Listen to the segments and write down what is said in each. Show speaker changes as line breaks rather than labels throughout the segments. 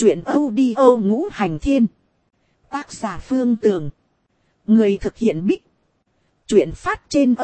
Chuyện audio Ngũ Hành Thiên. Tác giả Phương Tường. Người thực hiện Bích. Chuyện phát trên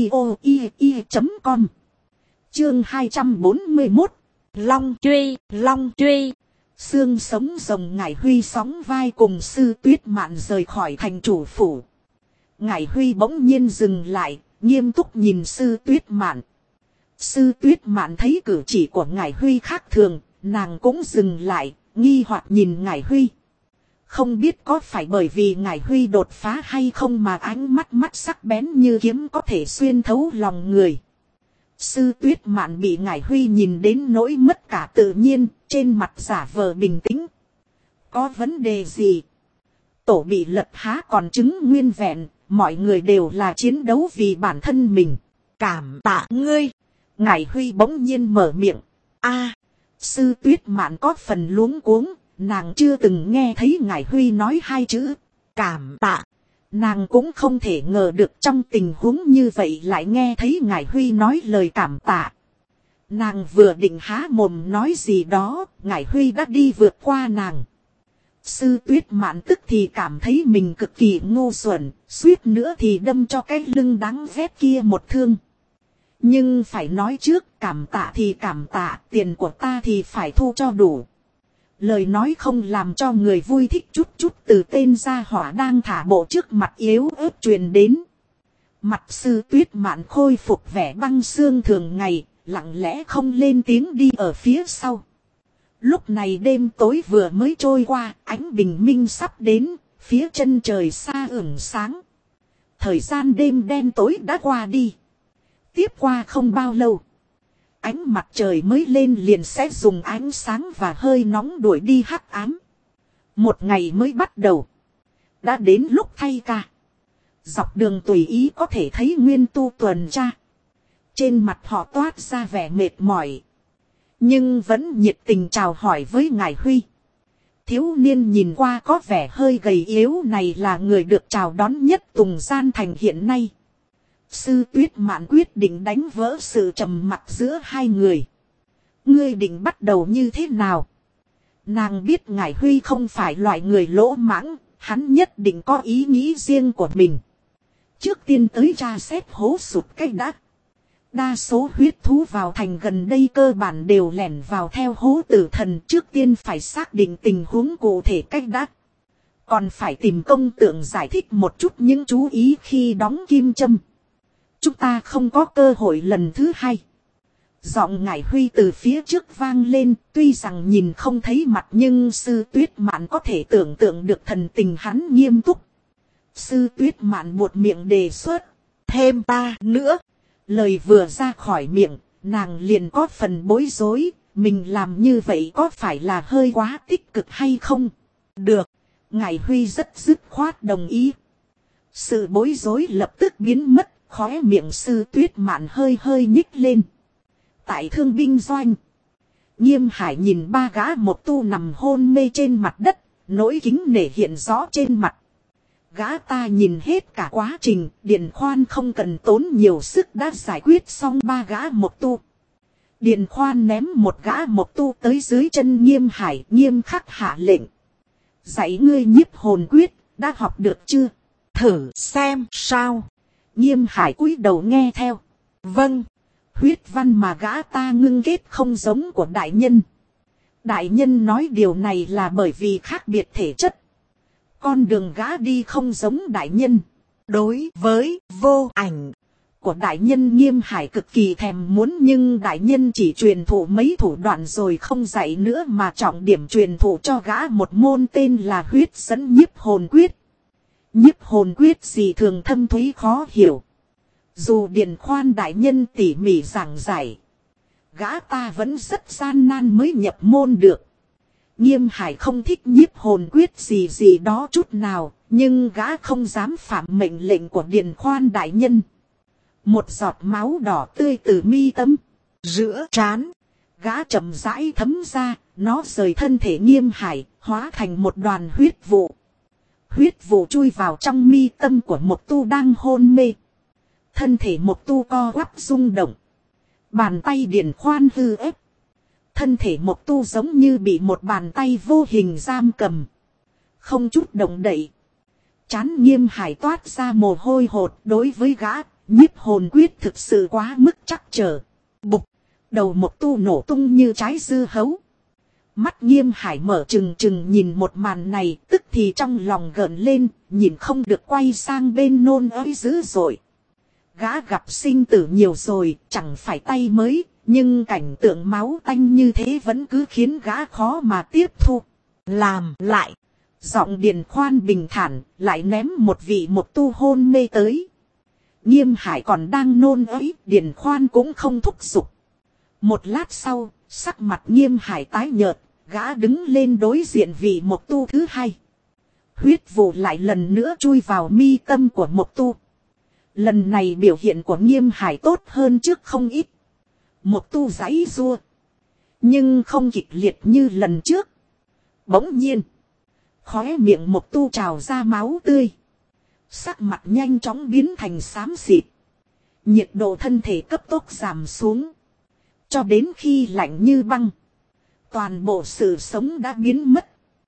audio.com. Chương 241. Long truy. Xương sống rồng Ngải Huy sóng vai cùng Sư Tuyết Mạn rời khỏi thành chủ phủ. Ngải Huy bỗng nhiên dừng lại, nghiêm túc nhìn Sư Tuyết Mạn. Sư Tuyết Mạn thấy cử chỉ của Ngải Huy khác thường, nàng cũng dừng lại, nghi hoặc nhìn Ngải Huy. Không biết có phải bởi vì Ngải Huy đột phá hay không mà ánh mắt sắc bén như kiếm có thể xuyên thấu lòng người. Sư Tuyết Mạn bị Ngải Huy nhìn đến nỗi mất cả tự nhiên, trên mặt giả vờ bình tĩnh. Có vấn đề gì? Tổ bị lật há còn trứng nguyên vẹn, mọi người đều là chiến đấu vì bản thân mình. Cảm tạ ngươi. Ngải Huy bỗng nhiên mở miệng. Sư Tuyết Mạn có phần luống cuống, nàng chưa từng nghe thấy Ngải Huy nói hai chữ cảm tạ. Nàng cũng không thể ngờ được trong tình huống như vậy lại nghe thấy Ngải Huy nói lời cảm tạ. Nàng vừa định há mồm nói gì đó, Ngải Huy đã đi vượt qua nàng. Sư Tuyết Mạn tức thì cảm thấy mình cực kỳ ngu xuẩn, suýt nữa thì đâm cho cái lưng đáng ghét kia một thương. Nhưng phải nói trước, cảm tạ thì cảm tạ, tiền của ta thì phải thu cho đủ. Lời nói không làm cho người vui thích chút từ tên gia hỏa đang thả bộ trước mặt yếu ớt truyền đến. Mặt Sư Tuyết Mạn khôi phục vẻ băng xương thường ngày, lặng lẽ không lên tiếng đi ở phía sau. Lúc này đêm tối vừa mới trôi qua, ánh bình minh sắp đến, phía chân trời xa ửng sáng. Thời gian đêm đen tối đã qua đi. Tiếp qua không bao lâu, ánh mặt trời mới lên liền sẽ dùng ánh sáng và hơi nóng đuổi đi hắc ám. Một ngày mới bắt đầu. Đã đến lúc thay ca. Dọc đường tùy ý có thể thấy Nguyên Tu tuần tra. Trên mặt họ toát ra vẻ mệt mỏi, nhưng vẫn nhiệt tình chào hỏi với Ngải Huy. Thiếu niên nhìn qua có vẻ hơi gầy yếu này là người được chào đón nhất Tùng Gian Thành hiện nay. Sư Tuyết Mạn quyết định đánh vỡ sự trầm mặc giữa hai người. Ngươi định bắt đầu như thế nào? Nàng biết Ngải Huy không phải loại người lỗ mãng, hắn nhất định có ý nghĩ riêng của mình. Trước tiên tới tra xét hố sụt cách đã. Đa số huyết thú vào thành gần đây cơ bản đều lẻn vào theo hố tử thần, trước tiên phải xác định tình huống cụ thể cách đã. Còn phải tìm công tượng giải thích một chút những chú ý khi đóng kim châm. Chúng ta không có cơ hội lần thứ hai. Giọng Ngải Huy từ phía trước vang lên, tuy rằng nhìn không thấy mặt nhưng Sư Tuyết Mạn có thể tưởng tượng được thần tình hắn nghiêm túc. Sư Tuyết Mạn buột miệng đề xuất. Thêm ta nữa. Lời vừa ra khỏi miệng, nàng liền có phần bối rối, mình làm như vậy có phải là hơi quá tích cực hay không? Được, Ngải Huy rất dứt khoát đồng ý. Sự bối rối lập tức biến mất, khóe miệng Sư Tuyết Mạn hơi nhích lên. Tại thương binh doanh, Nghiêm Hải nhìn ba gã một tu nằm hôn mê trên mặt đất, nỗi kính nể hiện rõ trên mặt. Gã ta nhìn hết cả quá trình, Điền Khoan không cần tốn nhiều sức đã giải quyết xong ba gã một tu. Điền Khoan ném một gã một tu tới dưới chân Nghiêm Hải, nghiêm khắc hạ lệnh. Dạy ngươi nhiếp hồn quyết, đã học được chưa? Thử xem sao. Nghiêm Hải cúi đầu nghe theo. Vâng. Huyết văn mà gã ta ngưng kết không giống của đại nhân. Đại nhân nói điều này là bởi vì khác biệt thể chất. Con đường gã đi không giống đại nhân. Đối với vô ảnh của đại nhân Nghiêm Hải cực kỳ thèm muốn, nhưng đại nhân chỉ truyền thụ mấy thủ đoạn rồi không dạy nữa mà trọng điểm truyền thụ cho gã một môn tên là huyết dẫn nhiếp hồn quyết. Nhiếp hồn quyết gì thường thâm thúy khó hiểu. Dù Điền Khoan đại nhân tỉ mỉ giảng giải, gã ta vẫn rất gian nan mới nhập môn được. Nghiêm Hải không thích nhiếp hồn quyết gì đó chút nào, nhưng gã không dám phạm mệnh lệnh của Điền Khoan đại nhân. Một giọt máu đỏ tươi từ mi tâm, giữa trán, gã chậm rãi thấm ra, nó rời thân thể Nghiêm Hải, hóa thành một đoàn huyết vụ. Huyết vụ chui vào trong mi tâm của một tu đang hôn mê. Thân thể một tu co quắp rung động. Bàn tay Điền Khoan hư ép. Thân thể Mộc Tu giống như bị một bàn tay vô hình giam cầm. Không chút động đậy. Trán Nghiêm Hải toát ra mồ hôi hột. Đối với gã, nhiếp hồn quyết thực sự quá mức chắc trở. Bục, đầu Mộc Tu nổ tung như trái dưa hấu. Mắt Nghiêm Hải mở trừng trừng nhìn một màn này, tức thì trong lòng gợn lên, nhìn không được quay sang bên nôn ới dữ dội. Gã gặp sinh tử nhiều rồi, chẳng phải tay mới, nhưng cảnh tượng máu tanh như thế vẫn cứ khiến gã khó mà tiếp thu. Làm lại, giọng Điền Khoan bình thản, lại ném một vị Mộc Tu hôn mê tới. Nghiêm Hải còn đang nôn ới, Điền Khoan cũng không thúc giục. Một lát sau, sắc mặt Nghiêm Hải tái nhợt, gã đứng lên đối diện vị Mộc Tu thứ hai. Huyết vụ lại lần nữa chui vào mi tâm của Mộc Tu. Lần này biểu hiện của Nghiêm Hải tốt hơn trước không ít. Mộc Tu giãy giụa, nhưng không kịch liệt như lần trước. Bỗng nhiên, khóe miệng Mộc Tu trào ra máu tươi. Sắc mặt nhanh chóng biến thành xám xịt. Nhiệt độ thân thể cấp tốc giảm xuống. Cho đến khi lạnh như băng. Toàn bộ sự sống đã biến mất.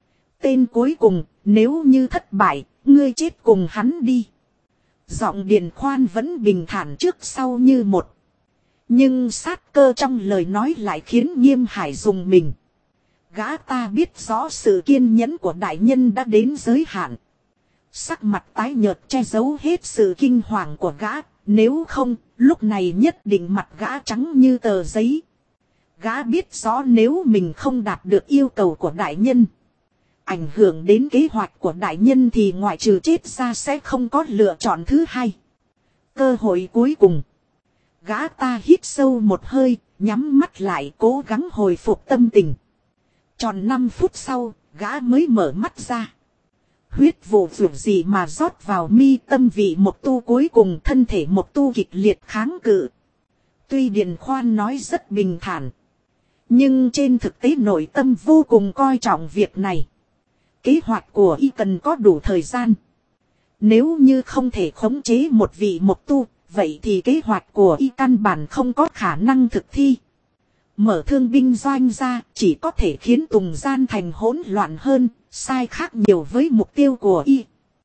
Tên cuối cùng, nếu như thất bại, ngươi chết cùng hắn đi. Giọng Điền Khoan vẫn bình thản trước sau như một. Nhưng sát cơ trong lời nói lại khiến Nghiêm Hải rùng mình. Gã ta biết rõ sự kiên nhẫn của đại nhân đã đến giới hạn. Sắc mặt tái nhợt che giấu hết sự kinh hoàng của gã. Nếu không, lúc này nhất định mặt gã trắng như tờ giấy. Gã biết rõ nếu mình không đạt được yêu cầu của đại nhân, ảnh hưởng đến kế hoạch của đại nhân thì ngoại trừ chết ra sẽ không có lựa chọn thứ hai. Cơ hội cuối cùng. Gã ta hít sâu một hơi, nhắm mắt lại cố gắng hồi phục tâm tình. Tròn 5 phút sau, gã mới mở mắt ra. Huyết vụ vượt gì mà rót vào mi tâm vị Mộc Tu cuối cùng, thân thể Mộc Tu kịch liệt kháng cự. Tuy Điền Khoan nói rất bình thản, nhưng trên thực tế nội tâm vô cùng coi trọng việc này. Kế hoạch của y cần có đủ thời gian. Nếu như không thể khống chế một vị Mộc Tu, vậy thì kế hoạch của y căn bản không có khả năng thực thi. Mở thương binh doanh ra chỉ có thể khiến Tùng Gian thành hỗn loạn hơn, sai khác nhiều với mục tiêu của y.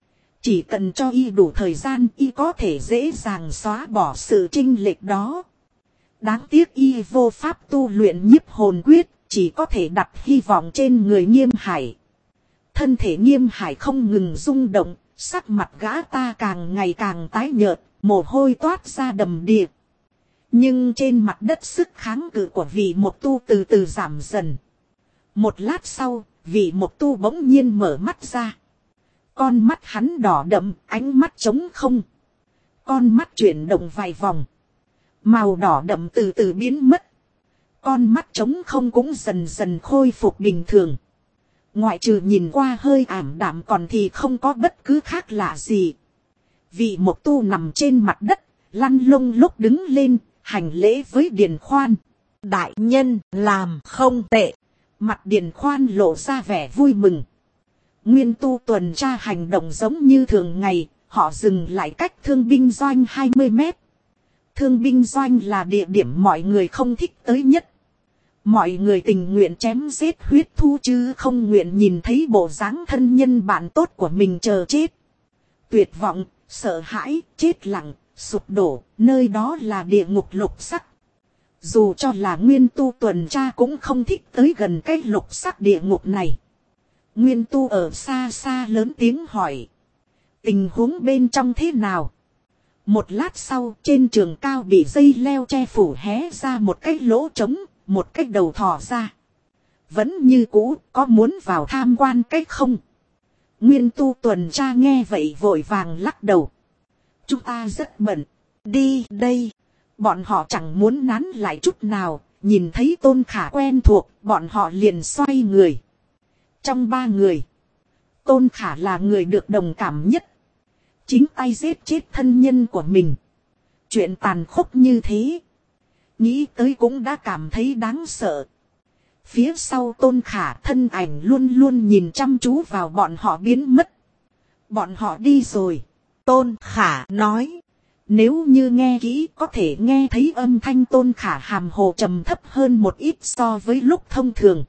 Chỉ cần cho y đủ thời gian, y có thể dễ dàng xóa bỏ sự chênh lệch đó. Đáng tiếc y vô pháp tu luyện nhiếp hồn quyết, chỉ có thể đặt hy vọng trên người Nghiêm Hải. Thân thể Nghiêm Hải không ngừng rung động, sắc mặt gã ta càng ngày càng tái nhợt, mồ hôi toát ra đầm đìa. Nhưng trên mặt đất sức kháng cự của vị Mộc Tu từ từ giảm dần. Một lát sau, vị Mộc Tu bỗng nhiên mở mắt ra. Con mắt hắn đỏ đậm, ánh mắt trống không. Con mắt chuyển động vài vòng. Màu đỏ đậm từ từ biến mất. Con mắt trống không cũng dần dần khôi phục bình thường. Ngoại trừ nhìn qua hơi ảm đạm còn thì không có bất cứ khác lạ gì. Vị Mộc Tu nằm trên mặt đất, lăn lông lốc đứng lên, hành lễ với Điền Khoan. Đại nhân làm không tệ. Mặt Điền Khoan lộ ra vẻ vui mừng. Nguyên Tu tuần tra hành động giống như thường ngày, họ dừng lại cách thương binh doanh 20 mét. Thương binh doanh là địa điểm mọi người không thích tới nhất. Mọi người tình nguyện chém giết huyết thu chứ không nguyện nhìn thấy bộ dáng thân nhân bạn tốt của mình chờ chết. Tuyệt vọng, sợ hãi, chết lặng, sụp đổ, nơi đó là địa ngục lục sắc. Dù cho là Nguyên Tu tuần tra cũng không thích tới gần cái lục sắc địa ngục này. Nguyên Tu ở xa xa lớn tiếng hỏi. Tình huống bên trong thế nào? Một lát sau, trên trường cao bị dây leo che phủ hé ra một cái lỗ trống, một cái đầu thò ra. Vẫn như cũ, có muốn vào tham quan cái không? Nguyên Tu tuần tra nghe vậy vội vàng lắc đầu. Chúng ta rất bận. Đi đây. Bọn họ chẳng muốn nán lại chút nào, nhìn thấy Tôn Khả quen thuộc, bọn họ liền xoay người. Trong 3 người, Tôn Khả là người được đồng cảm nhất. Chính tay giết chết thân nhân của mình. Chuyện tàn khốc như thế, nghĩ tới cũng đã cảm thấy đáng sợ. Phía sau Tôn Khả thân ảnh luôn luôn nhìn chăm chú vào bọn họ biến mất. Bọn họ đi rồi. Tôn Khả nói. Nếu như nghe kỹ có thể nghe thấy âm thanh Tôn Khả Hàm hồ trầm thấp hơn một ít so với lúc thông thường.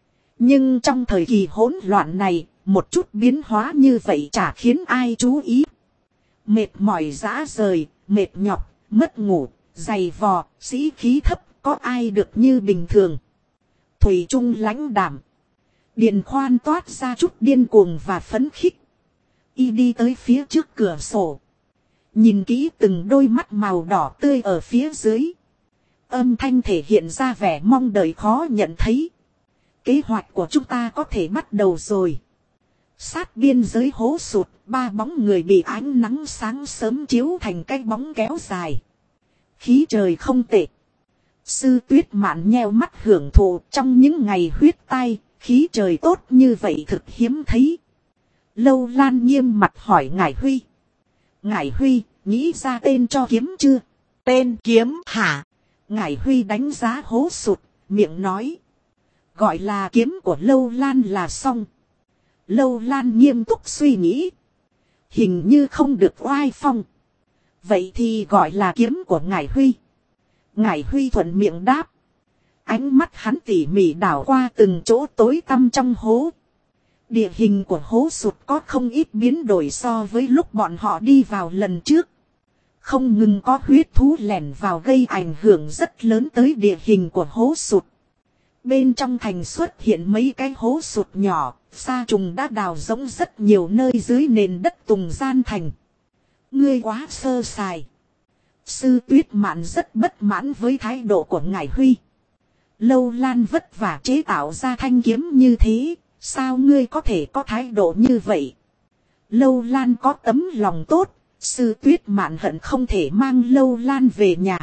Nhưng trong thời kỳ hỗn loạn này, một chút biến hóa như vậy chả khiến ai chú ý. Mệt mỏi rã rời, mệt nhọc, mất ngủ, dày vò, sĩ khí thấp, có ai được như bình thường. Thủy Trung lãnh đảm. Điền Khoan toát ra chút điên cuồng và phấn khích. Y đi tới phía trước cửa sổ. Nhìn kỹ từng đôi mắt màu đỏ tươi ở phía dưới. Âm thanh thể hiện ra vẻ mong đợi khó nhận thấy. Kế hoạch của chúng ta có thể bắt đầu rồi. Sát biên giới hố sụt, 3 bóng người bị ánh nắng sáng sớm chiếu thành cái bóng kéo dài. Khí trời không tệ. Sư Tuyết Mạn nheo mắt hưởng thụ trong những ngày huyết tai, khí trời tốt như vậy thực hiếm thấy. Lâu Lan nghiêm mặt hỏi Ngải Huy. Ngải Huy, nghĩ ra tên cho kiếm chưa? Tên kiếm hả? Ngải Huy đánh giá hố sụt, miệng nói. Gọi là kiếm của Lâu Lan là xong. Lâu Lan nghiêm túc suy nghĩ. Hình như không được oai phong. Vậy thì gọi là kiếm của Ngải Huy. Ngải Huy thuận miệng đáp. Ánh mắt hắn tỉ mỉ đảo qua từng chỗ tối tăm trong hố. Địa hình của hố sụt có không ít biến đổi so với lúc bọn họ đi vào lần trước. Không ngừng có huyết thú lẻn vào gây ảnh hưởng rất lớn tới địa hình của hố sụt. Bên trong thành xuất hiện mấy cái hố sụt nhỏ, sa trùng đã đào rỗng rất nhiều nơi dưới nền đất tùng gian thành. Ngươi quá sơ sài. Sư Tuyết Mạn rất bất mãn với thái độ của Ngải Huy. Lâu Lan vất vả chế tạo ra thanh kiếm như thế, sao ngươi có thể có thái độ như vậy? Lâu Lan có tấm lòng tốt, Sư Tuyết Mạn hận không thể mang Lâu Lan về nhà.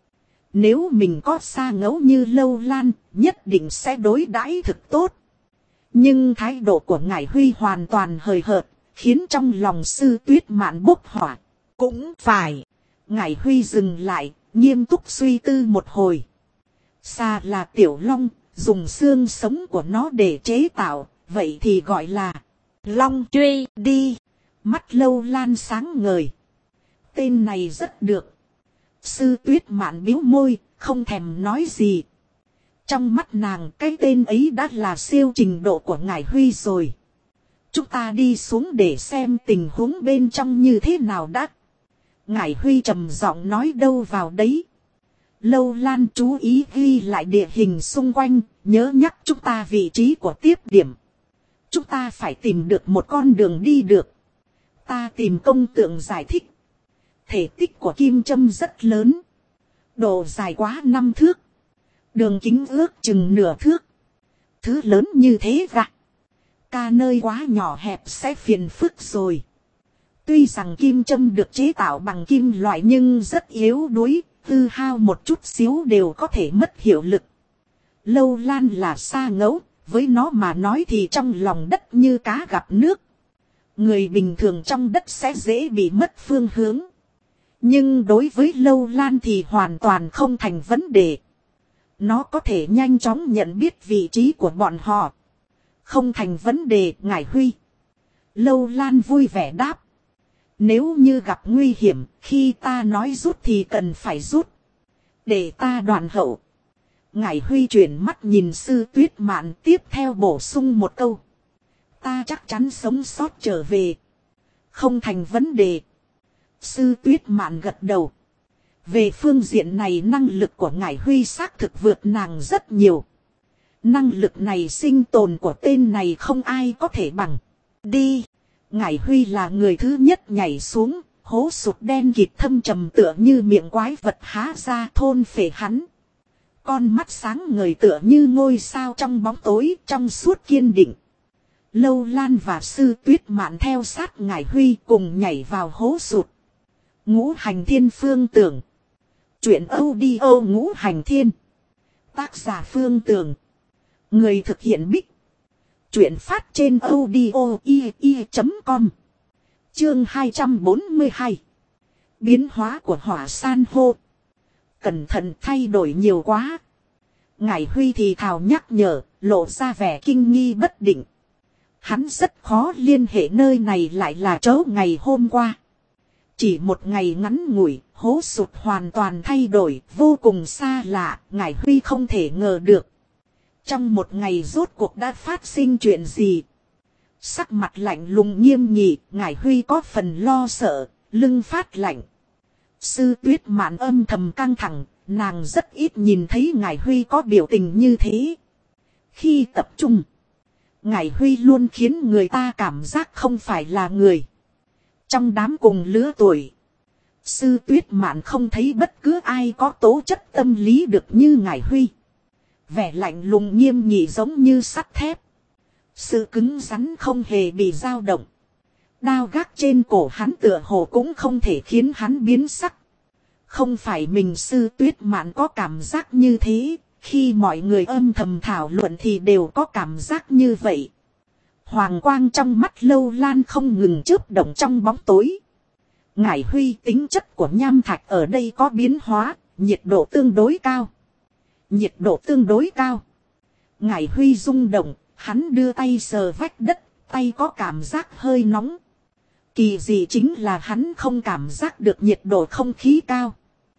Nếu mình có xa ngẫu như Lâu Lan, nhất định sẽ đối đãi thực tốt. Nhưng thái độ của Ngải Huy hoàn toàn hời hợt, khiến trong lòng Sư Tuyết Mạn bốc hỏa. Cũng phải. Ngải Huy dừng lại, nghiêm túc suy tư một hồi. Xa là tiểu long, dùng xương sống của nó để chế tạo, vậy thì gọi là long truy đi. Mắt Lâu Lan sáng ngời. Tên này rất được. Sư Tuyết Mạn bĩu môi, không thèm nói gì. Trong mắt nàng cái tên ấy đã là siêu trình độ của Ngải Huy rồi. Chúng ta đi xuống để xem tình huống bên trong như thế nào đã. Ngải Huy trầm giọng nói đâu vào đấy. Lâu Lan chú ý ghi lại địa hình xung quanh, nhớ nhắc chúng ta vị trí của tiếp điểm. Chúng ta phải tìm được một con đường đi được. Ta tìm công tượng giải thích. Thể tích của kim châm rất lớn. Độ dài quá 5 thước. Đường kính ước chừng nửa thước. Thứ lớn như thế gạ. Ca nơi quá nhỏ hẹp sẽ phiền phức rồi. Tuy rằng kim châm được chế tạo bằng kim loại nhưng rất yếu đuối. Hư hao một chút xíu đều có thể mất hiệu lực. Lâu Lan là xa ngẫu. Với nó mà nói thì trong lòng đất như cá gặp nước. Người bình thường trong đất sẽ dễ bị mất phương hướng. Nhưng đối với Lâu Lan thì hoàn toàn không thành vấn đề. Nó có thể nhanh chóng nhận biết vị trí của bọn họ. Không thành vấn đề Ngải Huy. Lâu Lan vui vẻ đáp. Nếu như gặp nguy hiểm, khi ta nói rút thì cần phải rút. Để ta đoàn hậu. Ngải Huy chuyển mắt nhìn Sư Tuyết Mạn tiếp theo bổ sung một câu. Ta chắc chắn sống sót trở về. Không thành vấn đề. Sư Tuyết Mạn gật đầu. Về phương diện này năng lực của Ngải Huy xác thực vượt nàng rất nhiều. Năng lực này sinh tồn của tên này không ai có thể bằng. Đi. Ngải Huy là người thứ nhất nhảy xuống. Hố sụt đen kịt thâm trầm tựa như miệng quái vật há ra thôn phệ hắn. Con mắt sáng ngời tựa như ngôi sao trong bóng tối trong suốt kiên định. Lâu Lan và Sư Tuyết Mạn theo sát Ngải Huy cùng nhảy vào hố sụt. Ngũ Hành Thiên Phương Tưởng. Chuyện audio Ngũ Hành Thiên. Tác giả Phương Tưởng. Người thực hiện Bích. Chuyện phát trên audio.com. Chương 242. Biến hóa của hỏa san hô. Cẩn thận thay đổi nhiều quá. Ngải Huy thì thào nhắc nhở, lộ ra vẻ kinh nghi bất định. Hắn rất khó liên hệ nơi này lại là chỗ ngày hôm qua. Chỉ một ngày ngắn ngủi, hố sụt hoàn toàn thay đổi, vô cùng xa lạ, Ngải Huy không thể ngờ được. Trong một ngày rốt cuộc đã phát sinh chuyện gì? Sắc mặt lạnh lùng nghiêm nghị, Ngải Huy có phần lo sợ, lưng phát lạnh. Sư Tuyết Mạn âm thầm căng thẳng, nàng rất ít nhìn thấy Ngải Huy có biểu tình như thế. Khi tập trung, Ngải Huy luôn khiến người ta cảm giác không phải là người. Trong đám cùng lứa tuổi, Sư Tuyết Mạn không thấy bất cứ ai có tố chất tâm lý được như Ngải Huy. Vẻ lạnh lùng nghiêm nghị giống như sắt thép. Sự cứng rắn không hề bị dao động. Đao gác trên cổ hắn tựa hồ cũng không thể khiến hắn biến sắc. Không phải mình Sư Tuyết Mạn có cảm giác như thế, khi mọi người âm thầm thảo luận thì đều có cảm giác như vậy. Hoàng quang trong mắt Lâu Lan không ngừng chớp động trong bóng tối. Ngải Huy, tính chất của nham thạch ở đây có biến hóa, nhiệt độ tương đối cao. Nhiệt độ tương đối cao. Ngải Huy rung động, hắn đưa tay sờ vách đất, tay có cảm giác hơi nóng. Kỳ dị chính là hắn không cảm giác được nhiệt độ không khí cao.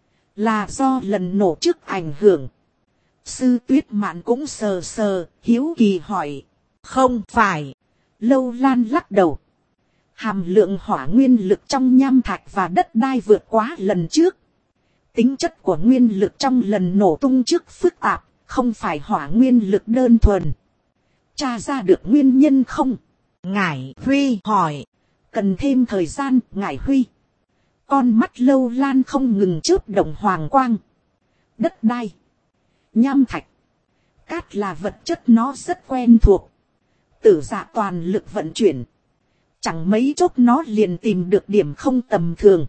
Là do lần nổ trước ảnh hưởng. Sư Tuyết Mạn cũng sờ sờ, hiếu kỳ hỏi. Không phải. Lâu Lan lắc đầu. Hàm lượng hỏa nguyên lực trong nham thạch và đất đai vượt quá lần trước. Tính chất của nguyên lực trong lần nổ tung trước phức tạp, không phải hỏa nguyên lực đơn thuần. Tra ra được nguyên nhân không? Ngải Huy hỏi. Cần thêm thời gian, Ngải Huy. Con mắt Lâu Lan không ngừng chớp động hoàng quang. Đất đai, nham thạch, cát là vật chất nó rất quen thuộc. Tử dạ toàn lực vận chuyển. Chẳng mấy chốc nó liền tìm được điểm không tầm thường.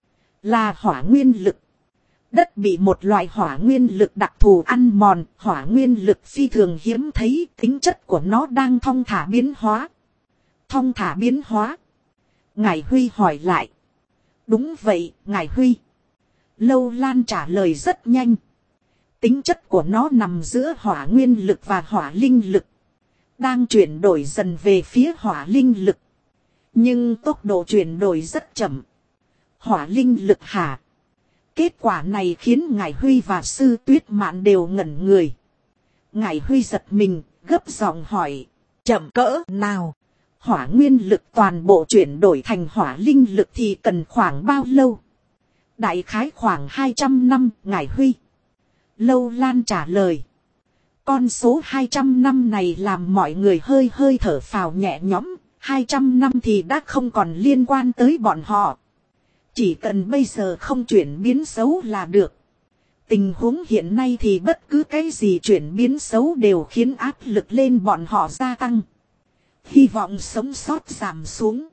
Là hỏa nguyên lực. Đất bị một loại hỏa nguyên lực đặc thù ăn mòn. Hỏa nguyên lực phi thường hiếm thấy. Tính chất của nó đang thong thả biến hóa. Thong thả biến hóa. Ngải Huy hỏi lại. Đúng vậy, Ngải Huy. Lâu Lan trả lời rất nhanh. Tính chất của nó nằm giữa hỏa nguyên lực và hỏa linh lực. Đang chuyển đổi dần về phía hỏa linh lực. Nhưng tốc độ chuyển đổi rất chậm. Hỏa linh lực hả? Kết quả này khiến Ngải Huy và Sư Tuyết Mạn đều ngẩn người. Ngải Huy giật mình, gấp giọng hỏi. Chậm cỡ nào? Hỏa nguyên lực toàn bộ chuyển đổi thành hỏa linh lực thì cần khoảng bao lâu? Đại khái khoảng 200 năm, Ngải Huy. Lâu Lan trả lời. Con số 200 năm này làm mọi người hơi hơi thở phào nhẹ nhõm. 200 năm thì đã không còn liên quan tới bọn họ. Chỉ cần bây giờ không chuyển biến xấu là được. Tình huống hiện nay thì bất cứ cái gì chuyển biến xấu đều khiến áp lực lên bọn họ gia tăng. Hy vọng sống sót giảm xuống.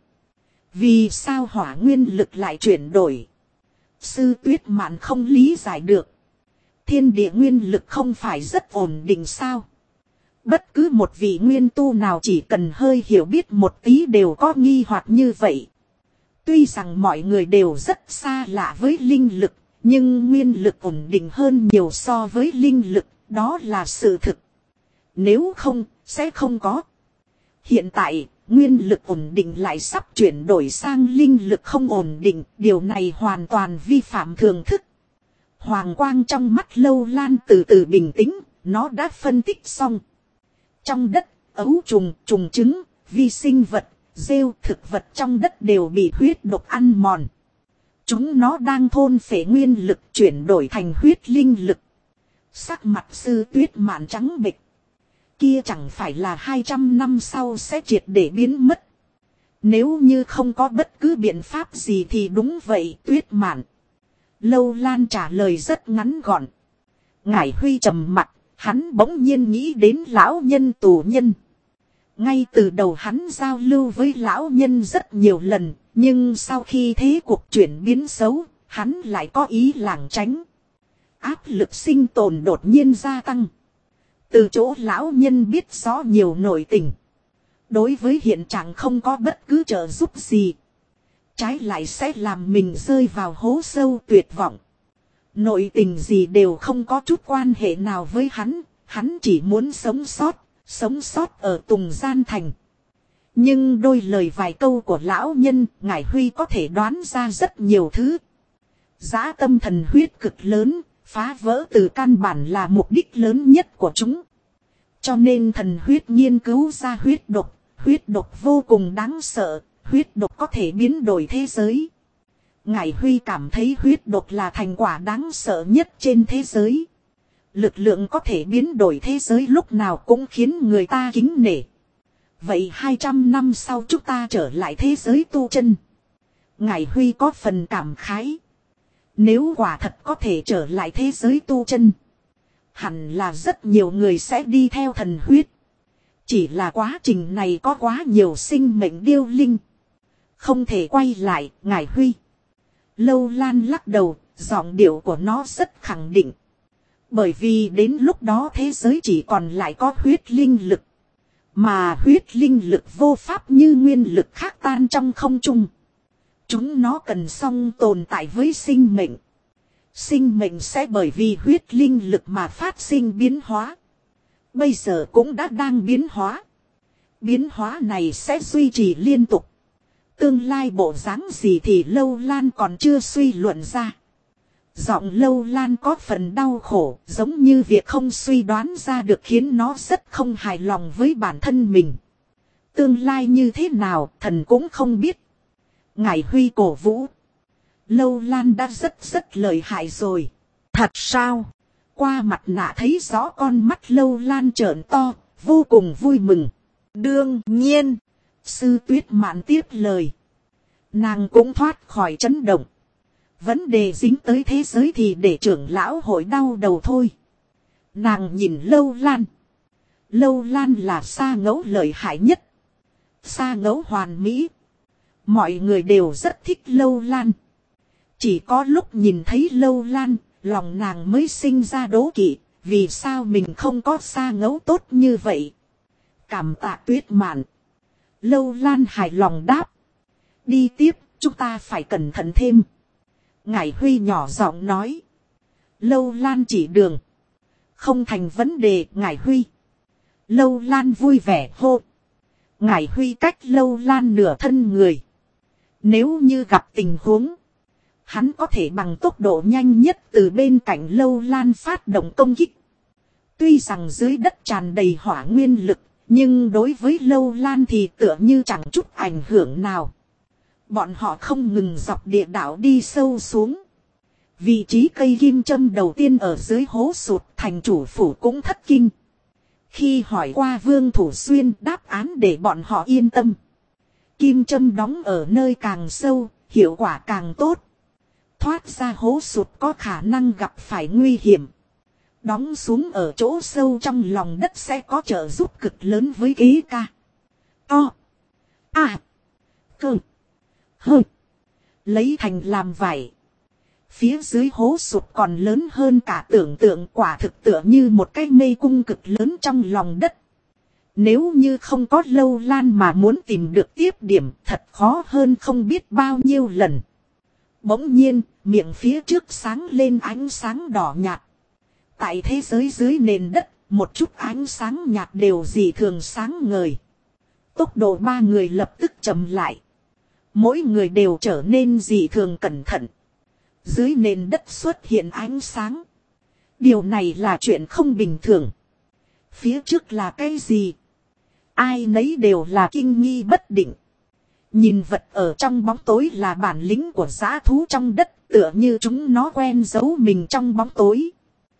Vì sao hỏa nguyên lực lại chuyển đổi? Sư Tuyết Mạn không lý giải được. Thiên địa nguyên lực không phải rất ổn định sao? Bất cứ một vị nguyên tu nào chỉ cần hơi hiểu biết một tí đều có nghi hoặc như vậy. Tuy rằng mọi người đều rất xa lạ với linh lực, nhưng nguyên lực ổn định hơn nhiều so với linh lực, đó là sự thực. Nếu không, sẽ không có. Hiện tại, nguyên lực ổn định lại sắp chuyển đổi sang linh lực không ổn định, điều này hoàn toàn vi phạm thường thức. Hoàng quang trong mắt Lâu Lan từ từ bình tĩnh, nó đã phân tích xong. Trong đất, ấu trùng, trùng trứng, vi sinh vật, rêu, thực vật trong đất đều bị huyết độc ăn mòn. Chúng nó đang thôn phệ nguyên lực chuyển đổi thành huyết linh lực. Sắc mặt Sư Tuyết Mạn trắng bệch. Kia chẳng phải là 200 năm sau sẽ triệt để biến mất. Nếu như không có bất cứ biện pháp gì thì đúng vậy, Tuyết Mạn. Lâu Lan trả lời rất ngắn gọn. Ngải Huy trầm mặt, hắn bỗng nhiên nghĩ đến lão nhân tù nhân. Ngay từ đầu hắn giao lưu với lão nhân rất nhiều lần, nhưng sau khi thế cuộc chuyển biến xấu, hắn lại có ý lảng tránh. Áp lực sinh tồn đột nhiên gia tăng. Từ chỗ lão nhân biết rõ nhiều nội tình. Đối với hiện trạng không có bất cứ trợ giúp gì. Trái lại sẽ làm mình rơi vào hố sâu tuyệt vọng. Nội tình gì đều không có chút quan hệ nào với hắn. Hắn chỉ muốn sống sót ở Tùng Gian Thành. Nhưng đôi lời vài câu của lão nhân, Ngải Huy có thể đoán ra rất nhiều thứ. Dã tâm thần huyết cực lớn, phá vỡ từ căn bản là mục đích lớn nhất của chúng. Cho nên thần huyết nghiên cứu ra huyết độc vô cùng đáng sợ, huyết độc có thể biến đổi thế giới. Ngải Huy cảm thấy huyết độc là thành quả đáng sợ nhất trên thế giới. Lực lượng có thể biến đổi thế giới lúc nào cũng khiến người ta kính nể. Vậy 200 năm sau chúng ta trở lại thế giới tu chân. Ngải Huy có phần cảm khái. Nếu quả thật có thể trở lại thế giới tu chân, hẳn là rất nhiều người sẽ đi theo thần huyết. Chỉ là quá trình này có quá nhiều sinh mệnh điêu linh, không thể quay lại. Ngải Huy. Lâu Lan lắc đầu, giọng điệu của nó rất khẳng định. Bởi vì đến lúc đó thế giới chỉ còn lại có huyết linh lực. Mà huyết linh lực vô pháp như nguyên lực khác tan trong không trung. Chúng nó cần song tồn tại với sinh mệnh. Sinh mệnh sẽ bởi vì huyết linh lực mà phát sinh biến hóa. Bây giờ cũng đã đang biến hóa. Biến hóa này sẽ duy trì liên tục. Tương lai bộ dáng gì thì Lâu Lan còn chưa suy luận ra. Giọng Lâu Lan có phần đau khổ, giống như việc không suy đoán ra được khiến nó rất không hài lòng với bản thân mình. Tương lai như thế nào, thần cũng không biết. Ngải Huy cổ vũ. Lâu Lan đã rất lợi hại rồi. Thật sao? Qua mặt nạ thấy rõ con mắt Lâu Lan trợn to, vô cùng vui mừng. Đương nhiên, Sư Tuyết Mạn tiếp lời. Nàng cũng thoát khỏi chấn động. Vấn đề dính tới thế giới thì để trưởng lão hội đau đầu thôi. Nàng nhìn Lâu Lan. Lâu Lan là Sa Ngẫu lợi hại nhất. Sa Ngẫu hoàn mỹ. Mọi người đều rất thích Lâu Lan. Chỉ có lúc nhìn thấy Lâu Lan, lòng nàng mới sinh ra đố kỵ. Vì sao mình không có Sa Ngẫu tốt như vậy? Cảm tạ Tuyết Mạn. Lâu Lan hài lòng đáp. Đi tiếp, chúng ta phải cẩn thận thêm. Ngải Huy nhỏ giọng nói. Lâu Lan chỉ đường. Không thành vấn đề. Ngải Huy. Lâu Lan vui vẻ hô. Ngải Huy cách Lâu Lan nửa thân người. Nếu như gặp tình huống, hắn có thể bằng tốc độ nhanh nhất từ bên cạnh Lâu Lan phát động công kích. Tuy rằng dưới đất tràn đầy hỏa nguyên lực, nhưng đối với Lâu Lan thì tựa như chẳng chút ảnh hưởng nào. Bọn họ không ngừng dọc địa đạo đi sâu xuống. Vị trí cây kim châm đầu tiên ở dưới hố sụt, thành chủ phủ cũng thất kinh. Khi hỏi qua Vương Thủ Xuyên, đáp án để bọn họ yên tâm. Kim châm đóng ở nơi càng sâu, hiệu quả càng tốt. Thoát ra hố sụt có khả năng gặp phải nguy hiểm. Đóng xuống ở chỗ sâu trong lòng đất sẽ có trợ giúp cực lớn với kế ca. To. À. Cơ. Hơ. Lấy thành làm vải. Phía dưới hố sụt còn lớn hơn cả tưởng tượng, quả thực tựa như một cái mê cung cực lớn trong lòng đất. Nếu như không có Lâu Lan mà muốn tìm được tiếp điểm, thật khó hơn không biết bao nhiêu lần. Bỗng nhiên, miệng phía trước sáng lên ánh sáng đỏ nhạt. Tại thế giới dưới nền đất, một chút ánh sáng nhạt đều dị thường sáng ngời. Tốc độ ba người lập tức chậm lại. Mỗi người đều trở nên dị thường cẩn thận. Dưới nền đất xuất hiện ánh sáng. Điều này là chuyện không bình thường. Phía trước là cái gì? Ai nấy đều là kinh nghi bất định. Nhìn vật ở trong bóng tối là bản lĩnh của dã thú trong đất, tựa như chúng nó quen giấu mình trong bóng tối.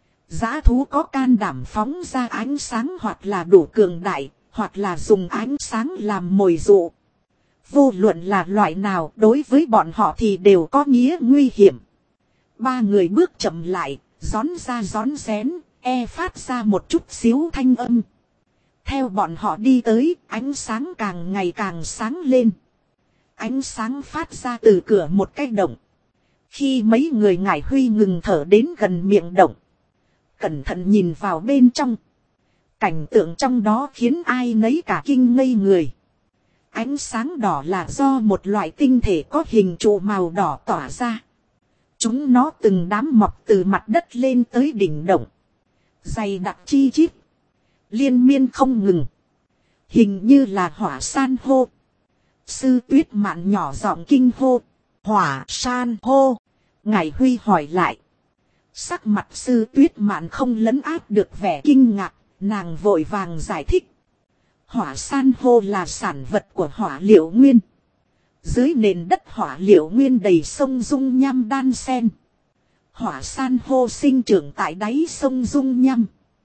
Dã thú có can đảm phóng ra ánh sáng hoặc là đủ cường đại, hoặc là dùng ánh sáng làm mồi dụ. Vô luận là loại nào, đối với bọn họ thì đều có nghĩa nguy hiểm. Ba người bước chậm lại, rón ra rón rén, phát ra một chút xíu thanh âm. Theo bọn họ đi tới, ánh sáng càng ngày càng sáng lên. Ánh sáng phát ra từ cửa một cái động. Khi mấy người Ngải Huy ngừng thở đến gần miệng động, cẩn thận nhìn vào bên trong. Cảnh tượng trong đó khiến ai nấy cả kinh ngây người. Ánh sáng đỏ là do một loại tinh thể có hình trụ màu đỏ tỏa ra. Chúng nó từng đám mọc từ mặt đất lên tới đỉnh động. Dày đặc chi chít. Liên miên không ngừng. Hình như là hỏa san hô. Sư Tuyết Mạn nhỏ giọng kinh hô. Hỏa san hô. Ngải Huy hỏi lại. Sắc mặt Sư Tuyết Mạn không lấn át được vẻ kinh ngạc, nàng vội vàng giải thích. Hỏa san hô là sản vật của hỏa liệu nguyên. Dưới nền đất hỏa liệu nguyên đầy sông dung nham đan sen. Hỏa san hô sinh trưởng tại đáy sông dung nham.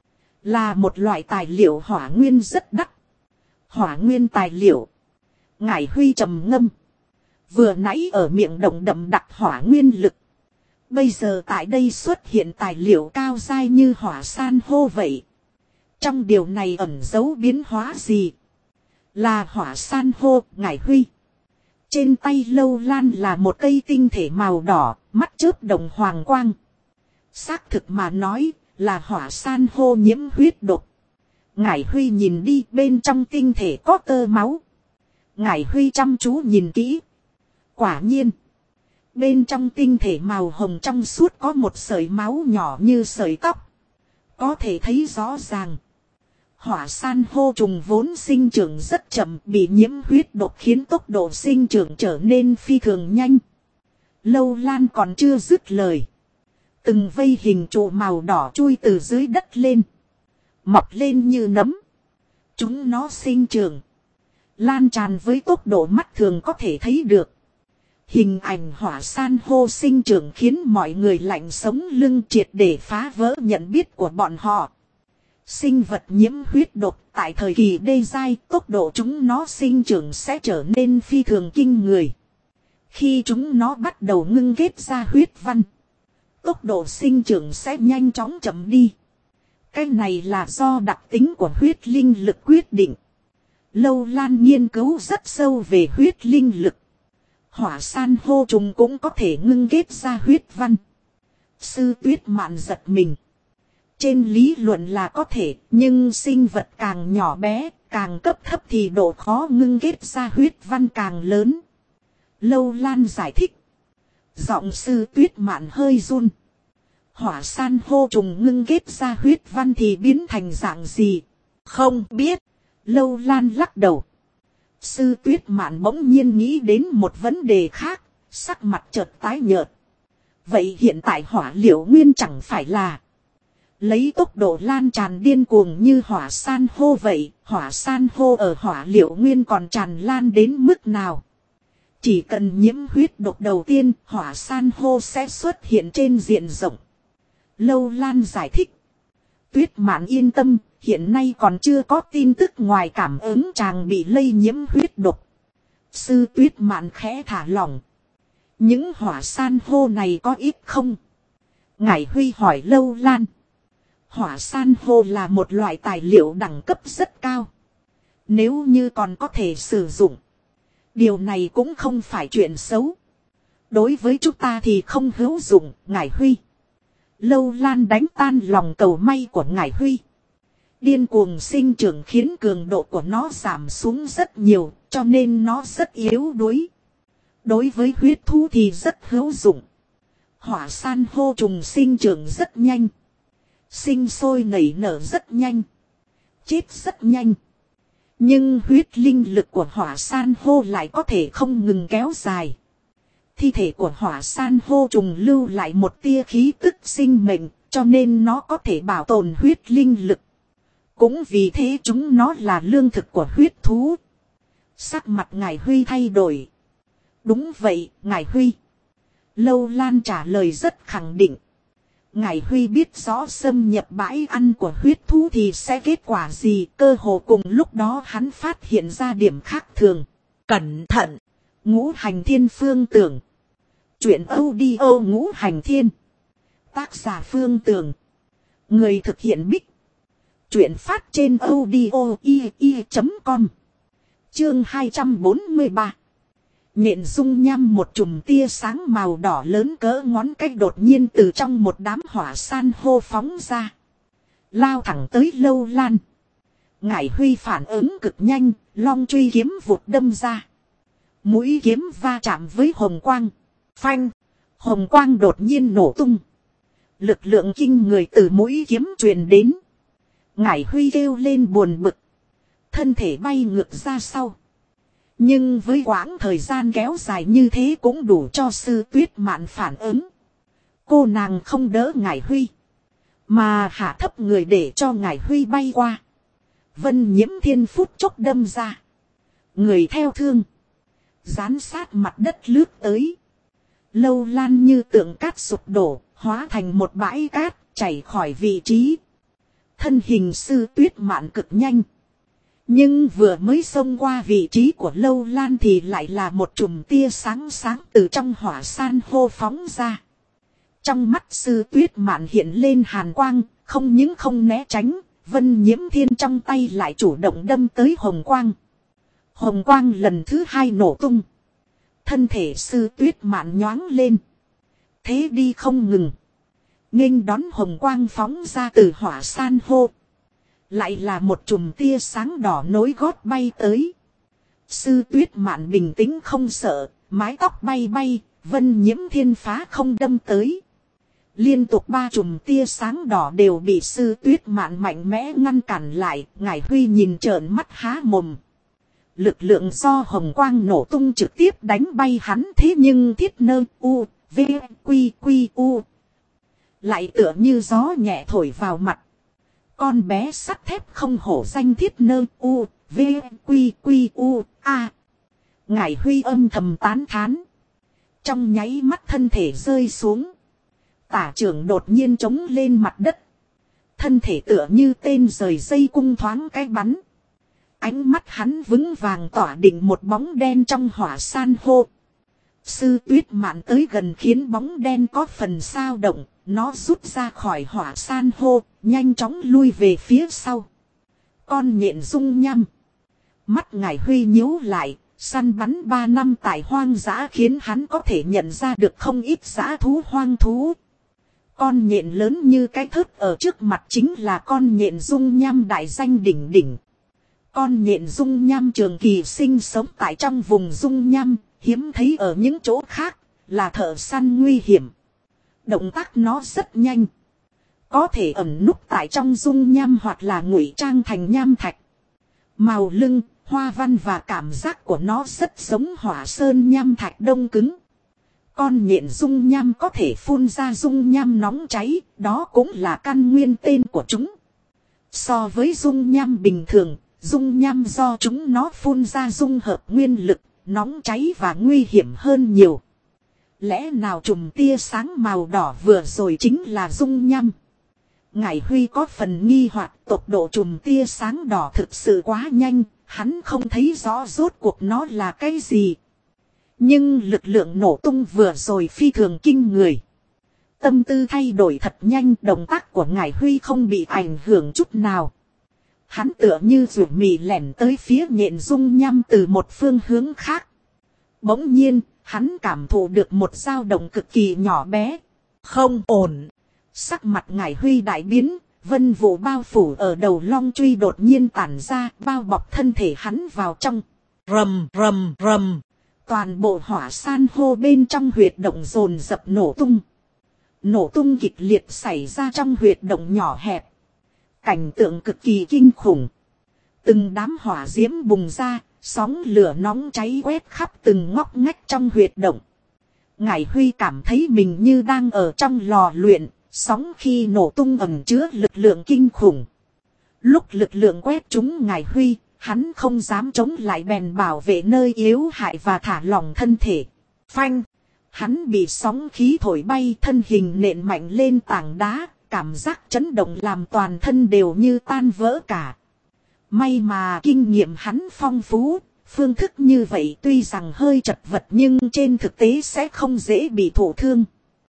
Là một loại tài liệu hỏa nguyên rất đắt. Hỏa nguyên tài liệu. Ngải Huy trầm ngâm. Vừa nãy ở miệng động đậm đặc hỏa nguyên lực. Bây giờ tại đây xuất hiện tài liệu cao dai như hỏa san hô vậy. Trong điều này ẩn giấu biến hóa gì? Là hỏa san hô, Ngải Huy. Trên tay Lâu Lan là một cây tinh thể màu đỏ, mắt chớp đồng hoàng quang. Xác thực mà nói là hỏa san hô nhiễm huyết độc. Ngải Huy nhìn đi, bên trong tinh thể có tơ máu. Ngải Huy chăm chú nhìn kỹ. Quả nhiên. Bên trong tinh thể màu hồng trong suốt có một sợi máu nhỏ như sợi tóc. Có thể thấy rõ ràng. Hỏa san hô trùng vốn sinh trưởng rất chậm, bị nhiễm huyết độc khiến tốc độ sinh trưởng trở nên phi thường nhanh. Lâu Lan còn chưa dứt lời. Từng vây hình trụ màu đỏ chui từ dưới đất lên. Mọc lên như nấm. Chúng nó sinh trưởng. Lan tràn với tốc độ mắt thường có thể thấy được. Hình ảnh hỏa san hô sinh trưởng khiến mọi người lạnh sống lưng, triệt để phá vỡ nhận biết của bọn họ. Sinh vật nhiễm huyết độc tại thời kỳ đê giai, tốc độ chúng nó sinh trưởng sẽ trở nên phi thường kinh người. Khi chúng nó bắt đầu ngưng kết ra huyết văn, tốc độ sinh trưởng sẽ nhanh chóng chậm đi. Cái này là do đặc tính của huyết linh lực quyết định. Lâu Lan nghiên cứu rất sâu về huyết linh lực. Hỏa san hô trùng cũng có thể ngưng kết ra huyết văn. Sư Tuyết Mạn giật mình. Trên lý luận là có thể, nhưng sinh vật càng nhỏ bé, càng cấp thấp thì độ khó ngưng kết ra huyết văn càng lớn. Lâu Lan giải thích. Giọng Sư Tuyết Mạn hơi run. Hỏa san hô trùng ngưng kết ra huyết văn thì biến thành dạng gì? Không biết. Lâu Lan lắc đầu. Sư Tuyết Mạn bỗng nhiên nghĩ đến một vấn đề khác, sắc mặt chợt tái nhợt. Vậy hiện tại hỏa liệu nguyên chẳng phải là lấy tốc độ lan tràn điên cuồng như hỏa san hô vậy, hỏa san hô ở hỏa liệu nguyên còn tràn lan đến mức nào? Chỉ cần nhiễm huyết độc đầu tiên, hỏa san hô sẽ xuất hiện trên diện rộng. Lâu Lan giải thích. Tuyết Mạn yên tâm, hiện nay còn chưa có tin tức ngoài cảm ứng chàng bị lây nhiễm huyết độc. Sư Tuyết Mạn khẽ thả lỏng. Những hỏa san hô này có ít không? Ngải Huy hỏi Lâu Lan. Hỏa san hô là một loại tài liệu đẳng cấp rất cao. Nếu như còn có thể sử dụng, điều này cũng không phải chuyện xấu. Đối với chúng ta thì không hữu dụng, Ngải Huy. Lâu Lan đánh tan lòng cầu may của Ngải Huy. Điên cuồng sinh trưởng khiến cường độ của nó giảm xuống rất nhiều, cho nên nó rất yếu đuối. Đối với huyết thú thì rất hữu dụng. Hỏa san hô trùng sinh trưởng rất nhanh. Sinh sôi nảy nở rất nhanh. Chết rất nhanh. Nhưng huyết linh lực của hỏa san hô lại có thể không ngừng kéo dài. Thi thể của hỏa san hô trùng lưu lại một tia khí tức sinh mệnh, cho nên nó có thể bảo tồn huyết linh lực. Cũng vì thế chúng nó là lương thực của huyết thú. Sắc mặt Ngải Huy thay đổi. Đúng vậy, Ngải Huy. Lâu Lan trả lời rất khẳng định. Ngải Huy biết rõ xâm nhập bãi ăn của huyết thú thì sẽ kết quả gì. Cơ hồ cùng lúc đó hắn phát hiện ra điểm khác thường. Cẩn thận! Ngũ Hành Thiên Phương Tưởng. Chuyện audio Ngũ Hành Thiên. Tác giả Phương Tưởng. Người thực hiện Bích. Chuyện phát trên audio.com. Chương 243. Nhện dung nham một chùm tia sáng màu đỏ lớn cỡ ngón cái đột nhiên từ trong một đám hỏa san hô phóng ra. Lao thẳng tới Lâu Lan. Ngải Huy phản ứng cực nhanh, long truy kiếm vụt đâm ra. Mũi kiếm va chạm với hồng quang. Phanh! Hồng quang đột nhiên nổ tung. Lực lượng kinh người từ mũi kiếm truyền đến. Ngải Huy kêu lên buồn bực. Thân thể bay ngược ra sau. Nhưng với quãng thời gian kéo dài như thế cũng đủ cho Sư Tuyết Mạn phản ứng. Cô nàng không đỡ Ngải Huy, mà hạ thấp người để cho Ngải Huy bay qua. Vân Nhiễm Thiên phút chốc đâm ra. Người theo thương. Dán sát mặt đất lướt tới. Lâu Lan như tượng cát sụp đổ, hóa thành một bãi cát, chảy khỏi vị trí. Thân hình Sư Tuyết Mạn cực nhanh. Nhưng vừa mới xông qua vị trí của Lâu Lan thì lại là một chùm tia sáng sáng từ trong hỏa san hô phóng ra. Trong mắt Sư Tuyết Mạn hiện lên hàn quang, không những không né tránh, Vân Nhiễm Thiên trong tay lại chủ động đâm tới hồng quang. Hồng quang lần thứ hai nổ tung. Thân thể Sư Tuyết Mạn nhoáng lên. Thế đi không ngừng. Nghênh đón hồng quang phóng ra từ hỏa san hô. Lại là một chùm tia sáng đỏ nối gót bay tới. Sư Tuyết Mạn bình tĩnh không sợ, mái tóc bay bay, Vân Nhiễm Thiên phá không đâm tới. Liên tục 3 chùm tia sáng đỏ đều bị Sư Tuyết Mạn mạnh mẽ ngăn cản lại, Ngải Huy nhìn trợn mắt há mồm. Lực lượng do hồng quang nổ tung trực tiếp đánh bay hắn, thế nhưng thiết nơ u, v, quy quy u. Lại tựa như gió nhẹ thổi vào mặt. Con bé sắt thép không hổ danh thiết nơ u, v, quy quy u, a. Ngải Huy âm thầm tán thán. Trong nháy mắt thân thể rơi xuống. Tả trưởng đột nhiên trống lên mặt đất. Thân thể tựa như tên rời dây cung thoáng cái bắn. Ánh mắt hắn vững vàng tỏa định một bóng đen trong hỏa san hô. Sư Tuyết Mạn tới gần khiến bóng đen có phần sao động. Nó rút ra khỏi hỏa san hô, nhanh chóng lui về phía sau. Con nhện dung nhăm. Mắt Ngải Huy nhíu lại, săn bắn 3 năm tại hoang dã khiến hắn có thể nhận ra được không ít dã thú hoang thú. Con nhện lớn như cái thớt ở trước mặt chính là con nhện dung nham đại danh đỉnh đỉnh. Con nhện dung nham trường kỳ sinh sống tại trong vùng dung nham, hiếm thấy ở những chỗ khác, là thợ săn nguy hiểm. Động tác nó rất nhanh. Có thể ẩn núp tại trong dung nham hoặc là ngụy trang thành nham thạch. Màu lưng, hoa văn và cảm giác của nó rất giống hỏa sơn nham thạch đông cứng. Con nhện dung nham có thể phun ra dung nham nóng cháy, đó cũng là căn nguyên tên của chúng. So với dung nham bình thường, dung nham do chúng nó phun ra dung hợp nguyên lực, nóng cháy và nguy hiểm hơn nhiều. Lẽ nào chùm tia sáng màu đỏ vừa rồi chính là dung nham? Ngải Huy có phần nghi hoặc, tốc độ chùm tia sáng đỏ thực sự quá nhanh, hắn không thấy rõ rốt cuộc nó là cái gì. Nhưng lực lượng nổ tung vừa rồi phi thường kinh người. Tâm tư thay đổi thật nhanh, động tác của Ngải Huy không bị ảnh hưởng chút nào. Hắn tựa như rủ mì lẻn tới phía nhện dung nham từ một phương hướng khác. Bỗng nhiên, hắn cảm thụ được một dao động cực kỳ nhỏ bé. Không ổn. Sắc mặt Ngải Huy đại biến, vân vụ bao phủ ở đầu long truy đột nhiên tản ra, bao bọc thân thể hắn vào trong. Rầm rầm rầm. Toàn bộ hỏa san hô bên trong huyệt động dồn dập nổ tung. Nổ tung kịch liệt xảy ra trong huyệt động nhỏ hẹp. Cảnh tượng cực kỳ kinh khủng. Từng đám hỏa diễm bùng ra, sóng lửa nóng cháy quét khắp từng ngóc ngách trong huyệt động. Ngải Huy cảm thấy mình như đang ở trong lò luyện, sóng khi nổ tung ẩn chứa lực lượng kinh khủng. Lúc lực lượng quét trúng Ngải Huy, hắn không dám chống lại bèn bảo vệ nơi yếu hại và thả lỏng thân thể. Phanh! Hắn bị sóng khí thổi bay, thân hình nện mạnh lên tảng đá, cảm giác chấn động làm toàn thân đều như tan vỡ cả. May mà kinh nghiệm hắn phong phú, phương thức như vậy tuy rằng hơi chật vật nhưng trên thực tế sẽ không dễ bị thổ thương.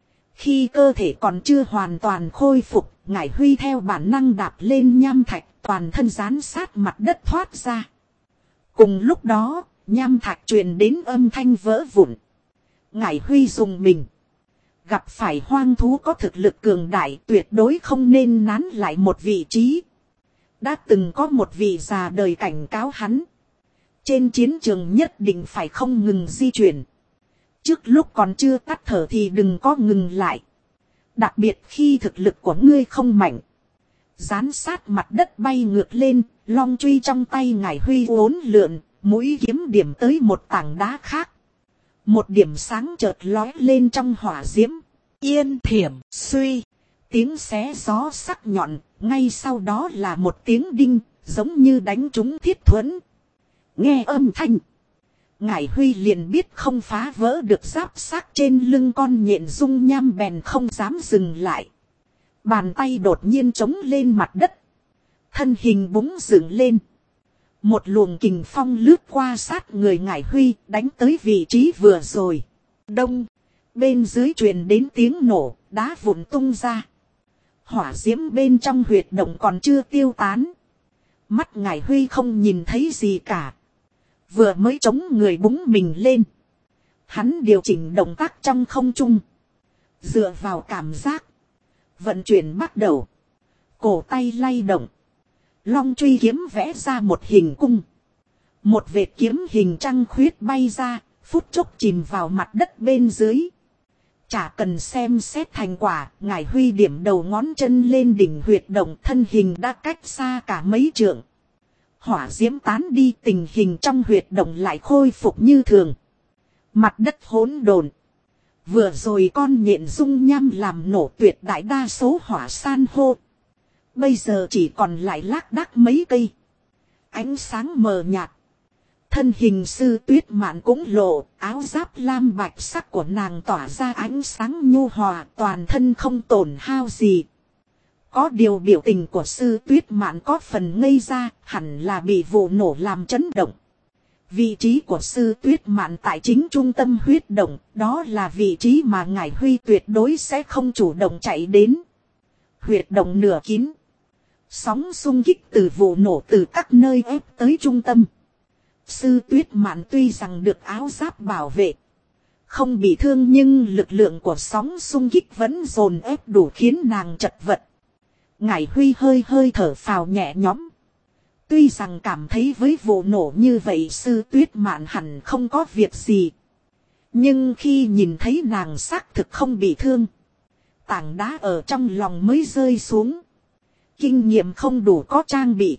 Khi cơ thể còn chưa hoàn toàn khôi phục, Ngải Huy theo bản năng đạp lên nham thạch, toàn thân dán sát mặt đất thoát ra. Cùng lúc đó, nham thạch truyền đến âm thanh vỡ vụn. Ngải Huy dùng mình. Gặp phải hoang thú có thực lực cường đại, tuyệt đối không nên nán lại một vị trí. Đã từng có một vị già đời cảnh cáo hắn. Trên chiến trường nhất định phải không ngừng di chuyển. Trước lúc còn chưa tắt thở thì đừng có ngừng lại. Đặc biệt khi thực lực của ngươi không mạnh. Dán sát mặt đất bay ngược lên, long truy trong tay Ngải Huy uốn lượn, mũi kiếm điểm tới một tảng đá khác. Một điểm sáng chợt lóe lên trong hỏa diễm. yên thiểm suy. Tiếng xé gió sắc nhọn, ngay sau đó là một tiếng đinh, giống như đánh trúng thiết thuẫn. Nghe âm thanh, Ngải Huy liền biết không phá vỡ được giáp xác trên lưng con nhện dung nham, bèn không dám dừng lại. Bàn tay đột nhiên chống lên mặt đất. Thân hình búng dựng lên. Một luồng kình phong lướt qua sát người Ngải Huy, đánh tới vị trí vừa rồi. Đông, bên dưới truyền đến tiếng nổ, đá vụn tung ra. Hỏa diễm bên trong huyệt động còn chưa tiêu tán. Mắt Ngải Huy không nhìn thấy gì cả. Vừa mới chống người búng mình lên. Hắn điều chỉnh động tác trong không trung. Dựa vào cảm giác. Vận chuyển bắt đầu. Cổ tay lay động. Long truy kiếm vẽ ra một hình cung. Một vệt kiếm hình trăng khuyết bay ra, phút chốc chìm vào mặt đất bên dưới. Chả cần xem xét thành quả, Ngải Huy điểm đầu ngón chân lên đỉnh huyệt động, thân hình đã cách xa cả mấy trượng. Hỏa diễm tán đi, tình hình trong huyệt động lại khôi phục như thường. Mặt đất hỗn độn. Vừa rồi con nhện dung nham làm nổ tuyệt đại đa số hỏa san hô. Bây giờ chỉ còn lại lác đác mấy cây. Ánh sáng mờ nhạt. Thân hình Sư Tuyết Mạn cũng lộ, áo giáp lam bạch sắc của nàng tỏa ra ánh sáng nhu hòa, toàn thân không tổn hao gì. Có điều biểu tình của Sư Tuyết Mạn có phần ngây ra, hẳn là bị vụ nổ làm chấn động. Vị trí của Sư Tuyết Mạn tại chính trung tâm huyết động, đó là vị trí mà Ngải Huy tuyệt đối sẽ không chủ động chạy đến. Huyệt động nửa kín. Sóng xung kích từ vụ nổ từ các nơi ép tới trung tâm. Sư Tuyết Mạn tuy rằng được áo giáp bảo vệ, không bị thương, nhưng lực lượng của sóng xung kích vẫn dồn ép đủ khiến nàng chật vật. Ngải Huy hơi hơi thở phào nhẹ nhõm. Tuy rằng cảm thấy với vụ nổ như vậy Sư Tuyết Mạn hẳn không có việc gì. Nhưng khi nhìn thấy nàng xác thực không bị thương, tảng đá ở trong lòng mới rơi xuống. Kinh nghiệm không đủ có trang bị.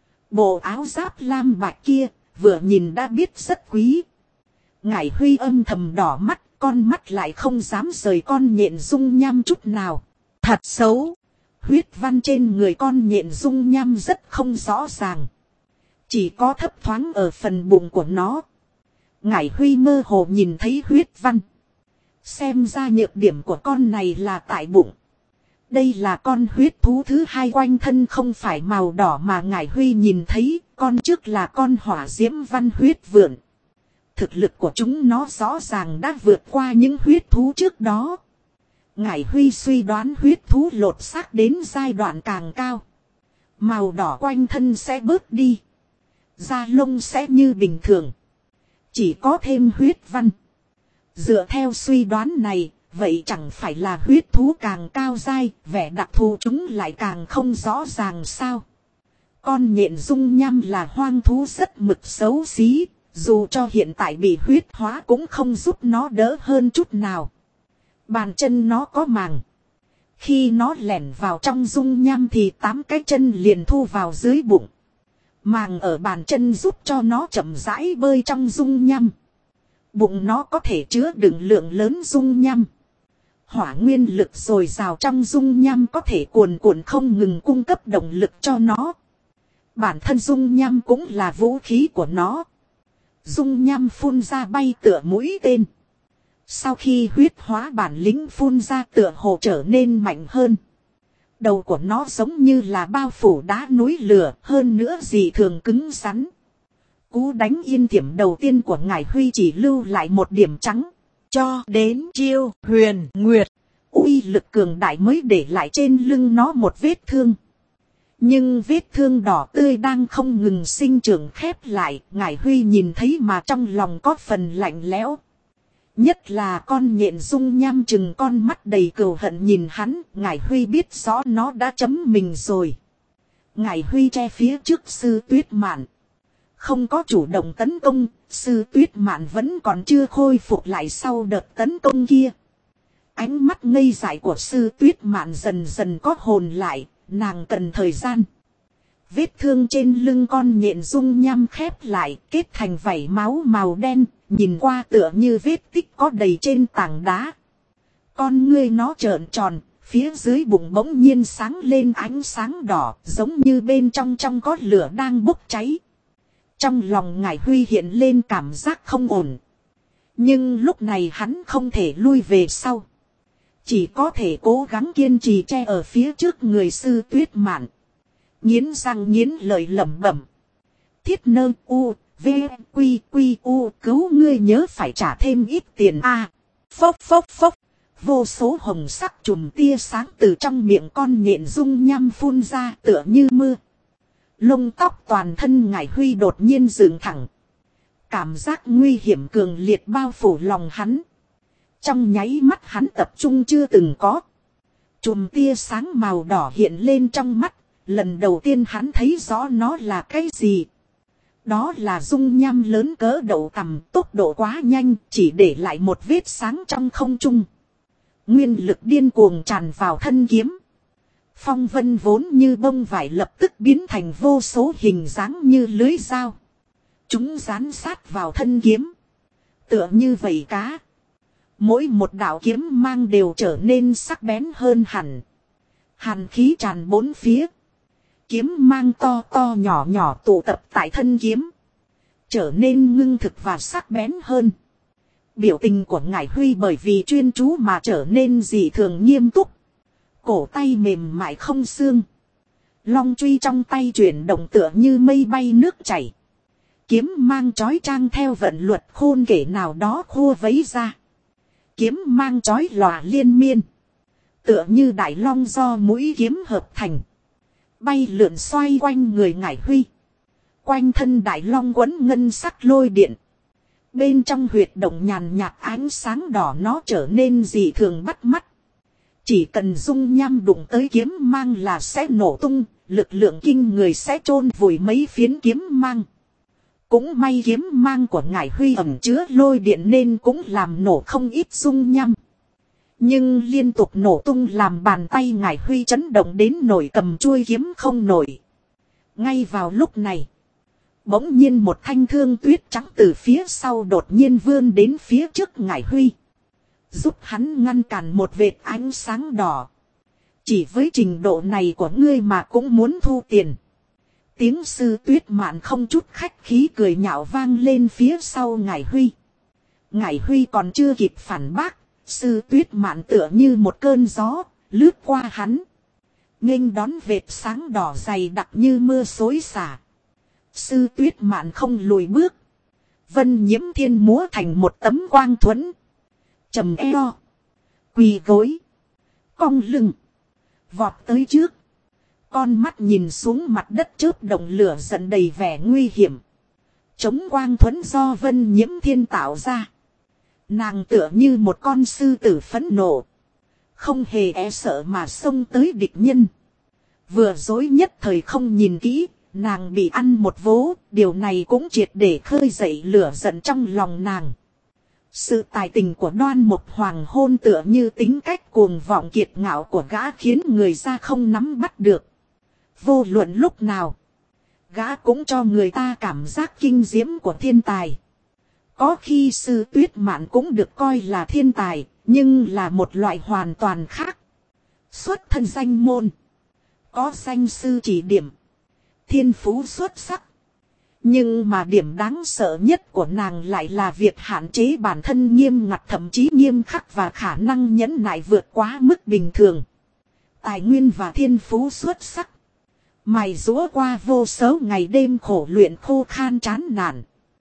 Bộ áo giáp lam bạch kia, vừa nhìn đã biết rất quý. Ngải Huy âm thầm đỏ mắt, con mắt lại không dám rời con nhện dung nham chút nào. Thật xấu. Huyết văn trên người con nhện dung nham rất không rõ ràng. Chỉ có thấp thoáng ở phần bụng của nó. Ngải Huy mơ hồ nhìn thấy huyết văn. Xem ra nhược điểm của con này là tại bụng. Đây là con huyết thú thứ hai, quanh thân không phải màu đỏ mà Ngải Huy nhìn thấy. Con trước là con hỏa diễm văn huyết vượn. Thực lực của chúng nó rõ ràng đã vượt qua những huyết thú trước đó. Ngải Huy suy đoán huyết thú lột xác đến giai đoạn càng cao, màu đỏ quanh thân sẽ bớt đi. Da lông sẽ như bình thường. Chỉ có thêm huyết văn. Dựa theo suy đoán này, vậy chẳng phải là huyết thú càng cao giai, vẻ đặc thù chúng lại càng không rõ ràng sao? Con nhện dung nham là hoang thú rất mực xấu xí, dù cho hiện tại bị huyết hóa cũng không giúp nó đỡ hơn chút nào. Bàn chân nó có màng. Khi nó lẻn vào trong dung nham thì 8 cái chân liền thu vào dưới bụng. Màng ở bàn chân giúp cho nó chậm rãi bơi trong dung nham. Bụng nó có thể chứa đựng lượng lớn dung nham. Hỏa nguyên lực dồi dào trong dung nham có thể cuồn cuộn không ngừng cung cấp động lực cho nó. Bản thân dung nham cũng là vũ khí của nó. Dung nham phun ra bay tựa mũi tên. Sau khi huyết hóa, bản lĩnh phun ra tựa hồ trở nên mạnh hơn. Đầu của nó giống như là bao phủ đá núi lửa, hơn nữa dị thường cứng rắn. Cú đánh yên thiểm đầu tiên của Ngải Huy chỉ lưu lại một điểm trắng. Cho đến chiêu huyền nguyệt, uy lực cường đại mới để lại trên lưng nó một vết thương. Nhưng vết thương đỏ tươi đang không ngừng sinh trưởng khép lại. Ngải Huy nhìn thấy mà trong lòng có phần lạnh lẽo. Nhất là con nhện dung nham chừng con mắt đầy cừu hận nhìn hắn. Ngải Huy biết rõ nó đã chấm mình rồi. Ngải Huy che phía trước Sư Tuyết Mạn, không có chủ động tấn công. Sư Tuyết Mạn vẫn còn chưa khôi phục lại sau đợt tấn công kia. Ánh mắt ngây dại của Sư Tuyết Mạn dần dần có hồn lại. Nàng cần thời gian. Vết thương trên lưng con nhện dung nham khép lại, kết thành vảy máu màu đen, nhìn qua tựa như vết tích có đầy trên tảng đá. Con ngươi nó trợn tròn, phía dưới bụng bỗng nhiên sáng lên ánh sáng đỏ, giống như bên trong có lửa đang bốc cháy. Trong lòng Ngải Huy hiện lên cảm giác không ổn. Nhưng lúc này hắn không thể lui về sau. Chỉ có thể cố gắng kiên trì che ở phía trước người Sư Tuyết Mạn. Nghiến răng nghiến lợi lẩm bẩm. Thiết nơ u, v, quy quy u, cứu ngươi nhớ phải trả thêm ít tiền a. Phốc phốc phốc. Vô số hồng sắc chùm tia sáng từ trong miệng con nhện dung nham phun ra tựa như mưa. Lông tóc toàn thân Ngải Huy đột nhiên dựng thẳng. Cảm giác nguy hiểm cường liệt bao phủ lòng hắn. Trong nháy mắt hắn tập trung chưa từng có. Chùm tia sáng màu đỏ hiện lên trong mắt. Lần đầu tiên hắn thấy rõ nó là cái gì. Đó là dung nham lớn cỡ đậu tằm, tốc độ quá nhanh, chỉ để lại một vết sáng trong không trung. Nguyên lực điên cuồng tràn vào thân kiếm. Phong vân vốn như bông vải lập tức biến thành vô số hình dáng như lưới dao. Chúng dán sát vào thân kiếm. Tựa như vảy cá. Mỗi một đạo kiếm mang đều trở nên sắc bén hơn hẳn. Hàn khí tràn bốn phía. Kiếm mang to to nhỏ nhỏ tụ tập tại thân kiếm. Trở nên ngưng thực và sắc bén hơn. Biểu tình của Ngải Huy bởi vì chuyên chú mà trở nên dị thường nghiêm túc. Cổ tay mềm mại không xương. Long truy trong tay chuyển động tựa như mây bay nước chảy. Kiếm mang chói chang theo vận luật khôn kể nào đó khua vấy ra. Kiếm mang chói lòa liên miên. Tựa như đại long do mũi kiếm hợp thành. Bay lượn xoay quanh người Ngải Huy. Quanh thân đại long quấn ngân sắc lôi điện. Bên trong huyệt động nhàn nhạt ánh sáng đỏ nó trở nên dị thường bắt mắt. Chỉ cần dung nham đụng tới kiếm mang là sẽ nổ tung, lực lượng kinh người sẽ chôn vùi mấy phiến kiếm mang. Cũng may kiếm mang của Ngải Huy ẩn chứa lôi điện nên cũng làm nổ không ít dung nham. Nhưng liên tục nổ tung làm bàn tay Ngải Huy chấn động đến nổi cầm chuôi kiếm không nổi. Ngay vào lúc này, bỗng nhiên một thanh thương tuyết trắng từ phía sau đột nhiên vươn đến phía trước Ngải Huy. Giúp hắn ngăn cản một vệt ánh sáng đỏ. Chỉ với trình độ này của ngươi mà cũng muốn thu tiền. Tiếng Sư Tuyết Mạn không chút khách khí cười nhạo vang lên phía sau Ngải Huy. Ngải Huy còn chưa kịp phản bác. Sư Tuyết Mạn tựa như một cơn gió, lướt qua hắn. Nghênh đón vệt sáng đỏ dày đặc như mưa xối xả. Sư Tuyết Mạn không lùi bước. Vân Nhiễm Thiên múa thành một tấm quang thuẫn. Trầm eo. Quỳ gối. Cong lưng. Vọt tới trước. Con mắt nhìn xuống mặt đất chớp động lửa giận đầy vẻ nguy hiểm. Chống quang thuẫn do Vân Nhiễm Thiên tạo ra. Nàng tựa như một con sư tử phẫn nộ. Không hề e sợ mà xông tới địch nhân. Vừa dối nhất thời không nhìn kỹ. Nàng bị ăn một vố. Điều này cũng triệt để khơi dậy lửa giận trong lòng nàng. Sự tài tình của Đoan Mộc Hoàng hôn tựa như tính cách cuồng vọng kiệt ngạo của gã khiến người ta không nắm bắt được. Vô luận lúc nào. Gã cũng cho người ta cảm giác kinh diễm của thiên tài. Có khi Sư Tuyết Mạn cũng được coi là thiên tài, nhưng là một loại hoàn toàn khác. Xuất thân danh môn. Có danh sư chỉ điểm. Thiên phú xuất sắc. Nhưng mà điểm đáng sợ nhất của nàng lại là việc hạn chế bản thân nghiêm ngặt thậm chí nghiêm khắc và khả năng nhẫn nại vượt quá mức bình thường. Tài nguyên và thiên phú xuất sắc. Mày rũa qua vô số ngày đêm khổ luyện khô khan chán nản.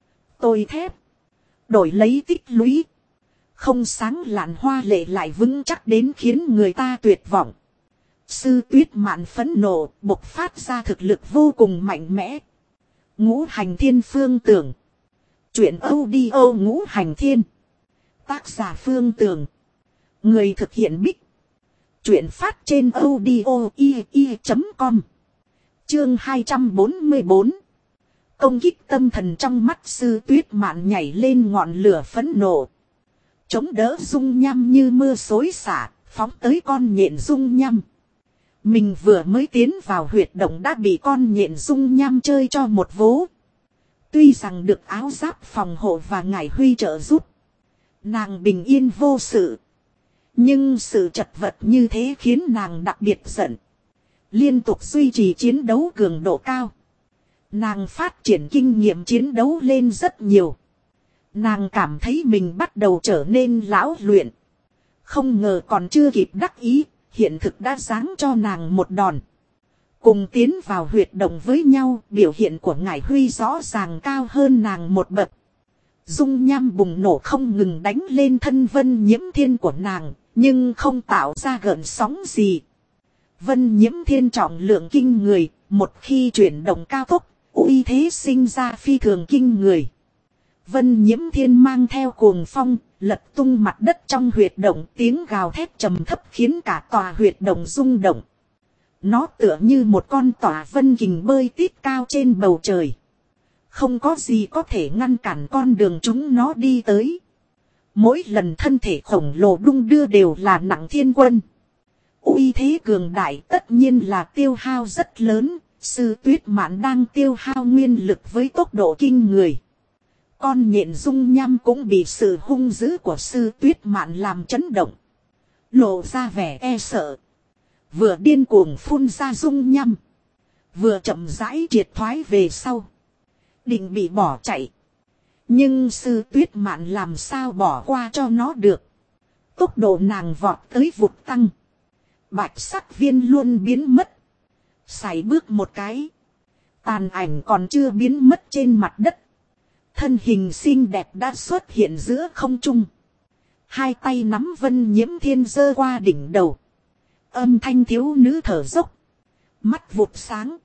Tôi thép. Đổi lấy tích lũy. Không sáng lạn hoa lệ lại vững chắc đến khiến người ta tuyệt vọng. Sư Tuyết Mạn phẫn nộ bộc phát ra thực lực vô cùng mạnh mẽ. Ngũ Hành Thiên Phương Tưởng. Chuyện audio Ngũ Hành Thiên. Tác giả Phương Tưởng. Người thực hiện Bích. Chuyện phát trên audio.com. Chương 244. Công kích tâm thần trong mắt Sư Tuyết Mạn nhảy lên ngọn lửa phẫn nộ. Chống đỡ dung nham như mưa xối xả, phóng tới con nhện dung nham. Mình vừa mới tiến vào huyệt động đã bị con nhện dung nham chơi cho một vố. Tuy rằng được áo giáp phòng hộ và Ngải Huy trợ giúp. Nàng bình yên vô sự. Nhưng sự chật vật như thế khiến nàng đặc biệt giận. Liên tục duy trì chiến đấu cường độ cao. Nàng phát triển kinh nghiệm chiến đấu lên rất nhiều. Nàng cảm thấy mình bắt đầu trở nên lão luyện. Không ngờ còn chưa kịp đắc ý, hiện thực đã giáng cho nàng một đòn. Cùng tiến vào huyệt động với nhau, biểu hiện của Ngải Huy rõ ràng cao hơn nàng một bậc. Dung nham bùng nổ không ngừng đánh lên thân Vân Nhiễm Thiên của nàng, nhưng không tạo ra gợn sóng gì. Vân Nhiễm Thiên trọng lượng kinh người, một khi chuyển động cao tốc, uy thế sinh ra phi thường kinh người. Vân Nhiễm Thiên mang theo cuồng phong, lật tung mặt đất trong huyệt động, tiếng gào thét trầm thấp khiến cả tòa huyệt động rung động. Nó tựa như một con tỏa vân kình bơi tít cao trên bầu trời. Không có gì có thể ngăn cản con đường chúng nó đi tới. Mỗi lần thân thể khổng lồ đung đưa đều là nặng thiên quân. Uy thế cường đại tất nhiên là tiêu hao rất lớn. Sư Tuyết Mạn đang tiêu hao nguyên lực với tốc độ kinh người. Con nhện dung nham cũng bị sự hung dữ của Sư Tuyết Mạn làm chấn động. Lộ ra vẻ e sợ. Vừa điên cuồng phun ra dung nham. Vừa chậm rãi triệt thoái về sau. Định bị bỏ chạy. Nhưng Sư Tuyết Mạn làm sao bỏ qua cho nó được. Tốc độ nàng vọt tới vụt tăng. Bạch sắc viên luôn biến mất. Sải bước một cái. Tàn ảnh còn chưa biến mất trên mặt đất. Thân hình xinh đẹp đã xuất hiện giữa không trung. Hai tay nắm Vân Nhiễm Thiên giơ qua đỉnh đầu. Âm thanh thiếu nữ thở dốc. Mắt vụt sáng.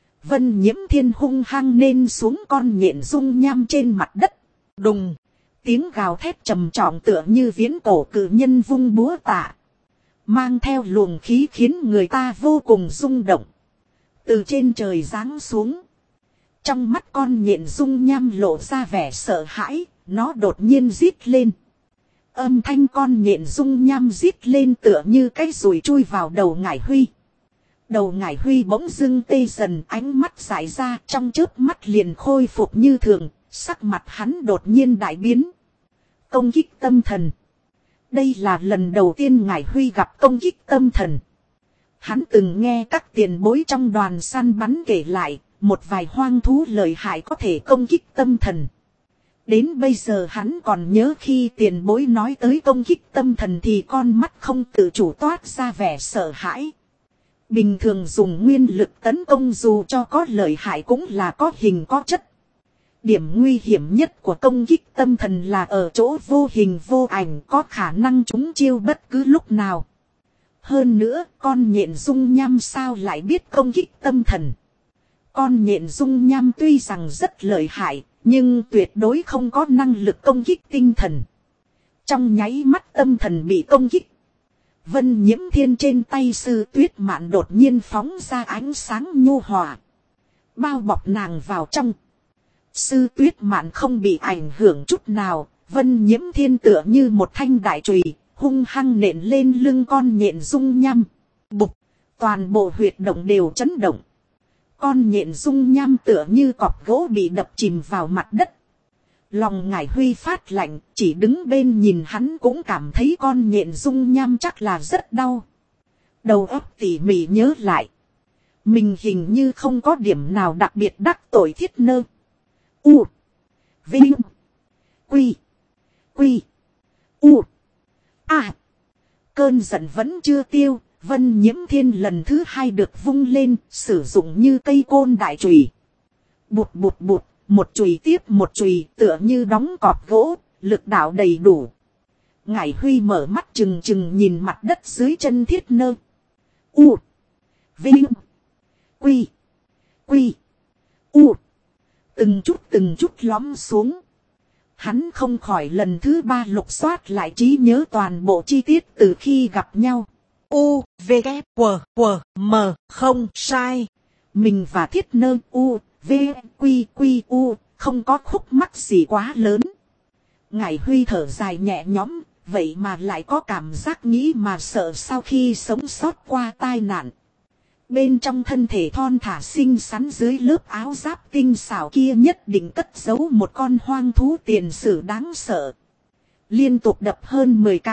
Vân Nhiễm Thiên hung hăng nên xuống con nhện dung nham trên mặt đất. Đùng. Tiếng gào thét trầm trọng tựa như viễn cổ cự nhân vung búa tạ. Mang theo luồng khí khiến người ta vô cùng rung động. Từ trên trời giáng xuống. Trong mắt con nhện dung nham lộ ra vẻ sợ hãi. Nó đột nhiên rít lên. Âm thanh con nhện dung nham rít lên tựa như cái rùi chui vào đầu Ngải Huy. Đầu Ngải Huy bỗng dưng tê dần, ánh mắt dại ra, trong chớp mắt liền khôi phục như thường, sắc mặt hắn đột nhiên đại biến. Công kích tâm thần. Đây là lần đầu tiên Ngải Huy gặp công kích tâm thần. Hắn từng nghe các tiền bối trong đoàn săn bắn kể lại, một vài hoang thú lợi hại có thể công kích tâm thần. Đến bây giờ hắn còn nhớ khi tiền bối nói tới công kích tâm thần thì con mắt không tự chủ toát ra vẻ sợ hãi. Bình thường dùng nguyên lực tấn công dù cho có lợi hại cũng là có hình có chất. Điểm nguy hiểm nhất của công kích tâm thần là ở chỗ vô hình vô ảnh, có khả năng trúng chiêu bất cứ lúc nào. Hơn nữa, con nhện dung nham sao lại biết công kích tâm thần. Con nhện dung nham tuy rằng rất lợi hại, nhưng tuyệt đối không có năng lực công kích tinh thần. Trong nháy mắt tâm thần bị công kích. Vân Nhiễm Thiên trên tay Sư Tuyết Mạn đột nhiên phóng ra ánh sáng nhu hòa. Bao bọc nàng vào trong. Sư Tuyết Mạn không bị ảnh hưởng chút nào. Vân Nhiễm Thiên tựa như một thanh đại chùy, hung hăng nện lên lưng con nhện dung nham. Bụp, toàn bộ huyệt động đều chấn động. Con nhện dung nham tựa như cọc gỗ bị đập chìm vào mặt đất. Lòng Ngải Huy phát lạnh, chỉ đứng bên nhìn hắn cũng cảm thấy con nhện dung nham chắc là rất đau. Đầu óc tỉ mỉ nhớ lại. Mình hình như không có điểm nào đặc biệt đắc tội Thiết Nơ. U. Vinh. Quy. Quy. U. À. Cơn giận vẫn chưa tiêu. Vân Nhiễm Thiên lần thứ hai được vung lên, sử dụng như cây côn đại chùy. Bụt bụt bụt, một chùy tiếp một chùy tựa như đóng cọp gỗ, lực đạo đầy đủ. Ngải Huy mở mắt trừng trừng nhìn mặt đất dưới chân Thiết Nơ. U. Vinh. Quy. Quy. U. Từng chút lõm xuống. Hắn không khỏi lần thứ ba lục soát lại trí nhớ toàn bộ chi tiết từ khi gặp nhau. U, V, K, W, M, không sai. Mình và Thiết Nơ U, V, Quy, U, không có khúc mắc gì quá lớn. Ngải Huy thở dài nhẹ nhõm, vậy mà lại có cảm giác nghĩ mà sợ sau khi sống sót qua tai nạn. Bên trong thân thể thon thả xinh xắn dưới lớp áo giáp tinh xảo kia nhất định cất giấu một con hoang thú tiền sử đáng sợ. Liên tục đập hơn 10 cái,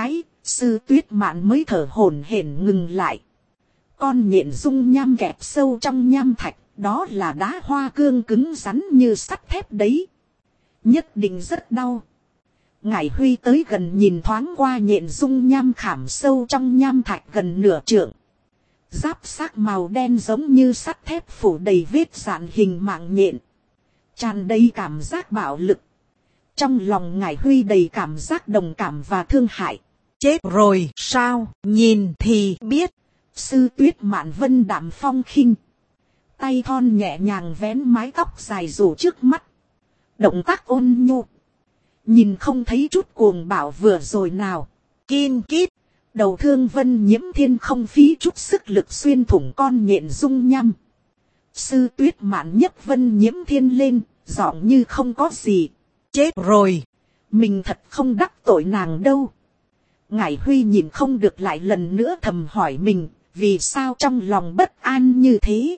Sư Tuyết Mạn mới thở hổn hển ngừng lại. Con nhện dung nham kẹp sâu trong nham thạch, đó là đá hoa cương cứng rắn như sắt thép đấy. Nhất định rất đau. Ngải Huy tới gần nhìn thoáng qua nhện dung nham khảm sâu trong nham thạch gần nửa trượng. Giáp xác màu đen giống như sắt thép phủ đầy vết dạn hình mạng nhện. Tràn đầy cảm giác bạo lực. Trong lòng Ngải Huy đầy cảm giác đồng cảm và thương hại.
Chết rồi sao, nhìn thì biết.
Sư Tuyết Mạn vân đạm phong khinh. Tay thon nhẹ nhàng vén mái tóc dài rủ trước mắt. Động tác ôn nhu. Nhìn không thấy chút cuồng bạo vừa rồi nào.
Kin kít.
Đầu thương Vân Nhiễm Thiên không phí chút sức lực xuyên thủng con nhện dung nham. Sư Tuyết Mạn nhấc Vân Nhiễm Thiên lên, giọng như không có gì.
Chết rồi.
Mình thật không đắc tội nàng đâu. Ngải Huy nhìn không được lại lần nữa thầm hỏi mình, vì sao trong lòng bất an như thế.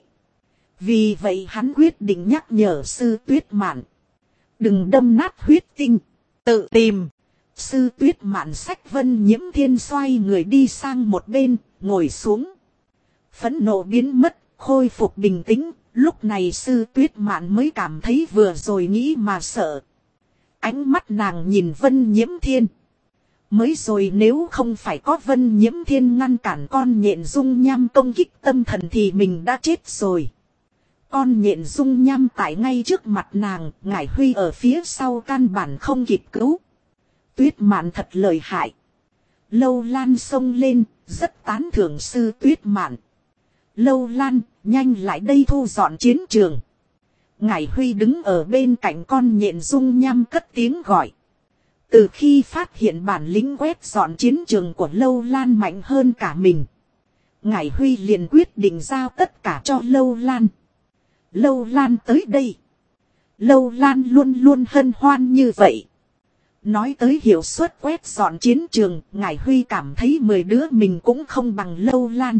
Vì vậy hắn quyết định nhắc nhở Sư Tuyết Mạn. Đừng đâm nát huyết tinh.
Tự tìm.
Sư Tuyết Mạn xách Vân Nhiễm Thiên xoay người đi sang một bên, ngồi xuống. Phẫn nộ biến mất, khôi phục bình tĩnh. Lúc này Sư Tuyết Mạn mới cảm thấy vừa rồi nghĩ mà sợ. Ánh mắt nàng nhìn Vân Nhiễm Thiên. Mới rồi nếu không phải có Vân Nhiễm Thiên ngăn cản con nhện dung nham công kích tâm thần thì mình đã chết rồi. Con nhện dung nham tại ngay trước mặt nàng, Ngải Huy ở phía sau căn bản không kịp cứu. Tuyết Mạn thật lợi hại. Lâu Lan xông lên, rất tán thưởng Sư Tuyết Mạn. Lâu Lan, nhanh lại đây thu dọn chiến trường. Ngải Huy đứng ở bên cạnh con nhện dung nham cất tiếng gọi. Từ khi phát hiện bản lĩnh quét dọn chiến trường của Lâu Lan mạnh hơn cả mình, Ngải Huy liền quyết định giao tất cả cho Lâu Lan. Lâu Lan tới đây. Lâu Lan luôn luôn hân hoan như vậy. Nói tới hiệu suất quét dọn chiến trường, Ngải Huy cảm thấy 10 đứa mình cũng không bằng Lâu Lan.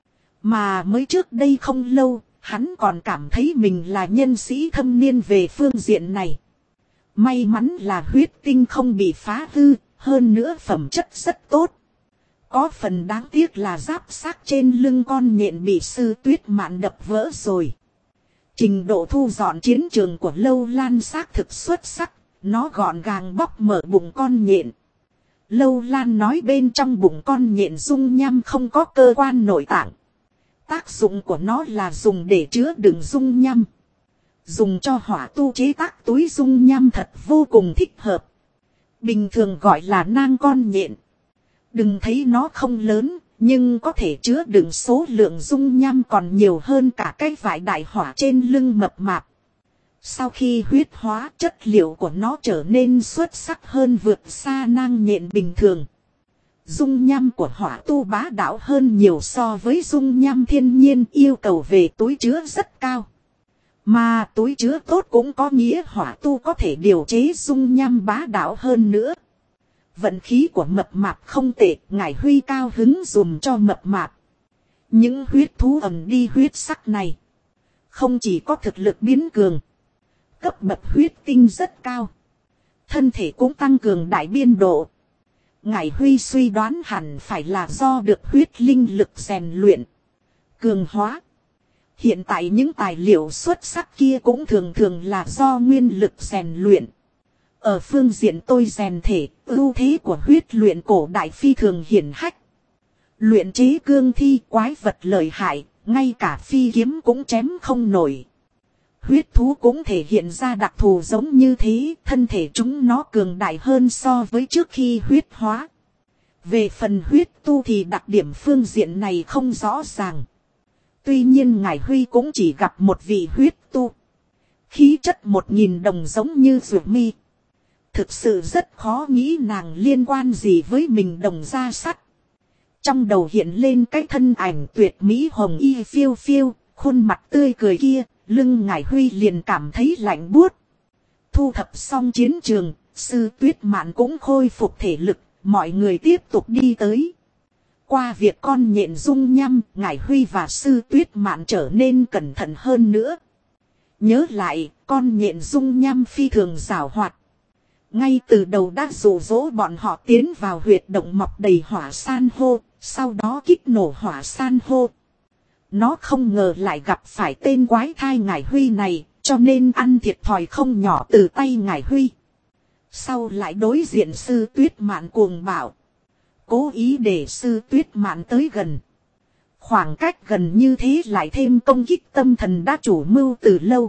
Mà mới trước đây không lâu, hắn còn cảm thấy mình là nhân sĩ thâm niên về phương diện này. May mắn là huyết tinh không bị phá hư, hơn nữa phẩm chất rất tốt. Có phần đáng tiếc là giáp xác trên lưng con nhện bị Sư Tuyết Mạn đập vỡ rồi. Trình độ thu dọn chiến trường của Lâu Lan xác thực xuất sắc, nó gọn gàng bóc mở bụng con nhện. Lâu Lan nói bên trong bụng con nhện dung nham không có cơ quan nội tạng. Tác dụng của nó là dùng để chứa đựng dung nham. Dùng cho hỏa tu chế tác túi dung nham thật vô cùng thích hợp. Bình thường gọi là nang con nhện. Đừng thấy nó không lớn, nhưng có thể chứa đựng số lượng dung nham còn nhiều hơn cả cái vải đại hỏa trên lưng mập mạp. Sau khi huyết hóa, chất liệu của nó trở nên xuất sắc hơn vượt xa nang nhện bình thường. Dung nham của hỏa tu bá đạo hơn nhiều so với dung nham thiên nhiên, yêu cầu về túi chứa rất cao. Mà túi chứa tốt cũng có nghĩa hỏa tu có thể điều chế dung nham bá đạo hơn nữa. Vận khí của mập mạp không tệ, Ngải Huy cao hứng dùm cho mập mạp. Những huyết thú ẩm đi huyết sắc này không chỉ có thực lực biến cường, cấp bậc huyết tinh rất cao, thân thể cũng tăng cường đại biên độ. Ngải Huy suy đoán hẳn phải là do được huyết linh lực rèn luyện, cường hóa. Hiện tại những tài liệu xuất sắc kia cũng thường thường là do nguyên lực rèn luyện. Ở phương diện tôi rèn thể, ưu thế của huyết luyện cổ đại phi thường hiển hách. Luyện chế cương thi quái vật lợi hại, ngay cả phi kiếm cũng chém không nổi. Huyết thú cũng thể hiện ra đặc thù giống như thế, thân thể chúng nó cường đại hơn so với trước khi huyết hóa. Về phần huyết tu thì đặc điểm phương diện này không rõ ràng. Tuy nhiên Ngải Huy cũng chỉ gặp một vị huyết tu. Khí chất 1000 đồng giống như Dược Mi. Thực sự rất khó nghĩ nàng liên quan gì với mình đồng ra sắt. Trong đầu hiện lên cái thân ảnh tuyệt mỹ hồng y phiêu phiêu, khuôn mặt tươi cười kia, lưng Ngải Huy liền cảm thấy lạnh buốt. Thu thập xong chiến trường, Sư Tuyết Mạn cũng khôi phục thể lực, mọi người tiếp tục đi tới. Qua việc con nhện dung nham, Ngải Huy và Sư Tuyết Mạn trở nên cẩn thận hơn nữa. Nhớ lại, con nhện dung nham phi thường giảo hoạt. Ngay từ đầu đã dụ dỗ bọn họ tiến vào huyệt động mọc đầy hỏa san hô, sau đó kích nổ hỏa san hô. Nó không ngờ lại gặp phải tên quái thai Ngải Huy này, cho nên ăn thiệt thòi không nhỏ từ tay Ngải Huy. Sau lại đối diện Sư Tuyết Mạn cuồng bạo, cố ý để Sư Tuyết Mạn tới gần. Khoảng cách gần như thế lại thêm công kích tâm thần đã chủ mưu từ lâu.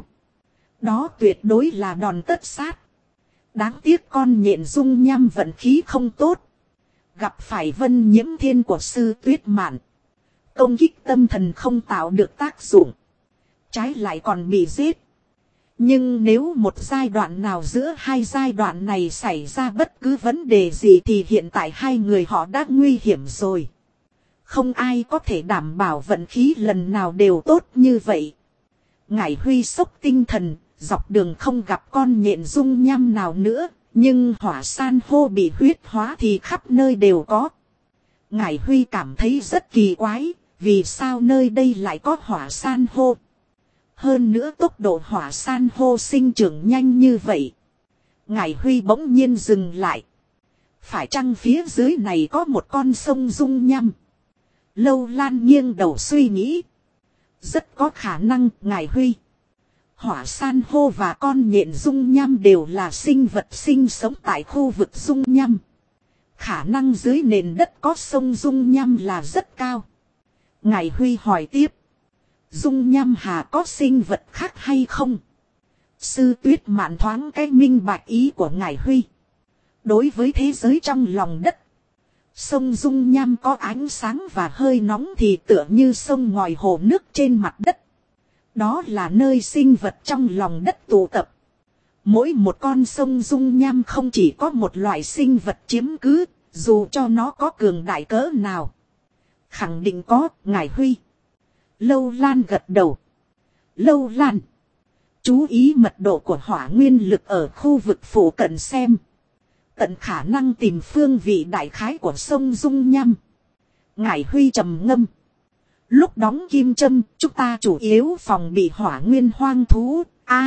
Đó tuyệt đối là đòn tất sát. Đáng tiếc con nhện dung nham vận khí không tốt. Gặp phải Vân Nhiễm Thiên của Sư Tuyết Mạn. Công kích tâm thần không tạo được tác dụng. Trái lại còn bị giết. Nhưng nếu một giai đoạn nào giữa hai giai đoạn này xảy ra bất cứ vấn đề gì thì hiện tại hai người họ đã nguy hiểm rồi. Không ai có thể đảm bảo vận khí lần nào đều tốt như vậy. Ngải Huy sốc tinh thần, dọc đường không gặp con nhện dung nham nào nữa, nhưng hỏa san hô bị huyết hóa thì khắp nơi đều có. Ngải Huy cảm thấy rất kỳ quái, vì sao nơi đây lại có hỏa san hô? Hơn nữa tốc độ hỏa san hô sinh trưởng nhanh như vậy. Ngải Huy bỗng nhiên dừng lại. Phải chăng phía dưới này có một con sông dung nham? Lâu Lan nghiêng đầu suy nghĩ. Rất có khả năng, Ngải Huy. Hỏa san hô và con nhện dung nham đều là sinh vật sinh sống tại khu vực dung nham. Khả năng dưới nền đất có sông dung nham là rất cao. Ngải Huy hỏi tiếp. Dung nham hà có sinh vật khác hay không? Sư Tuyết Mạn thoáng cái minh bạch ý của Ngải Huy. Đối với thế giới trong lòng đất, sông dung nham có ánh sáng và hơi nóng thì tựa như sông ngòi hồ nước trên mặt đất. Đó là nơi sinh vật trong lòng đất tụ tập. Mỗi một con sông dung nham không chỉ có một loại sinh vật chiếm cứ, dù cho nó có cường đại cỡ nào. Khẳng định có, Ngải Huy. Lâu Lan gật đầu. Lâu Lan. Chú ý mật độ của hỏa nguyên lực ở khu vực phụ cận xem. Tận khả năng tìm phương vị đại khái của sông dung nham. Ngải Huy trầm ngâm. Lúc đóng kim châm, chúng ta chủ yếu phòng bị hỏa nguyên hoang thú,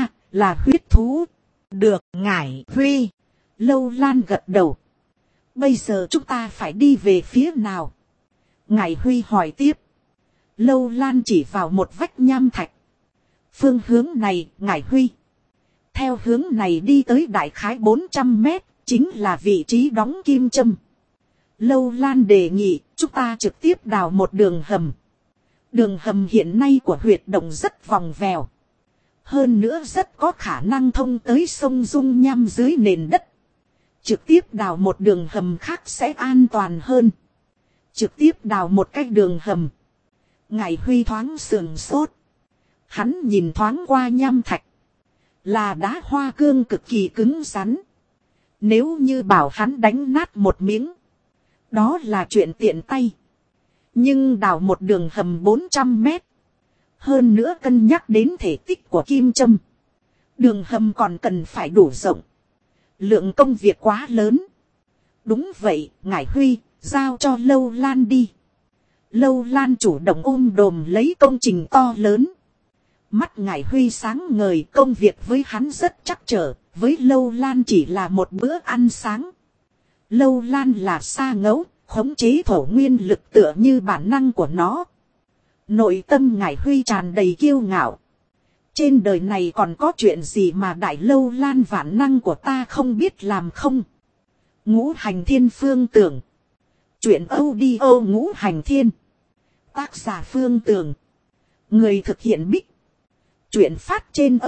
là huyết thú.
Được, Ngải Huy.
Lâu Lan gật đầu. Bây giờ chúng ta phải đi về phía nào? Ngải Huy hỏi tiếp. Lâu Lan chỉ vào một vách nham thạch. Phương hướng này, Ngải Huy. Theo hướng này đi tới đại khái 400 mét, chính là vị trí đóng kim châm. Lâu Lan đề nghị, chúng ta trực tiếp đào một đường hầm. Đường hầm hiện nay của huyệt động rất vòng vèo. Hơn nữa rất có khả năng thông tới sông dung nham dưới nền đất. Trực tiếp đào một đường hầm khác sẽ an toàn hơn. Trực tiếp đào một cái đường hầm. Ngải Huy thoáng sườn sốt. Hắn nhìn thoáng qua nham thạch. Là đá hoa cương cực kỳ cứng rắn. Nếu như bảo hắn đánh nát một miếng. Đó là chuyện tiện tay. Nhưng đào một đường hầm 400 mét. Hơn nữa cân nhắc đến thể tích của kim châm. Đường hầm còn cần phải đủ rộng. Lượng công việc quá lớn. Đúng vậy, Ngải Huy, giao cho Lâu Lan đi. Lâu Lan chủ động ôm đồm lấy công trình to lớn. Mắt Ngải Huy sáng ngời, công việc với hắn rất trắc trở, với Lâu Lan chỉ là một bữa ăn sáng. Lâu Lan là sa ngẫu, khống chế thổ nguyên lực tựa như bản năng của nó. Nội tâm Ngải Huy tràn đầy kiêu ngạo. Trên đời này còn có chuyện gì mà đại Lâu Lan vạn năng của ta không biết làm không? Ngũ Hành Thiên Phương Tưởng. Chuyện audio Ngũ Hành Thiên. Tác giả Phương Tưởng. Người thực hiện Bích. Chuyện phát trên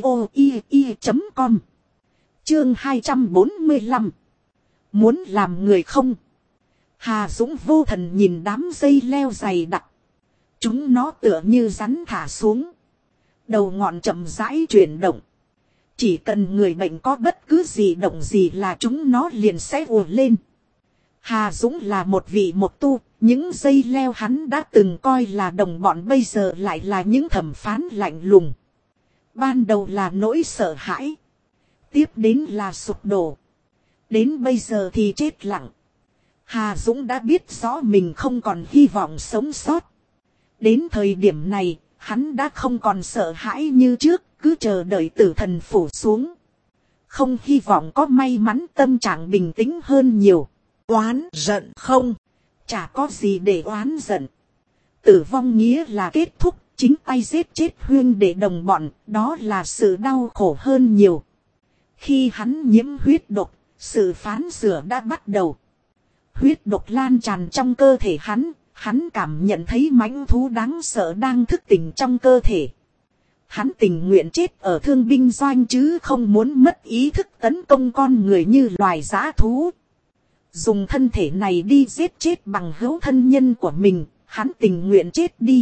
audio.com. Chương 245. Muốn làm người không? Hà Dũng vô thần nhìn đám dây leo dày đặc. Chúng nó tựa như rắn thả xuống. Đầu ngọn chậm rãi chuyển động. Chỉ cần người bệnh có bất cứ gì động gì là chúng nó liền sẽ ùa lên. Hà Dũng là một vị một tu. Những dây leo hắn đã từng coi là đồng bọn bây giờ lại là những thẩm phán lạnh lùng. Ban đầu là nỗi sợ hãi. Tiếp đến là sụp đổ. Đến bây giờ thì chết lặng. Hà Dũng đã biết rõ mình không còn hy vọng sống sót. Đến thời điểm này, hắn đã không còn sợ hãi như trước, cứ chờ đợi tử thần phủ xuống. Không hy vọng có may mắn tâm trạng bình tĩnh hơn nhiều.
Oán giận không?
Chả có gì để oán giận. Tử vong nghĩa là kết thúc, chính tay giết chết huynh đệ đồng bọn, đó là sự đau khổ hơn nhiều. Khi hắn nhiễm huyết độc, sự phán xử đã bắt đầu. Huyết độc lan tràn trong cơ thể hắn cảm nhận thấy mãnh thú đáng sợ đang thức tỉnh trong cơ thể. Hắn tình nguyện chết ở thương binh doanh chứ không muốn mất ý thức tấn công con người như loài dã thú. Dùng thân thể này đi giết chết bằng hữu thân nhân của mình, hắn tình nguyện chết đi.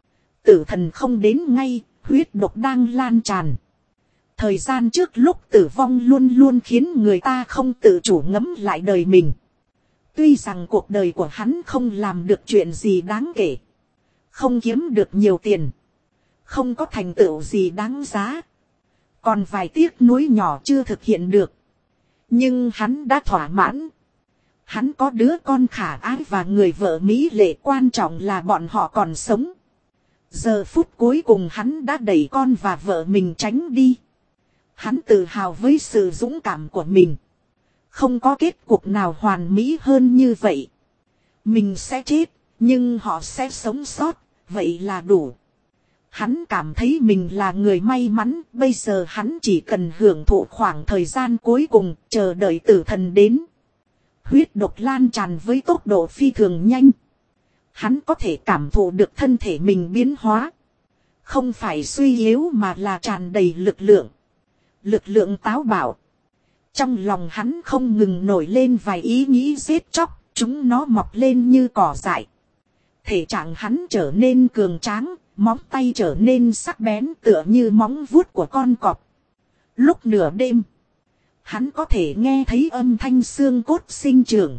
Tử thần không đến ngay, huyết độc đang lan tràn. Thời gian trước lúc tử vong luôn luôn khiến người ta không tự chủ ngẫm lại đời mình. Tuy rằng cuộc đời của hắn không làm được chuyện gì đáng kể. Không kiếm được nhiều tiền. Không có thành tựu gì đáng giá. Còn vài tiếc nuối nhỏ chưa thực hiện được. Nhưng hắn đã thỏa mãn. Hắn có đứa con khả ái và người vợ mỹ lệ, quan trọng là bọn họ còn sống. Giờ phút cuối cùng hắn đã đẩy con và vợ mình tránh đi. Hắn tự hào với sự dũng cảm của mình. Không có kết cục nào hoàn mỹ hơn như vậy. Mình sẽ chết, nhưng họ sẽ sống sót, vậy là đủ. Hắn cảm thấy mình là người may mắn, bây giờ hắn chỉ cần hưởng thụ khoảng thời gian cuối cùng, chờ đợi tử thần đến. Huyết độc lan tràn với tốc độ phi thường nhanh. Hắn có thể cảm thụ được thân thể mình biến hóa. Không phải suy yếu mà là tràn đầy lực lượng. Lực lượng táo bạo. Trong lòng hắn không ngừng nổi lên vài ý nghĩ giết chóc, chúng nó mọc lên như cỏ dại. Thể trạng hắn trở nên cường tráng, móng tay trở nên sắc bén tựa như móng vuốt của con cọp. Lúc nửa đêm, hắn có thể nghe thấy âm thanh xương cốt sinh trưởng.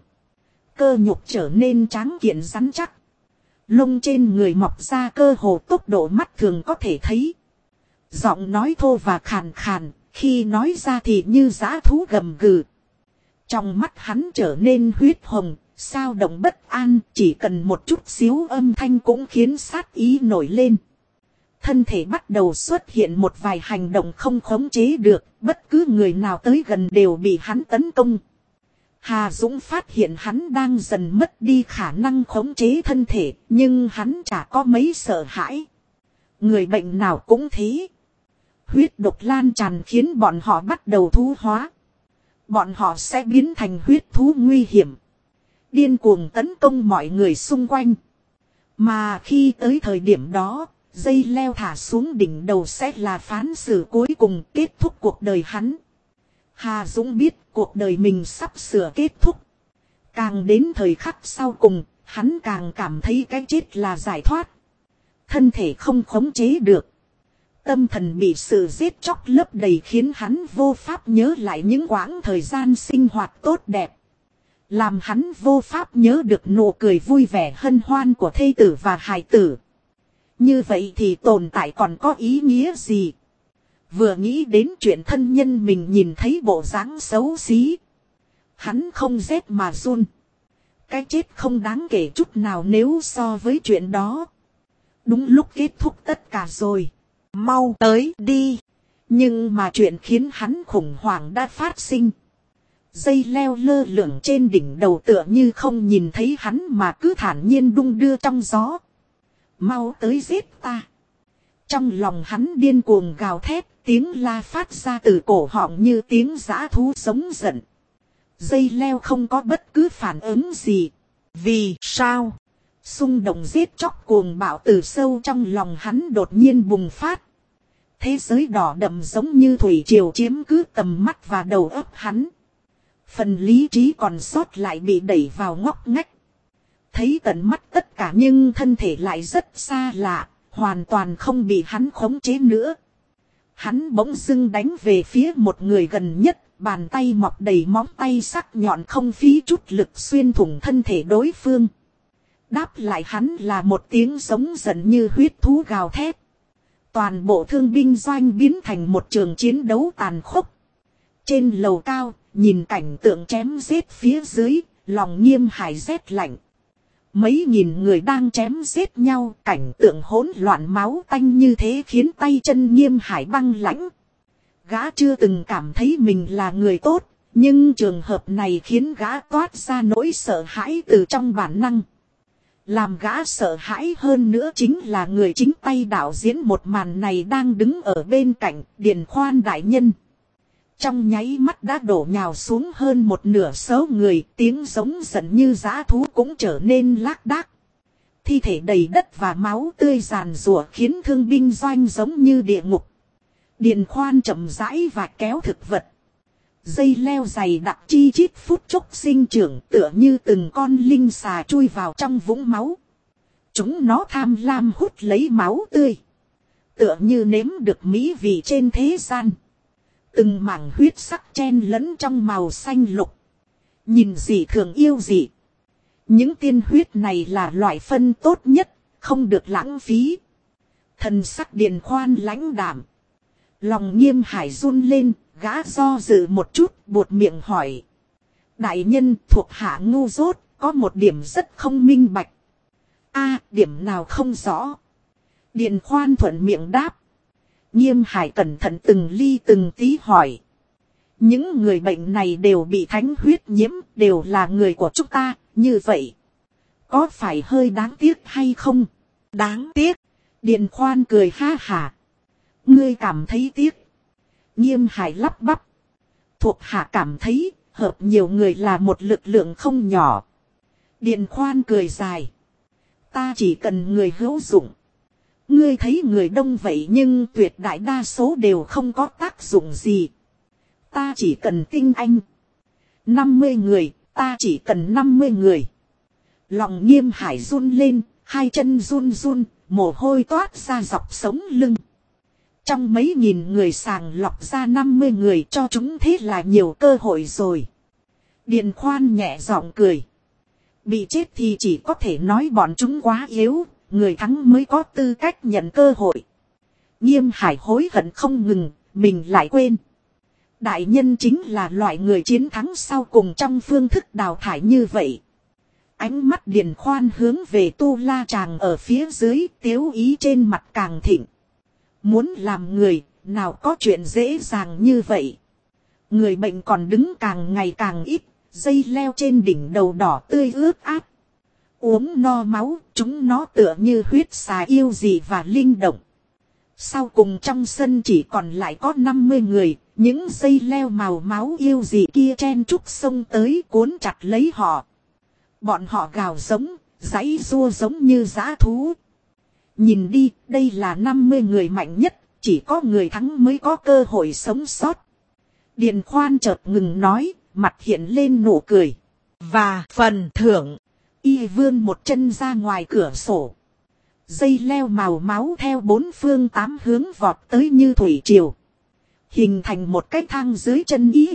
Cơ nhục trở nên tráng kiện rắn chắc. Lông trên người mọc ra cơ hồ tốc độ mắt thường có thể thấy. Giọng nói thô và khàn khàn, khi nói ra thì như dã thú gầm gừ. Trong mắt hắn trở nên huyết hồng, sao động bất an, chỉ cần một chút xíu âm thanh cũng khiến sát ý nổi lên. Thân thể bắt đầu xuất hiện một vài hành động không khống chế được, bất cứ người nào tới gần đều bị hắn tấn công. Hà Dũng phát hiện hắn đang dần mất đi khả năng khống chế thân thể, nhưng hắn chả có mấy sợ hãi. Người bệnh nào cũng thế. Huyết độc lan tràn khiến bọn họ bắt đầu thú hóa. Bọn họ sẽ biến thành huyết thú nguy hiểm. Điên cuồng tấn công mọi người xung quanh. Mà khi tới thời điểm đó, dây leo thả xuống đỉnh đầu sẽ là phán xử cuối cùng kết thúc cuộc đời hắn. Hà Dũng biết cuộc đời mình sắp sửa kết thúc. Càng đến thời khắc sau cùng, hắn càng cảm thấy cái chết là giải thoát. Thân thể không khống chế được. Tâm thần bị sự giết chóc lấp đầy khiến hắn vô pháp nhớ lại những quãng thời gian sinh hoạt tốt đẹp. Làm hắn vô pháp nhớ được nụ cười vui vẻ hân hoan của thê tử và hài tử. Như vậy thì tồn tại còn có ý nghĩa gì? Vừa nghĩ đến chuyện thân nhân mình nhìn thấy bộ dáng xấu xí. Hắn không rét mà run. Cái chết không đáng kể chút nào nếu so với chuyện đó. Đúng lúc kết thúc tất cả rồi. Mau tới đi. Nhưng mà chuyện khiến hắn khủng hoảng đã phát sinh. Dây leo lơ lửng trên đỉnh đầu tựa như không nhìn thấy hắn mà cứ thản nhiên đung đưa trong gió. Mau tới giết ta. Trong lòng hắn điên cuồng gào thét, tiếng la phát ra từ cổ họng như tiếng dã thú sống giận. Dây leo không có bất cứ phản ứng gì. Vì sao? Xung động giết chóc cuồng bạo từ sâu trong lòng hắn đột nhiên bùng phát. Thế giới đỏ đậm giống như thủy triều chiếm cứ tầm mắt và đầu óc hắn. Phần lý trí còn sót lại bị đẩy vào ngóc ngách. Thấy tận mắt tất cả nhưng thân thể lại rất xa lạ, hoàn toàn không bị hắn khống chế nữa. Hắn bỗng dưng đánh về phía một người gần nhất, bàn tay mọc đầy móng tay sắc nhọn không phí chút lực xuyên thủng thân thể đối phương. Đáp lại hắn là một tiếng giống giận như huyết thú gào thét. Toàn bộ thương binh doanh biến thành một trường chiến đấu tàn khốc. Trên lầu cao, nhìn cảnh tượng chém giết phía dưới, lòng Nghiêm Hải rét lạnh. Mấy nghìn người đang chém giết nhau, cảnh tượng hỗn loạn máu tanh như thế khiến tay chân Nghiêm Hải băng lãnh. Gã chưa từng cảm thấy mình là người tốt, nhưng trường hợp này khiến gã toát ra nỗi sợ hãi từ trong bản năng. Làm gã sợ hãi hơn nữa chính là người chính tay đạo diễn một màn này đang đứng ở bên cạnh Điền Khoan đại nhân. Trong nháy mắt đã đổ nhào xuống hơn một nửa số người, tiếng giống giận như dã thú cũng trở nên lác đác. Thi thể đầy đất và máu tươi ràn rủa khiến thương binh doanh giống như địa ngục. Điền Khoan chậm rãi và kéo thực vật. Dây leo dày đặc chi chít phút chốc sinh trưởng tựa như từng con linh xà chui vào trong vũng máu. Chúng nó tham lam hút lấy máu tươi. Tựa như nếm được mỹ vị trên thế gian. Từng mảng huyết sắc chen lẫn trong màu xanh lục. Nhìn dị thường yêu dị. Những tiên huyết này là loại phân tốt nhất, không được lãng phí. Thần sắc Điền Khoan lãnh đạm. Lòng Nghiêm Hải run lên, gã do dự một chút, buột miệng hỏi. Đại nhân thuộc hạ ngu dốt, có một điểm rất không minh bạch. Điểm nào không rõ? Điền Khoan thuận miệng đáp. Nghiêm Hải cẩn thận từng ly từng tí hỏi. Những người bệnh này đều bị thánh huyết nhiễm, đều là người của chúng ta, như vậy. Có phải hơi đáng tiếc hay không? Đáng tiếc. Điền Khoan cười ha hả. Ngươi cảm thấy tiếc. Nghiêm Hải lắp bắp. Thuộc hạ cảm thấy, hợp nhiều người là một lực lượng không nhỏ. Điền Khoan cười dài. Ta chỉ cần người hữu dụng. Ngươi thấy người đông vậy nhưng tuyệt đại đa số đều không có tác dụng gì. Ta chỉ cần tinh anh. 50 người, ta chỉ cần 50 người. Lòng Nghiêm Hải run lên, hai chân run run, mồ hôi toát ra dọc sống lưng. Trong mấy nghìn người sàng lọc ra 50 người cho chúng thế là nhiều cơ hội rồi. Điền Khoan nhẹ giọng cười. Bị chết thì chỉ có thể nói bọn chúng quá yếu, người thắng mới có tư cách nhận cơ hội. Nghiêm Hải hối hận không ngừng, mình lại quên. Đại nhân chính là loại người chiến thắng sau cùng trong phương thức đào thải như vậy. Ánh mắt Điền Khoan hướng về Tu La Tràng ở phía dưới, tiếu ý trên mặt càng thịnh. Muốn làm người, nào có chuyện dễ dàng như vậy. Người bệnh còn đứng càng ngày càng ít, dây leo trên đỉnh đầu đỏ tươi ướt át. Uống no máu, chúng nó tựa như huyết xà yêu dị và linh động. Sau cùng trong sân chỉ còn lại có 50 người, những dây leo màu máu yêu dị kia chen trúc xông tới cuốn chặt lấy họ. Bọn họ gào giống, giãy giụa giống như dã thú. Nhìn đi, đây là 50 người mạnh nhất, chỉ có người thắng mới có cơ hội sống sót. Điền Khoan chợt ngừng nói, mặt hiện lên nụ cười.
Và phần thưởng.
Y vươn một chân ra ngoài cửa sổ. Dây leo màu máu theo bốn phương tám hướng vọt tới như thủy triều. Hình thành một cái thang dưới chân Y.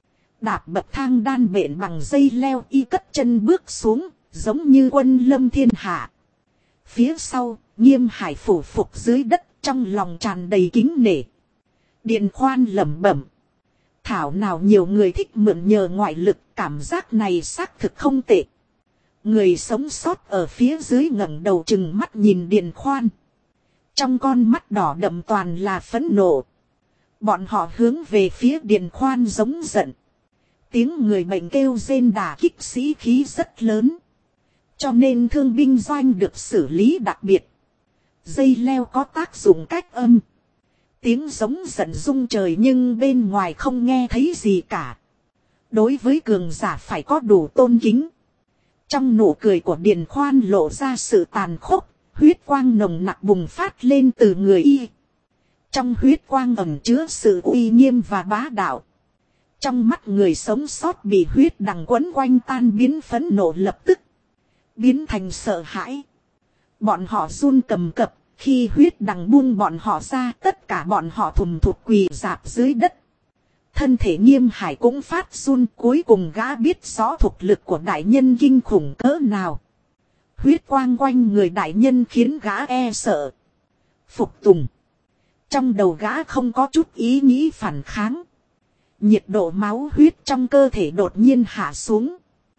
Đạp bậc thang đan bện bằng dây leo, Y cất chân bước xuống, giống như quân lâm thiên hạ. Phía sau, Nghiêm Hải phủ phục dưới đất, trong lòng tràn đầy kính nể. Điền Khoan lẩm bẩm. Thảo nào nhiều người thích mượn nhờ ngoại lực, cảm giác này xác thực không tệ. Người sống sót ở phía dưới ngẩng đầu chừng mắt nhìn Điền Khoan. Trong con mắt đỏ đậm toàn là phẫn nộ. Bọn họ hướng về phía Điền Khoan giống giận. Tiếng người bệnh kêu rên đả kích sĩ khí rất lớn. Cho nên thương binh doanh được xử lý đặc biệt. Dây leo có tác dụng cách âm. Tiếng giống giận rung trời nhưng bên ngoài không nghe thấy gì cả. Đối với cường giả phải có đủ tôn kính. Trong nụ cười của Điền Khoan lộ ra sự tàn khốc, huyết quang nồng nặc bùng phát lên từ người Y. Trong huyết quang ẩn chứa sự uy nghiêm và bá đạo. Trong mắt người sống sót bị huyết đằng quấn quanh tan biến phẫn nộ lập tức. Biến thành sợ hãi. Bọn họ run cầm cập, khi huyết đằng buông bọn họ ra tất cả bọn họ thùm thụt quỳ rạp dưới đất. Thân thể Nghiêm Hải cũng phát run, cuối cùng gã biết rõ thực lực của đại nhân kinh khủng cỡ nào. Huyết quang quanh người đại nhân khiến gã e sợ. Phục tùng. Trong đầu gã không có chút ý nghĩ phản kháng. Nhiệt độ máu huyết trong cơ thể đột nhiên hạ xuống.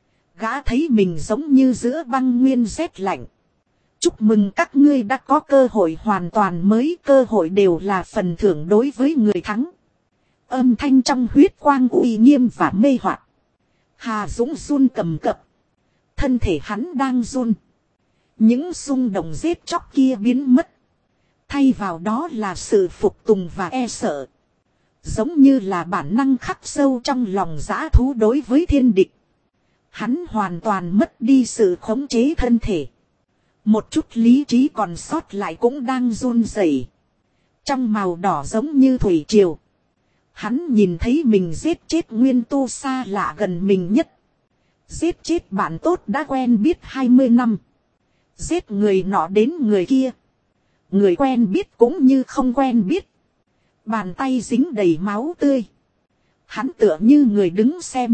Gã thấy mình giống như giữa băng nguyên rét lạnh. Chúc mừng các ngươi đã có cơ hội hoàn toàn mới, cơ hội đều là phần thưởng đối với người thắng. Âm thanh trong huyết quang uy nghiêm và mê hoặc. Hà Dũng run cầm cập. Thân thể hắn đang run. Những xung động giết chóc kia biến mất. Thay vào đó là sự phục tùng và e sợ. Giống như là bản năng khắc sâu trong lòng dã thú đối với thiên địch. Hắn hoàn toàn mất đi sự khống chế thân thể. Một chút lý trí còn sót lại cũng đang run rẩy. Trong màu đỏ giống như thủy triều. Hắn nhìn thấy mình giết chết nguyên tu xa lạ gần mình nhất. Giết chết bạn tốt đã quen biết 20 năm. Giết người nọ đến người kia. Người quen biết cũng như không quen biết. Bàn tay dính đầy máu tươi. Hắn tựa như người đứng xem.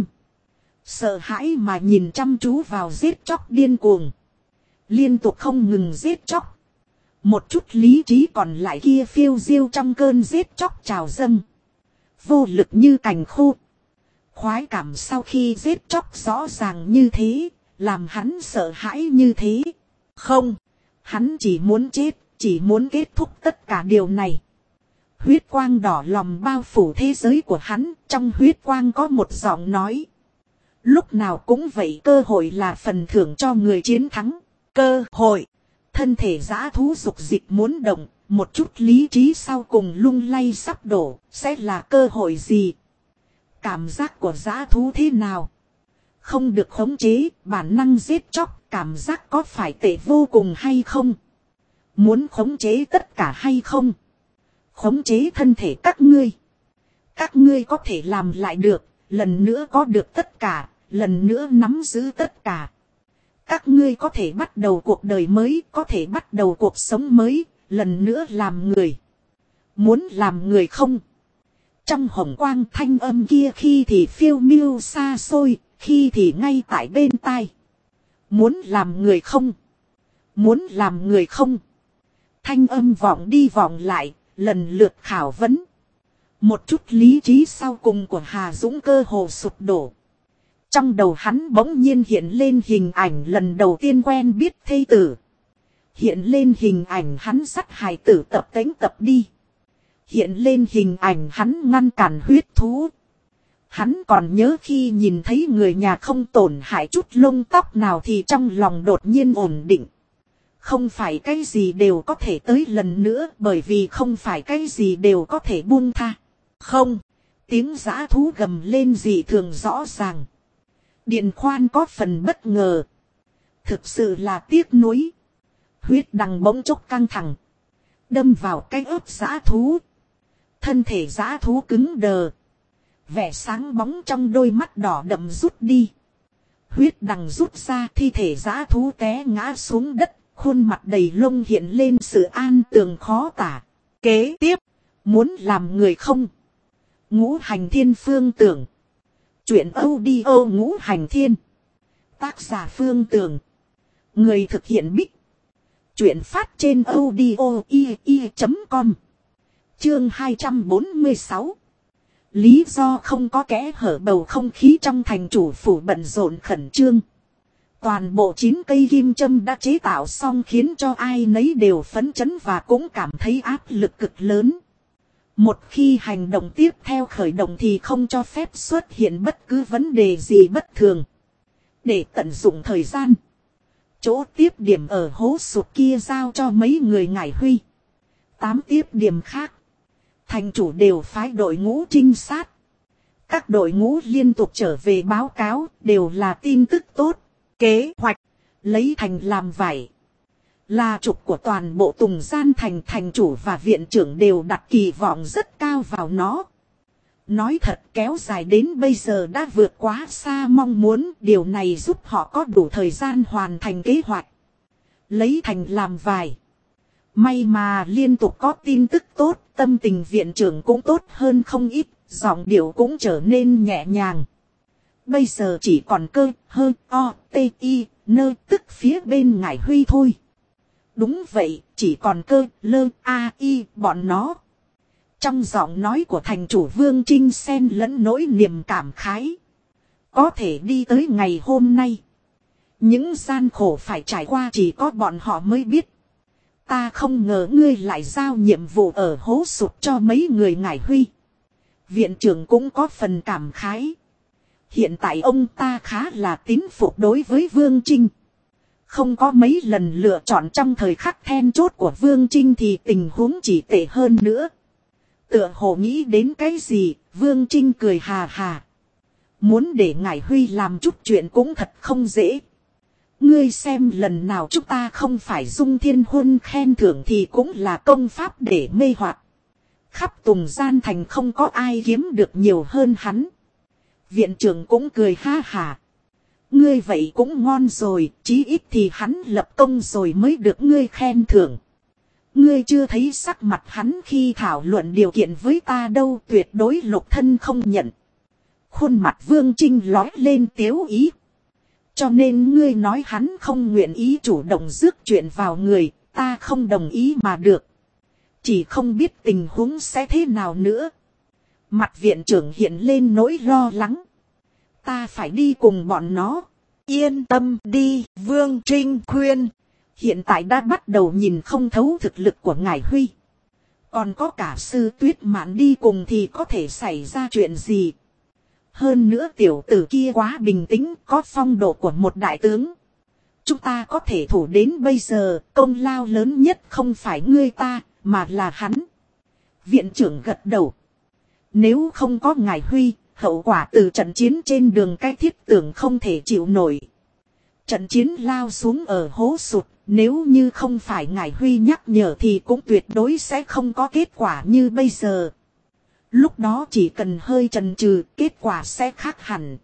Sợ hãi mà nhìn chăm chú vào giết chóc điên cuồng. Liên tục không ngừng giết chóc. Một chút lý trí còn lại kia phiêu diêu trong cơn giết chóc trào dâng. Vô lực như cành khô. Khoái cảm sau khi giết chóc rõ ràng như thế. Làm hắn sợ hãi như thế. Không. Hắn chỉ muốn chết. Chỉ muốn kết thúc tất cả điều này. Huyết quang đỏ lòm bao phủ thế giới của hắn. Trong huyết quang có một giọng nói. Lúc nào cũng vậy, cơ hội là phần thưởng cho người chiến thắng. Cơ hội. Thân thể dã thú dục dịch muốn động. Một chút lý trí sau cùng lung lay sắp đổ. Sẽ là cơ hội gì? Cảm giác của dã thú thế nào? Không được khống chế. Bản năng giết chóc. Cảm giác có phải tệ vô cùng hay không? Muốn khống chế tất cả hay không? Khống chế thân thể các ngươi. Các ngươi có thể làm lại được. Lần nữa có được tất cả. Lần nữa nắm giữ tất cả. Các ngươi có thể bắt đầu cuộc đời mới. Có thể bắt đầu cuộc sống mới. Lần nữa làm người. Muốn làm người không? Trong hồng quang thanh âm kia khi thì phiêu miêu xa xôi. Khi thì ngay tại bên tai. Muốn làm người không? Muốn làm người không? Thanh âm vọng đi vọng lại. Lần lượt khảo vấn. Một chút lý trí sau cùng của Hà Dũng cơ hồ sụp đổ. Trong đầu hắn bỗng nhiên hiện lên hình ảnh lần đầu tiên quen biết thê tử. Hiện lên hình ảnh hắn sát hài tử tập tễnh tập đi. Hiện lên hình ảnh hắn ngăn cản huyết thú. Hắn còn nhớ khi nhìn thấy người nhà không tổn hại chút lông tóc nào thì trong lòng đột nhiên ổn định. Không phải cái gì đều có thể tới lần nữa, bởi vì không phải cái gì đều có thể buông tha. Không, tiếng dã thú gầm lên dị thường rõ ràng. Điện khoan có phần bất ngờ. Thực sự là tiếc nuối. Huyết đằng bỗng chốc căng thẳng. Đâm vào cái ớt dã thú. Thân thể dã thú cứng đờ. Vẻ sáng bóng trong đôi mắt đỏ đậm rút đi. Huyết đằng rút ra, thi thể dã thú té ngã xuống đất. Khuôn mặt đầy lông hiện lên sự an tường khó tả. Kế tiếp, muốn làm người không? Ngũ Hành Thiên Phương Tưởng. Chuyện audio Ngũ Hành Thiên. Tác giả Phương Tưởng. Người thực hiện Bích. Chuyện phát trên audio.com. Chương 246. Lý do không có kẽ hở. Bầu không khí trong thành chủ phủ bận rộn khẩn trương. Toàn bộ 9 cây kim châm đã chế tạo xong khiến cho ai nấy đều phấn chấn và cũng cảm thấy áp lực cực lớn. Một khi hành động tiếp theo khởi động thì không cho phép xuất hiện bất cứ vấn đề gì bất thường. Để tận dụng thời gian. Chỗ tiếp điểm ở hố sụt kia giao cho mấy người Ngải Huy. 8 tiếp điểm khác. Thành chủ đều phái đội ngũ trinh sát. Các đội ngũ liên tục trở về báo cáo đều là tin tức tốt. Kế hoạch, lấy thành làm vải. Là trục của toàn bộ Tùng Gian thành, thành chủ và viện trưởng đều đặt kỳ vọng rất cao vào nó. Nói thật kéo dài đến bây giờ đã vượt quá xa mong muốn, điều này giúp họ có đủ thời gian hoàn thành kế hoạch. Lấy thành làm vải. May mà liên tục có tin tức tốt, tâm tình viện trưởng cũng tốt hơn không ít, giọng điệu cũng trở nên nhẹ nhàng. Bây giờ chỉ còn cơ, hơ, o, t, i, nơ, tức phía bên Ngải Huy thôi. Đúng vậy, chỉ còn cơ, lơ, a, i, bọn nó. Trong giọng nói của thành chủ Vương Trinh xen lẫn nỗi niềm cảm khái. Có thể đi tới ngày hôm nay. Những gian khổ phải trải qua chỉ có bọn họ mới biết. Ta không ngờ ngươi lại giao nhiệm vụ ở hố sụt cho mấy người Ngải Huy. Viện trưởng cũng có phần cảm khái. Hiện tại ông ta khá là tín phục đối với Vương Trinh. Không có mấy lần lựa chọn trong thời khắc then chốt của Vương Trinh thì tình huống chỉ tệ hơn nữa. Tựa hồ nghĩ đến cái gì, Vương Trinh cười hà hà. Muốn để Ngải Huy làm chút chuyện cũng thật không dễ. Ngươi xem lần nào chúng ta không phải dung thiên huân khen thưởng thì cũng là công pháp để mê hoặc. Khắp Tùng Gian Thành không có ai kiếm được nhiều hơn hắn. Viện trưởng cũng cười ha hà. Ngươi vậy cũng ngon rồi, chí ít thì hắn lập công rồi mới được ngươi khen thưởng. Ngươi chưa thấy sắc mặt hắn khi thảo luận điều kiện với ta đâu, tuyệt đối Lục Thân không nhận. Khuôn mặt Vương Trinh lói lên tiếu ý. Cho nên ngươi nói hắn không nguyện ý chủ động rước chuyện vào người, ta không đồng ý mà được. Chỉ không biết tình huống sẽ thế nào nữa. Mặt viện trưởng hiện lên nỗi lo lắng. Ta phải đi cùng bọn nó.
Yên tâm đi, Vương Trinh khuyên.
Hiện tại đã bắt đầu nhìn không thấu thực lực của Ngải Huy. Còn có cả Sư Tuyết Mạn đi cùng thì có thể xảy ra chuyện gì. Hơn nữa tiểu tử kia quá bình tĩnh, có phong độ của một đại tướng. Chúng ta có thể thủ đến bây giờ, công lao lớn nhất không phải ngươi ta, mà là hắn. Viện trưởng gật đầu. Nếu không có Ngải Huy, hậu quả từ trận chiến trên đường cái thiết tưởng không thể chịu nổi. Trận chiến lao xuống ở hố sụt, nếu như không phải Ngải Huy nhắc nhở thì cũng tuyệt đối sẽ không có kết quả như bây giờ. Lúc đó chỉ cần hơi chần chừ, kết quả sẽ khác hẳn.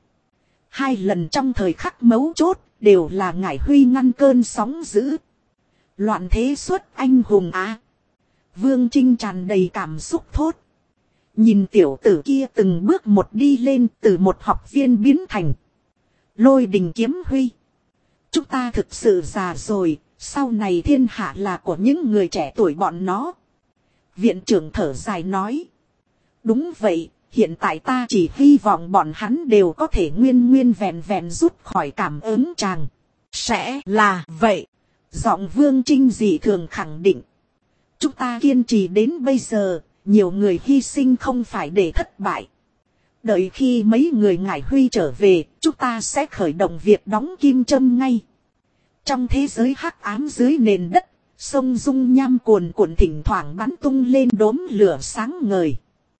2 lần trong thời khắc mấu chốt, đều là Ngải Huy ngăn cơn sóng dữ. Loạn thế xuất anh hùng á. Vương Trinh tràn đầy cảm xúc thốt. Nhìn tiểu tử kia từng bước một đi lên, từ một học viên biến thành Lôi Đình Kiếm Huy. Chúng ta thực sự già rồi, sau này thiên hạ là của những người trẻ tuổi bọn nó. Viện trưởng thở dài nói. Đúng vậy, hiện tại ta chỉ hy vọng bọn hắn đều có thể nguyên vẹn rút khỏi cảm ứng tràng.
Sẽ là vậy.
Giọng Vương Trinh dị thường khẳng định. Chúng ta kiên trì đến bây giờ, nhiều người hy sinh không phải để thất bại. Đợi khi mấy người Ngải Huy trở về, chúng ta sẽ khởi động việc đóng kim châm ngay. Trong thế giới hắc ám dưới nền đất, sông dung nham cuồn cuộn thỉnh thoảng bắn tung lên đốm lửa sáng ngời.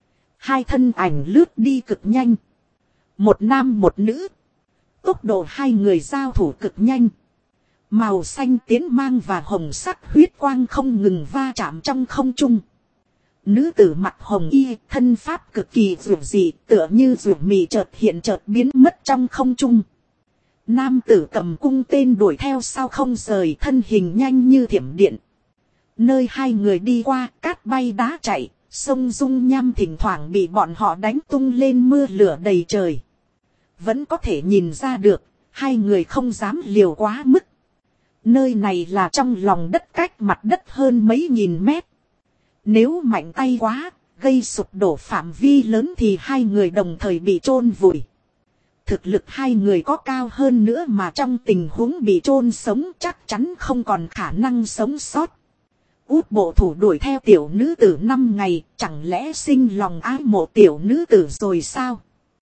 2 thân ảnh lướt đi cực nhanh. Một nam một nữ. Tốc độ 2 người giao thủ cực nhanh. Màu xanh tiến mang và hồng sắc huyết quang không ngừng va chạm trong không trung. Nữ tử mặt hồng y, thân pháp cực kỳ dịu dị, tựa như dịu mị chợt hiện chợt biến mất trong không trung. Nam tử cầm cung tên đuổi theo sau không rời, thân hình nhanh như thiểm điện. Nơi 2 người đi qua, cát bay đá chạy, sông dung nham thỉnh thoảng bị bọn họ đánh tung lên mưa lửa đầy trời. Vẫn có thể nhìn ra được, 2 người không dám liều quá mức. Nơi này là trong lòng đất cách mặt đất hơn mấy nghìn mét. Nếu mạnh tay quá, gây sụp đổ phạm vi lớn thì 2 người đồng thời bị chôn vùi. Thực lực 2 người có cao hơn nữa mà trong tình huống bị chôn sống chắc chắn không còn khả năng sống sót. Út bộ thủ đuổi theo tiểu nữ tử 5 ngày, chẳng lẽ sinh lòng ái mộ tiểu nữ tử rồi sao?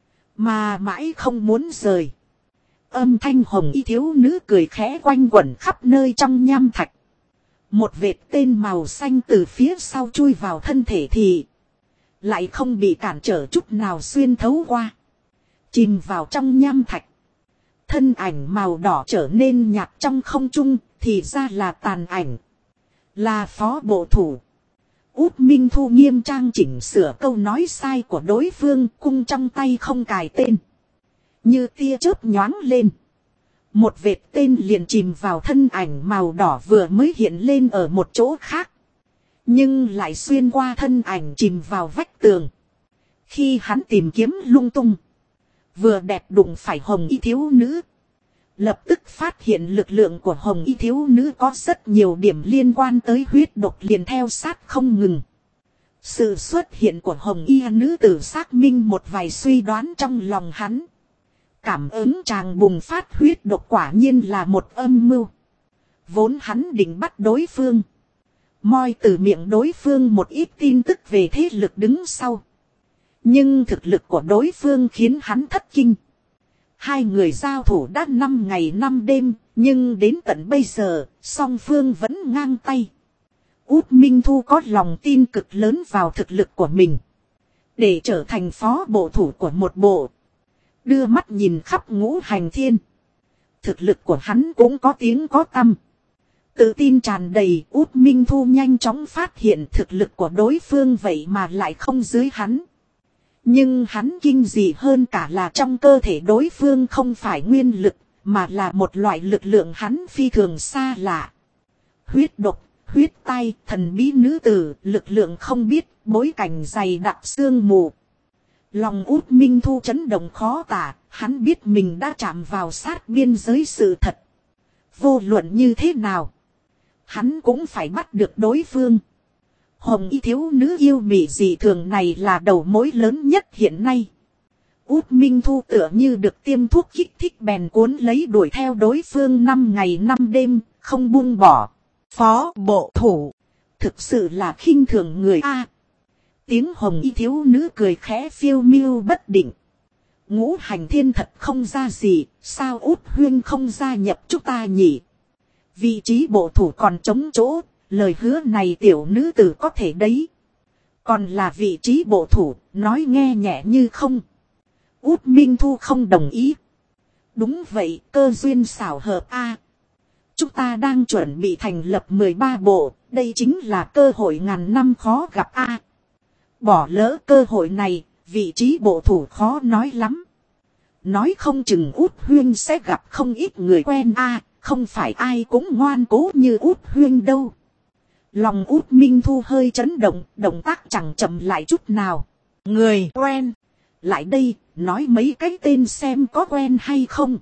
Mà mãi không muốn rời. Âm thanh hồng y thiếu nữ cười khẽ quanh quẩn khắp nơi trong nham thạch. Một vệt tên màu xanh từ phía sau chui vào thân thể thì lại không bị cản trở chút nào xuyên thấu qua. Chìm vào trong nham thạch. Thân ảnh màu đỏ trở nên nhạt trong không trung, thì ra là tàn ảnh. Là phó bộ thủ. Út Minh Thu nghiêm trang chỉnh sửa câu nói sai của đối phương, cung trong tay không cài tên. Như tia chớp nhoáng lên. Một vệt tên liền chìm vào thân ảnh màu đỏ vừa mới hiện lên ở một chỗ khác. Nhưng lại xuyên qua thân ảnh chìm vào vách tường. Khi hắn tìm kiếm lung tung. Vừa đẹp đụng phải hồng y thiếu nữ. Lập tức phát hiện lực lượng của hồng y thiếu nữ có rất nhiều điểm liên quan tới huyết độc liền theo sát không ngừng. Sự xuất hiện của hồng y nữ tử xác minh một vài suy đoán trong lòng hắn. Cảm ứng chàng bùng phát huyết độc quả nhiên là một âm mưu. Vốn hắn định bắt đối phương. Moi từ miệng đối phương một ít tin tức về thế lực đứng sau. Nhưng thực lực của đối phương khiến hắn thất kinh. Hai người giao thủ đã 5 ngày 5 đêm, nhưng đến tận bây giờ, song phương vẫn ngang tay. Út Minh Thu có lòng tin cực lớn vào thực lực của mình. Để trở thành phó bộ thủ của một bộ. Đưa mắt nhìn khắp ngũ hành thiên. Thực lực của hắn cũng có tiếng có tăm. Tự tin tràn đầy, Út Minh Thu nhanh chóng phát hiện thực lực của đối phương vậy mà lại không dưới hắn. Nhưng hắn kinh dị hơn cả là trong cơ thể đối phương không phải nguyên lực, mà là một loại lực lượng hắn phi thường xa lạ. Huyết độc, huyết tai, thần bí nữ tử, lực lượng không biết, bối cảnh dày đặc sương mù. Lòng Út Minh Thu chấn động khó tả, hắn biết mình đã chạm vào sát biên giới sự thật. Vô luận như thế nào, hắn cũng phải bắt được đối phương. Hồng y thiếu nữ yêu mị dị thường này là đầu mối lớn nhất hiện nay. Út Minh Thu tựa như được tiêm thuốc kích thích bèn cuốn lấy đuổi theo đối phương 5 ngày 5 đêm, không buông bỏ. Phó bộ thủ, thực sự là khinh thường người A. Tiếng hồng y thiếu nữ cười khẽ phiêu miêu bất định. Ngũ hành thiên thật không ra gì, sao Út Huyên không gia nhập chúng ta nhỉ? Vị trí bộ thủ còn trống chỗ, lời hứa này tiểu nữ tử có thể đấy. Còn là vị trí bộ thủ, nói nghe nhẹ như không. Út Minh Thu không đồng ý. Đúng vậy, cơ duyên xảo hợp A. Chúng ta đang chuẩn bị thành lập 13 bộ, đây chính là cơ hội ngàn năm khó gặp A. Bỏ lỡ cơ hội này, vị trí bộ thủ khó nói lắm. Nói không chừng Út Huyên sẽ gặp không ít người quen A, không phải ai cũng ngoan cố như Út Huyên đâu. Lòng Út Minh Thu hơi chấn động, động tác chẳng chậm lại chút nào. Người quen, lại đây, nói mấy cái tên xem có quen hay không.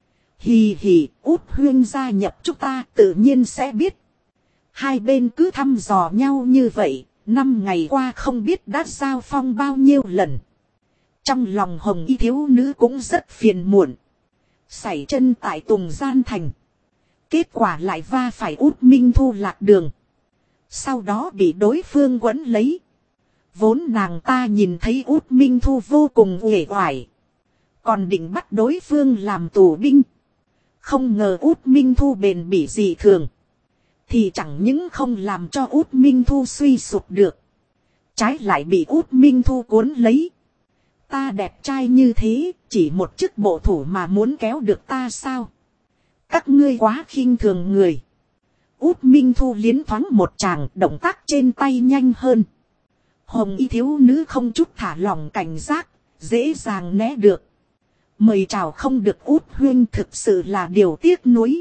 Hì hì, Út Huyên gia nhập chúng ta tự nhiên sẽ biết. Hai bên cứ thăm dò nhau như vậy, 5 ngày qua không biết đã giao phong bao nhiêu lần. Trong lòng hồng y thiếu nữ cũng rất phiền muộn. Sảy chân tại Tùng Gian Thành. Kết quả lại va phải Út Minh Thu lạc đường. Sau đó bị đối phương quấn lấy. Vốn nàng ta nhìn thấy Út Minh Thu vô cùng uể oải. Còn định bắt đối phương làm tù binh. Không ngờ Út Minh Thu bền bỉ dị thường. Thì chẳng những không làm cho Út Minh Thu suy sụp được. Trái lại bị Út Minh Thu cuốn lấy. Ta đẹp trai như thế, chỉ một chức bộ thủ mà muốn kéo được ta sao? Các ngươi quá khinh thường người. Út Minh Thu liến thoáng một tràng, động tác trên tay nhanh hơn. Hồng y thiếu nữ không chút thả lỏng cảnh giác, dễ dàng né được. Mời chào không được Út Huyên thực sự là điều tiếc nuối.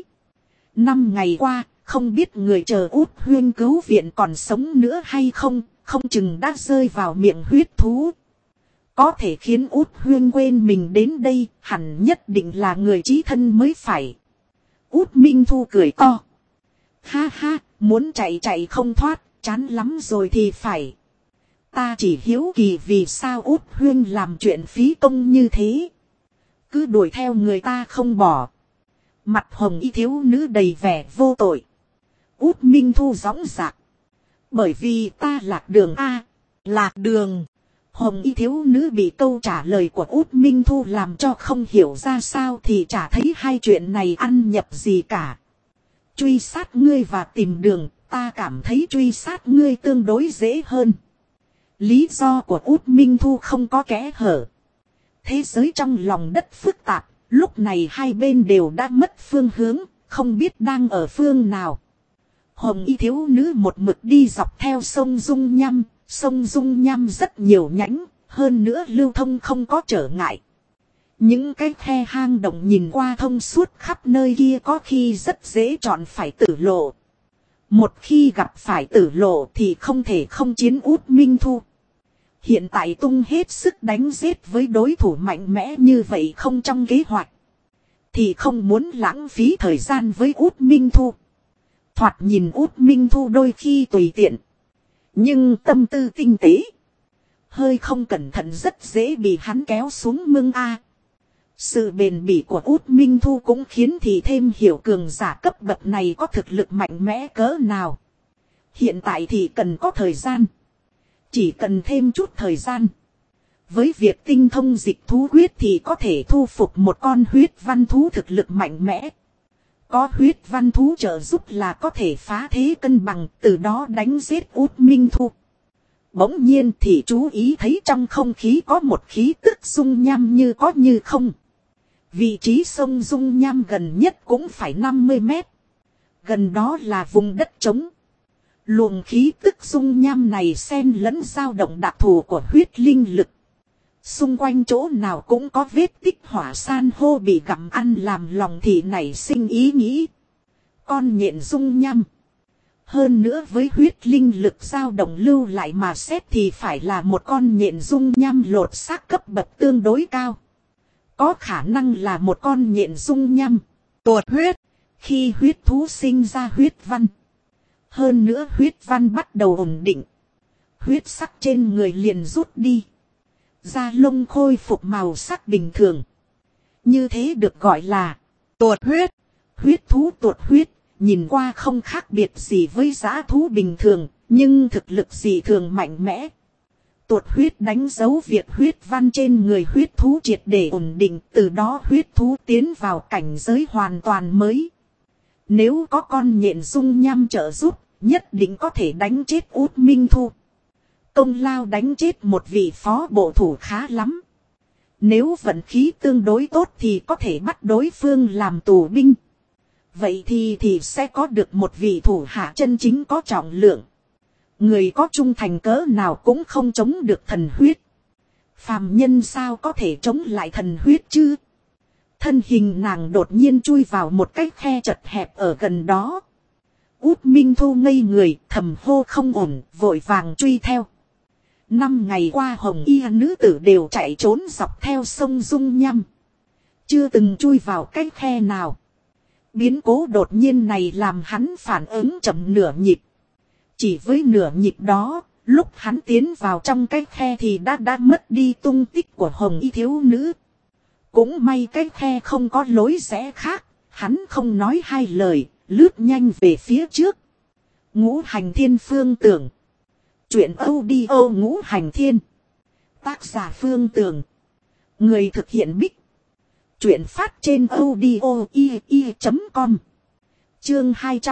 5 ngày qua, không biết người chờ Út Huyên cứu viện còn sống nữa hay không, không chừng đã rơi vào miệng huyết thú. Có thể khiến Út Huyên quên mình đến đây, hẳn nhất định là người chí thân mới phải. Út Minh Thu cười to. Ha ha, muốn chạy chạy không thoát, chán lắm rồi thì phải. Ta chỉ hiếu kỳ vì sao Út Huyên làm chuyện phí công như thế. Cứ đuổi theo người ta không bỏ. Mặt hồng y thiếu nữ đầy vẻ vô tội. Út Minh Thu gióng giạc. Bởi vì ta lạc đường A. Lạc đường. Hồng y thiếu nữ bị câu trả lời của Út Minh Thu làm cho không hiểu ra sao thì chả thấy hai chuyện này ăn nhập gì cả. Truy sát ngươi và tìm đường, ta cảm thấy truy sát ngươi tương đối dễ hơn. Lý do của Út Minh Thu không có kẽ hở. Thế giới trong lòng đất phức tạp, lúc này hai bên đều đã mất phương hướng, không biết đang ở phương nào. Hồng y thiếu nữ một mực đi dọc theo sông Dung Nham, sông Dung Nham rất nhiều nhánh, hơn nữa lưu thông không có trở ngại. Những cái khe hang động nhìn qua thông suốt khắp nơi kia có khi rất dễ chọn phải tử lộ. Một khi gặp phải tử lộ thì không thể không chiến Út Minh Thu. Hiện tại tung hết sức đánh giết với đối thủ mạnh mẽ như vậy không trong kế hoạch. Thì không muốn lãng phí thời gian với Út Minh Thu. Thoạt nhìn Út Minh Thu đôi khi tùy tiện. Nhưng tâm tư tinh tế. Hơi không cẩn thận rất dễ bị hắn kéo xuống mương A. Sự bền bỉ của Út Minh Thu cũng khiến thì thêm hiểu cường giả cấp bậc này có thực lực mạnh mẽ cỡ nào. Hiện tại thì cần có thời gian. Chỉ cần thêm chút thời gian. Với việc tinh thông dịch thú huyết thì có thể thu phục một con huyết văn thú thực lực mạnh mẽ. Có huyết văn thú trợ giúp là có thể phá thế cân bằng, từ đó đánh giết Út Minh Thu. Bỗng nhiên thì chú ý thấy trong không khí có một khí tức dung nham như có như không. Vị trí sông dung nham gần nhất cũng phải 50 mét. Gần đó là vùng đất trống. Luồng khí tức dung nham này xen lẫn dao động đặc thù của huyết linh lực. Xung quanh chỗ nào cũng có vết tích hỏa san hô bị gặm ăn, làm lòng thị nảy sinh ý nghĩ. Con nhện dung nham. Hơn nữa với huyết linh lực dao động lưu lại mà xét thì phải là một con nhện dung nham lột xác cấp bậc tương đối cao. Có khả năng là một con nhện dung nham tuột huyết. Khi huyết thú sinh ra huyết văn. Hơn nữa huyết văn bắt đầu ổn định. Huyết sắc trên người liền rút đi. Da lông khôi phục màu sắc bình thường. Như thế được gọi là tuột huyết. Huyết thú tuột huyết, nhìn qua không khác biệt gì với dã thú bình thường, nhưng thực lực dị thường mạnh mẽ. Tuột huyết đánh dấu việc huyết văn trên người huyết thú triệt để ổn định, từ đó huyết thú tiến vào cảnh giới hoàn toàn mới. Nếu có con nhện dung nham trợ giúp, nhất định có thể đánh chết Út Minh Thu. Công lao đánh chết một vị phó bộ thủ khá lắm. Nếu vận khí tương đối tốt thì có thể bắt đối phương làm tù binh. Vậy thì sẽ có được một vị thủ hạ chân chính có trọng lượng. Người có trung thành cỡ nào cũng không chống được thần huyết. Phàm nhân sao có thể chống lại thần huyết chứ? Thân hình nàng đột nhiên chui vào một cái khe chật hẹp ở gần đó. Út Minh Thu ngây người, thầm hô không ổn, vội vàng truy theo. 5 ngày qua hồng y nữ tử đều chạy trốn dọc theo sông dung nham. Chưa từng chui vào cái khe nào. Biến cố đột nhiên này làm hắn phản ứng chậm nửa nhịp. Chỉ với nửa nhịp đó, lúc hắn tiến vào trong cái khe thì đã mất đi tung tích của hồng y thiếu nữ. Cũng may cái khe không có lối rẽ khác, hắn không nói hai lời, lướt nhanh về phía trước. Ngũ Hành Thiên Phương Tưởng. Chuyện audio Ngũ Hành Thiên. Tác giả Phương Tưởng. Người thực hiện Bích. Chuyện phát trên audio.com. Chương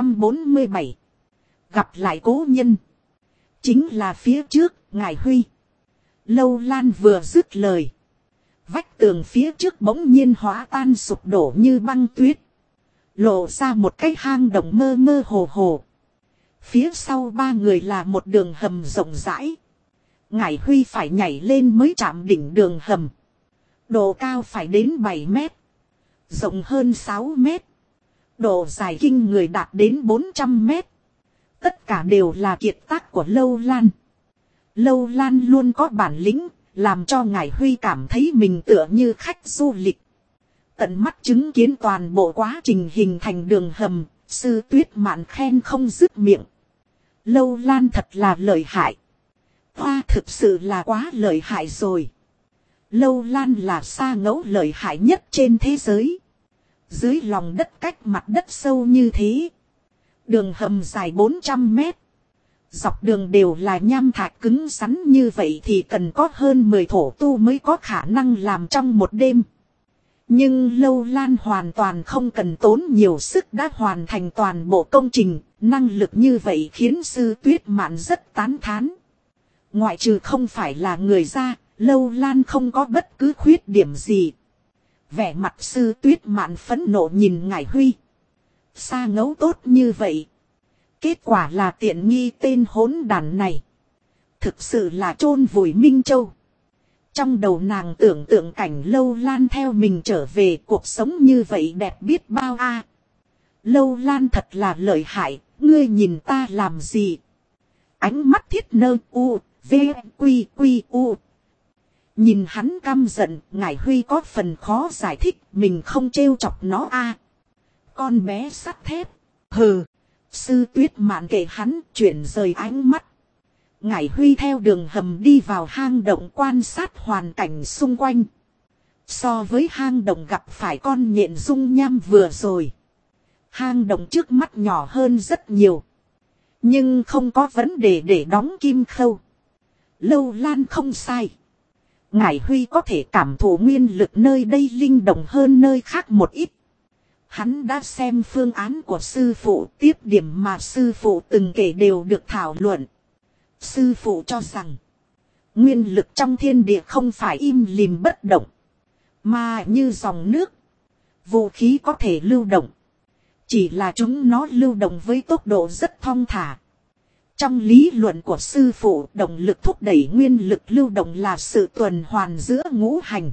247. Gặp lại cố nhân. Chính là phía trước, Ngải Huy. Lâu Lan vừa dứt lời. Vách tường phía trước bỗng nhiên hóa tan sụp đổ như băng tuyết. Lộ ra một cái hang động mơ mơ hồ hồ. Phía sau 3 người là một đường hầm rộng rãi. Ngải Huy phải nhảy lên mới chạm đỉnh đường hầm. Độ cao phải đến 7 mét. Rộng hơn 6 mét. Độ dài kinh người đạt đến 400 mét. Tất cả đều là kiệt tác của Lâu Lan. Lâu Lan luôn có bản lĩnh, làm cho Ngải Huy cảm thấy mình tựa như khách du lịch. Tận mắt chứng kiến toàn bộ quá trình hình thành đường hầm, Sư Tuyết Mạn khen không dứt miệng. Lâu Lan thật là lợi hại. Hoa thực sự là quá lợi hại rồi. Lâu Lan là sa ngẫu lợi hại nhất trên thế giới. Dưới lòng đất cách mặt đất sâu như thế. Đường hầm dài 400 mét. Dọc đường đều là nham thạch cứng rắn như vậy thì cần có hơn 10 thổ tu mới có khả năng làm trong một đêm. Nhưng Lâu Lan hoàn toàn không cần tốn nhiều sức đã hoàn thành toàn bộ công trình, năng lực như vậy khiến Sư Tuyết Mạn rất tán thán. Ngoại trừ không phải là người ra, Lâu Lan không có bất cứ khuyết điểm gì. Vẻ mặt Sư Tuyết Mạn phẫn nộ nhìn Ngải Huy. Sa ngẫu tốt như vậy. Kết quả là tiện nghi tên hỗn đản này. Thực sự là chôn vùi Minh Châu. Trong đầu nàng tưởng tượng cảnh Lâu Lan theo mình trở về, cuộc sống như vậy đẹp biết bao a. Lâu Lan thật là lợi hại, ngươi nhìn ta làm gì? Ánh mắt thiết nơ u, v, quy quy u. Nhìn hắn căm giận, Ngải Huy có phần khó giải thích, mình không trêu chọc nó a. Con bé sắt thép, hừ. Sư Tuyết Mạn kệ hắn, chuyển rời ánh mắt. Ngải Huy theo đường hầm đi vào hang động quan sát hoàn cảnh xung quanh. So với hang động gặp phải con nhện dung nham vừa rồi, hang động trước mắt nhỏ hơn rất nhiều. Nhưng không có vấn đề để đóng kim khâu. Lâu Lan không sai. Ngải Huy có thể cảm thụ nguyên lực nơi đây linh động hơn nơi khác một ít. Hắn đã xem phương án của sư phụ, tiếp điểm mà sư phụ từng kể đều được thảo luận. Sư phụ cho rằng, nguyên lực trong thiên địa không phải im lìm bất động, mà như dòng nước. Vũ khí có thể lưu động, chỉ là chúng nó lưu động với tốc độ rất thong thả. Trong lý luận của sư phụ, động lực thúc đẩy nguyên lực lưu động là sự tuần hoàn giữa ngũ hành.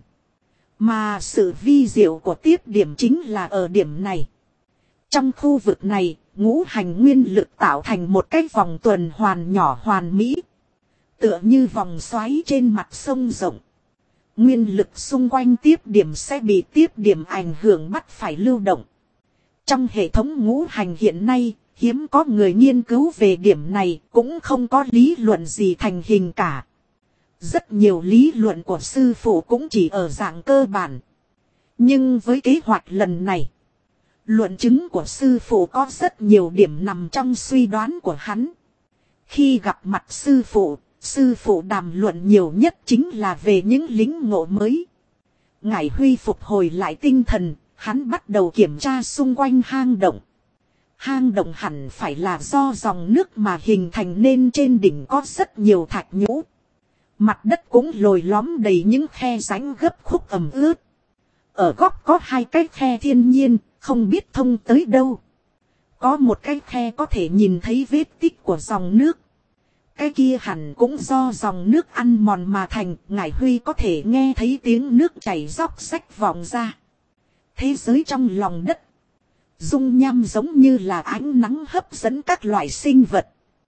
Mà sự vi diệu của tiếp điểm chính là ở điểm này. Trong khu vực này, ngũ hành nguyên lực tạo thành một cái vòng tuần hoàn nhỏ hoàn mỹ. Tựa như vòng xoáy trên mặt sông rộng. Nguyên lực xung quanh tiếp điểm sẽ bị tiếp điểm ảnh hưởng bắt phải lưu động. Trong hệ thống ngũ hành hiện nay, hiếm có người nghiên cứu về điểm này, cũng không có lý luận gì thành hình cả. Rất nhiều lý luận của sư phụ cũng chỉ ở dạng cơ bản. Nhưng với kế hoạch lần này, luận chứng của sư phụ có rất nhiều điểm nằm trong suy đoán của hắn. Khi gặp mặt sư phụ đàm luận nhiều nhất chính là về những lĩnh ngộ mới. Ngải Huy phục hồi lại tinh thần, hắn bắt đầu kiểm tra xung quanh hang động. Hang động hẳn phải là do dòng nước mà hình thành nên trên đỉnh có rất nhiều thạch nhũ. Mặt đất cũng lồi lõm đầy những khe rãnh gấp khúc ẩm ướt. Ở góc có hai cái khe thiên nhiên, không biết thông tới đâu. Có một cái khe có thể nhìn thấy vết tích của dòng nước. Cái kia hẳn cũng do dòng nước ăn mòn mà thành. Ngải Huy có thể nghe thấy tiếng nước chảy róc rách vọng ra. Thế giới trong lòng đất, dung nham giống như là ánh nắng hấp dẫn các loại sinh vật.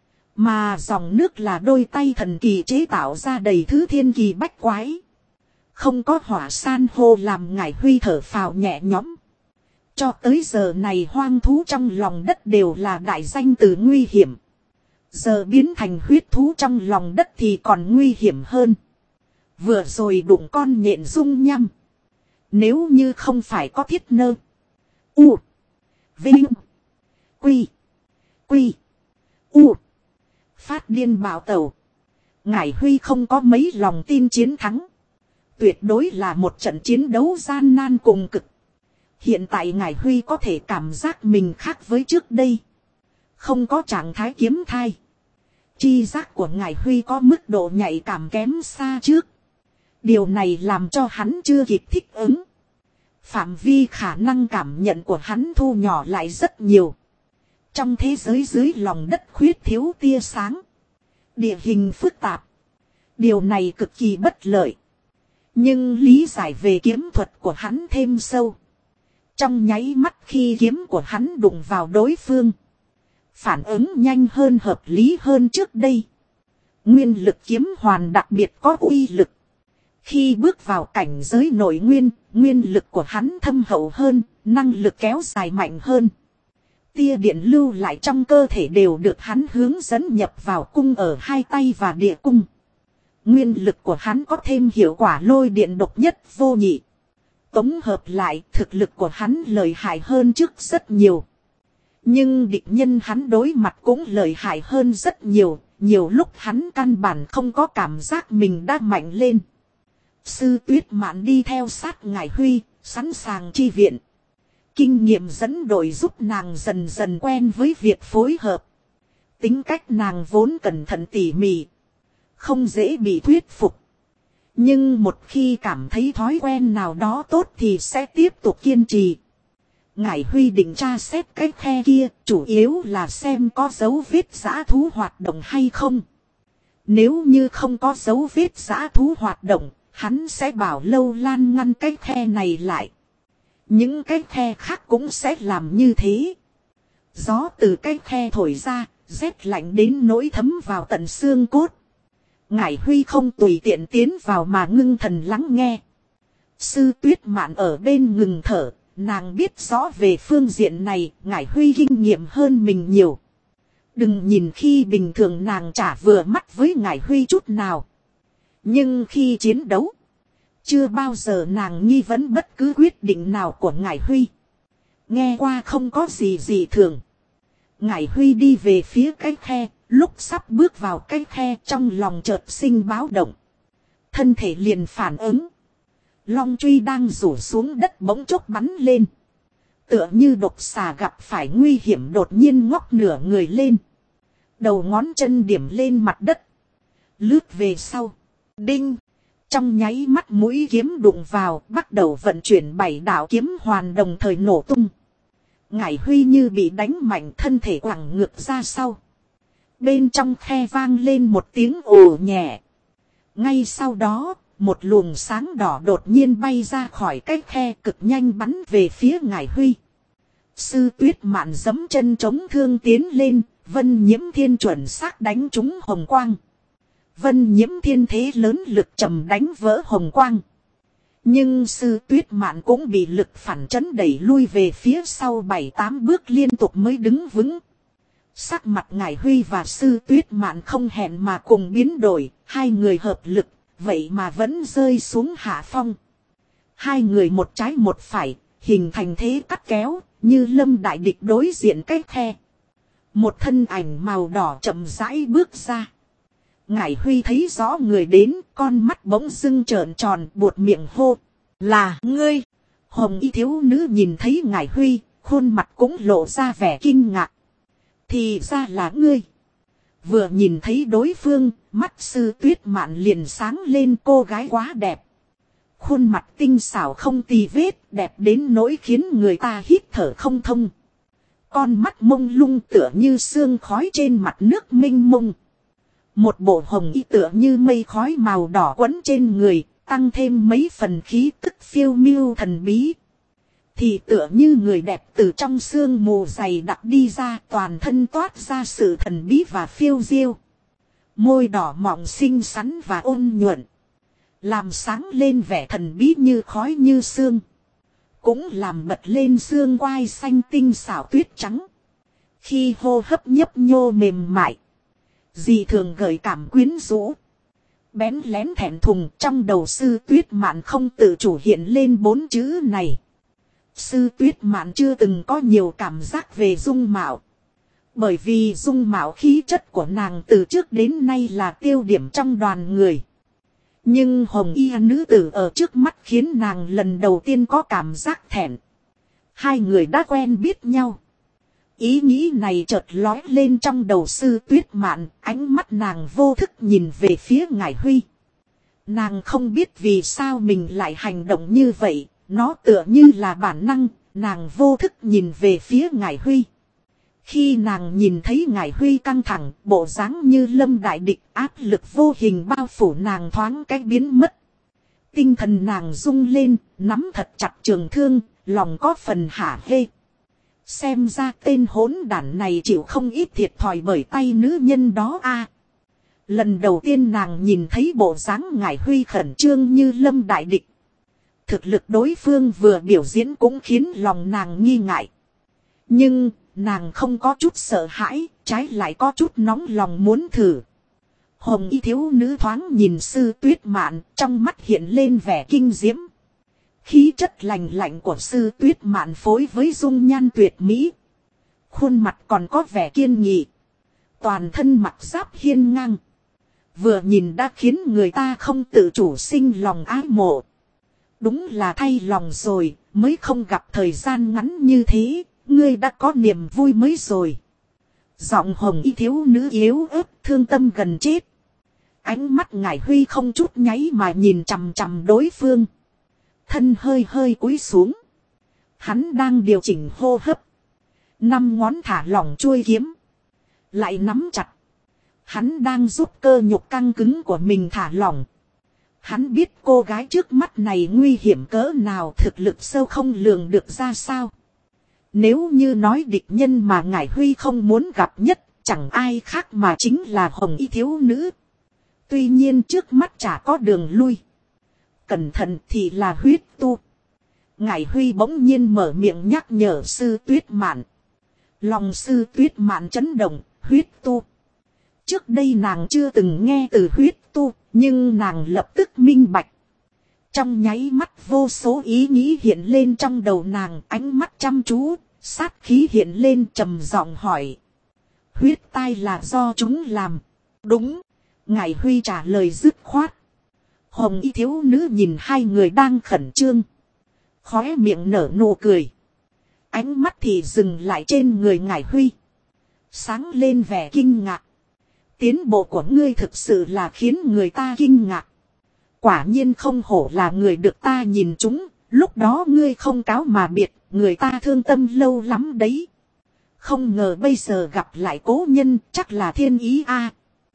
Mà dòng nước là đôi tay thần kỳ chế tạo ra đầy thứ thiên kỳ bách quái. Không có hỏa san hô làm Ngải Huy thở phào nhẹ nhõm. Cho tới giờ này hoang thú trong lòng đất đều là đại danh từ nguy hiểm. Giờ biến thành huyết thú trong lòng đất thì còn nguy hiểm hơn. Vừa rồi đụng con nhện dung nham. Nếu như không phải có thiết nơ, u, vinh, quy, u, phát điên bạo tẩu, Ngải Huy không có mấy lòng tin chiến thắng. Tuyệt đối là một trận chiến đấu gian nan cùng cực. Hiện tại Ngải Huy có thể cảm giác mình khác với trước đây. Không có trạng thái kiếm thai. Chi giác của Ngải Huy có mức độ nhạy cảm kém xa trước. Điều này làm cho hắn chưa kịp thích ứng. Phạm vi khả năng cảm nhận của hắn thu nhỏ lại rất nhiều. Trong thế giới dưới lòng đất khuyết thiếu tia sáng. Địa hình phức tạp. Điều này cực kỳ bất lợi. Nhưng lý giải về kiếm thuật của hắn thêm sâu. Trong nháy mắt khi kiếm của hắn đụng vào đối phương. Phản ứng nhanh hơn hợp lý hơn trước đây. Nguyên lực kiếm hoàn đặc biệt có uy lực. Khi bước vào cảnh giới nội nguyên, nguyên lực của hắn thâm hậu hơn, năng lực kéo dài mạnh hơn. Tia điện lưu lại trong cơ thể đều được hắn hướng dẫn nhập vào cung ở hai tay và địa cung. Nguyên lực của hắn có thêm hiệu quả lôi điện độc nhất vô nhị. Tổng hợp lại, thực lực của hắn lợi hại hơn trước rất nhiều. Nhưng địch nhân hắn đối mặt cũng lợi hại hơn rất nhiều, nhiều lúc hắn căn bản không có cảm giác mình đã mạnh lên. Sư Tuyết Mạn đi theo sát Ngải Huy, sẵn sàng chi viện. Kinh nghiệm dẫn đội giúp nàng dần dần quen với việc phối hợp. Tính cách nàng vốn cẩn thận tỉ mỉ, không dễ bị thuyết phục. Nhưng một khi cảm thấy thói quen nào đó tốt thì sẽ tiếp tục kiên trì. Ngải Huy định tra xét cái khe kia, chủ yếu là xem có dấu vết dã thú hoạt động hay không. Nếu như không có dấu vết dã thú hoạt động, hắn sẽ bảo Lâu Lan ngăn cái khe này lại. Những cái khe khác cũng sẽ làm như thế. Gió từ cái khe thổi ra, rét lạnh đến nỗi thấm vào tận xương cốt. Ngải Huy không tùy tiện tiến vào mà ngưng thần lắng nghe. Sư Tuyết Mạn ở bên ngừng thở, nàng biết rõ về phương diện này, Ngải Huy kinh nghiệm hơn mình nhiều. Đừng nhìn khi bình thường nàng chả vừa mắt với Ngải Huy chút nào. Nhưng khi chiến đấu, chưa bao giờ nàng nghi vấn bất cứ quyết định nào của Ngải Huy. Nghe qua không có gì dị thường. Ngải Huy đi về phía cái khe, lúc sắp bước vào cái khe trong lòng chợt sinh báo động. thân thể liền phản ứng. Long truy đang rủ xuống đất bỗng chốc bắn lên. Tựa như độc xà gặp phải nguy hiểm đột nhiên ngóc nửa người lên. Đầu ngón chân điểm lên mặt đất. Lướt về sau. Đinh. Trong nháy mắt mũi kiếm đụng vào, bắt đầu vận chuyển 7 đạo kiếm hoàn đồng thời nổ tung. Ngải Huy như bị đánh mạnh, thân thể quẳng ngược ra sau. Bên trong khe vang lên một tiếng ồ nhẹ. Ngay sau đó, một luồng sáng đỏ đột nhiên bay ra khỏi cái khe, cực nhanh bắn về phía Ngải Huy. Sư Tuyết Mạn giẫm chân chống thương tiến lên, Vân Nhiễm Thiên chuẩn xác đánh trúng hồng quang. Vân Nhiễm Thiên thế lớn lực trầm đánh vỡ hồng quang. Nhưng Sư Tuyết Mạn cũng bị lực phản chấn đẩy lui về phía sau 7-8 bước liên tục mới đứng vững. Sắc mặt Ngải Huy và Sư Tuyết Mạn không hẹn mà cùng biến đổi, hai người hợp lực, vậy mà vẫn rơi xuống hạ phong. Hai người một trái một phải, hình thành thế cắt kéo, như lâm đại địch đối diện cái khe. Một thân ảnh màu đỏ chậm rãi bước ra. Ngải Huy thấy rõ người đến, con mắt bỗng dưng trợn tròn, buột miệng hô. Là ngươi. Hồng y thiếu nữ nhìn thấy Ngải Huy, khuôn mặt cũng lộ ra vẻ kinh ngạc. Thì ra là ngươi. Vừa nhìn thấy đối phương, mắt Sư Tuyết Mạn liền sáng lên, cô gái quá đẹp. Khuôn mặt tinh xảo không tì vết, đẹp đến nỗi khiến người ta hít thở không thông. Con mắt mông lung tựa như sương khói trên mặt nước mênh mông. Một bộ hồng y tựa như mây khói màu đỏ quấn trên người, tăng thêm mấy phần khí tức phiêu miêu thần bí. Thì tựa như người đẹp từ trong sương mù dày đặc đi ra, toàn thân toát ra sự thần bí và phiêu diêu. Môi đỏ mọng xinh xắn và ôn nhuận, làm sáng lên vẻ thần bí như khói như sương. Cũng làm bật lên xương quai xanh tinh xảo tuyết trắng. Khi hô hấp nhấp nhô mềm mại, dị thường gợi cảm quyến rũ. Bén lén thẹn thùng, trong đầu Sư Tuyết Mạn không tự chủ hiện lên 4 chữ này. Sư Tuyết Mạn chưa từng có nhiều cảm giác về dung mạo. Bởi vì dung mạo khí chất của nàng từ trước đến nay là tiêu điểm trong đoàn người. Nhưng hồng y nữ tử ở trước mắt khiến nàng lần đầu tiên có cảm giác thẹn. Hai người đã quen biết nhau. Ý nghĩ này chợt lói lên trong đầu Sư Tuyết Mạn, ánh mắt nàng vô thức nhìn về phía Ngải Huy. Nàng không biết vì sao mình lại hành động như vậy, nó tựa như là bản năng, nàng vô thức nhìn về phía Ngải Huy. Khi nàng nhìn thấy Ngải Huy căng thẳng, bộ dáng như lâm đại địch, áp lực vô hình bao phủ nàng thoáng cái biến mất. Tinh thần nàng rung lên, nắm thật chặt trường thương, lòng có phần hả hê. Xem ra tên hỗn đản này chịu không ít thiệt thòi bởi tay nữ nhân đó a. Lần đầu tiên nàng nhìn thấy bộ dáng Ngải Huy khẩn trương như lâm đại địch. Thực lực đối phương vừa biểu diễn cũng khiến lòng nàng nghi ngại. Nhưng nàng không có chút sợ hãi, trái lại có chút nóng lòng muốn thử. Hồng y thiếu nữ thoáng nhìn Sư Tuyết Mạn, trong mắt hiện lên vẻ kinh diễm. Khí chất lành lạnh của Sư Tuyết Mạn phối với dung nhan tuyệt mỹ. Khuôn mặt còn có vẻ kiên nghị. Toàn thân mặc giáp hiên ngang. Vừa nhìn đã khiến người ta không tự chủ sinh lòng ái mộ. Đúng là thay lòng rồi, mới không gặp thời gian ngắn như thế, ngươi đã có niềm vui mới rồi. Giọng hồng y thiếu nữ yếu ớt, thương tâm gần chết. Ánh mắt Ngải Huy không chút nháy mà nhìn chằm chằm đối phương. Thân hơi hơi cúi xuống. Hắn đang điều chỉnh hô hấp. 5 ngón thả lỏng chuôi kiếm. Lại nắm chặt. Hắn đang giúp cơ nhục căng cứng của mình thả lỏng. Hắn biết cô gái trước mắt này nguy hiểm cỡ nào, thực lực sâu không lường được ra sao. Nếu như nói địch nhân mà Ngải Huy không muốn gặp nhất, chẳng ai khác mà chính là hồng y thiếu nữ. Tuy nhiên trước mắt chả có đường lui. Cẩn thận thì là huyết tu. Ngải Huy bỗng nhiên mở miệng nhắc nhở Sư Tuyết Mạn. Lòng Sư Tuyết Mạn chấn động, huyết tu. Trước đây nàng chưa từng nghe từ huyết tu, nhưng nàng lập tức minh bạch. Trong nháy mắt vô số ý nghĩ hiện lên trong đầu nàng, ánh mắt chăm chú, sát khí hiện lên trầm giọng hỏi. Huyết tai là do chúng làm. Đúng, Ngải Huy trả lời dứt khoát. Hồng y thiếu nữ nhìn hai người đang khẩn trương. Khóe miệng nở nụ cười. Ánh mắt thì dừng lại trên người Ngải Huy. Sáng lên vẻ kinh ngạc. Tiến bộ của ngươi thực sự là khiến người ta kinh ngạc. Quả nhiên không hổ là người được ta nhìn chúng. Lúc đó ngươi không cáo mà biệt, người ta thương tâm lâu lắm đấy. Không ngờ bây giờ gặp lại cố nhân, chắc là thiên ý a.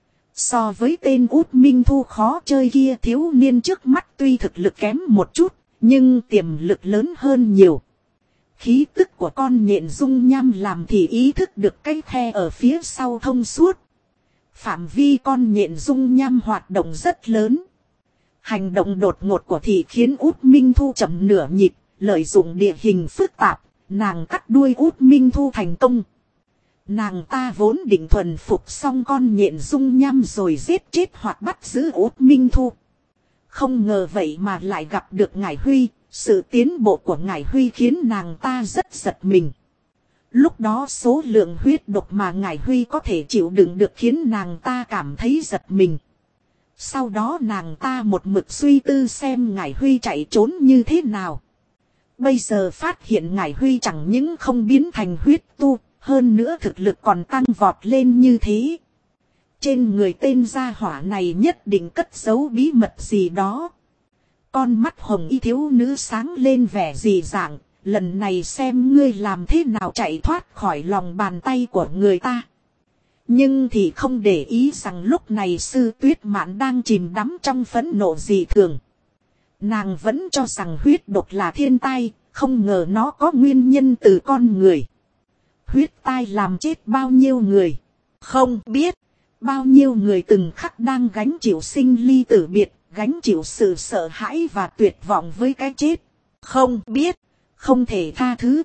So với tên Út Minh Thu khó chơi kia, thiếu niên trước mắt tuy thực lực kém một chút, nhưng tiềm lực lớn hơn nhiều. Khí tức của con nhện dung nham làm thì ý thức được cái khe ở phía sau thông suốt. Phạm vi con nhện dung nham hoạt động rất lớn. Hành động đột ngột của thị khiến Út Minh Thu chậm nửa nhịp, lợi dụng địa hình phức tạp, nàng cắt đuôi Út Minh Thu thành công. Nàng ta vốn định thuần phục xong con nhện dung nham rồi giết chết hoặc bắt giữ Út Minh Thu. Không ngờ vậy mà lại gặp được Ngải Huy, sự tiến bộ của Ngải Huy khiến nàng ta rất giật mình. Lúc đó số lượng huyết độc mà Ngải Huy có thể chịu đựng được khiến nàng ta cảm thấy giật mình. Sau đó nàng ta một mực suy tư xem Ngải Huy chạy trốn như thế nào. Bây giờ phát hiện Ngải Huy chẳng những không biến thành huyết tu, hơn nữa thực lực còn tăng vọt lên như thế. Trên người tên gia hỏa này nhất định cất giấu bí mật gì đó. Con mắt hồng y thiếu nữ sáng lên vẻ dị dạng, lần này xem ngươi làm thế nào chạy thoát khỏi lòng bàn tay của người ta. Nhưng thì không để ý rằng lúc này Sư Tuyết Mạn đang chìm đắm trong phẫn nộ dị thường. Nàng vẫn cho rằng huyết độc là thiên tai, không ngờ nó có nguyên nhân từ con người. Huyết tai làm chết bao nhiêu người? Không biết. Bao nhiêu người từng khắc đang gánh chịu sinh ly tử biệt, gánh chịu sự sợ hãi và tuyệt vọng với cái chết? Không biết. Không thể tha thứ.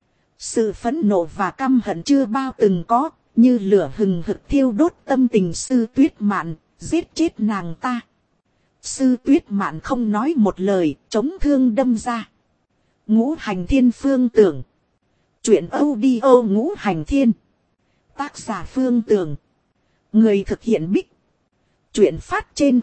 Sự phẫn nộ và căm hận chưa bao từng có, như lửa hừng hực thiêu đốt tâm tình Sư Tuyết Mạn, giết chết nàng ta. Sư Tuyết Mạn không nói một lời, chống thương đâm ra. Ngũ Hành Thiên Phương Tưởng. Chuyện audio Ngũ Hành Thiên. Tác giả Phương Tưởng. Người thực hiện Bích. Chuyện phát trên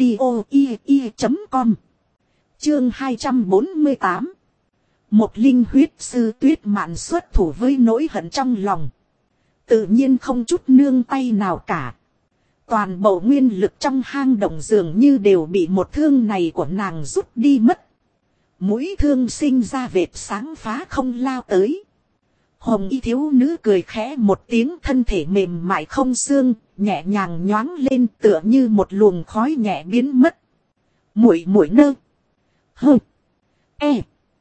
audio.com. Chương 248. Một linh huyết Sư Tuyết Mạn xuất thủ với nỗi hận trong lòng. Tự nhiên không chút nương tay nào cả. Toàn bộ nguyên lực trong hang động dường như đều bị một thương này của nàng rút đi mất. Mũi thương sinh ra vệt sáng phá không lao tới. Hồng y thiếu nữ cười khẽ một tiếng, thân thể mềm mại không xương, nhẹ nhàng nhoáng lên tựa như một luồng khói nhẹ biến mất. Muội muội nơ. Hơ. E.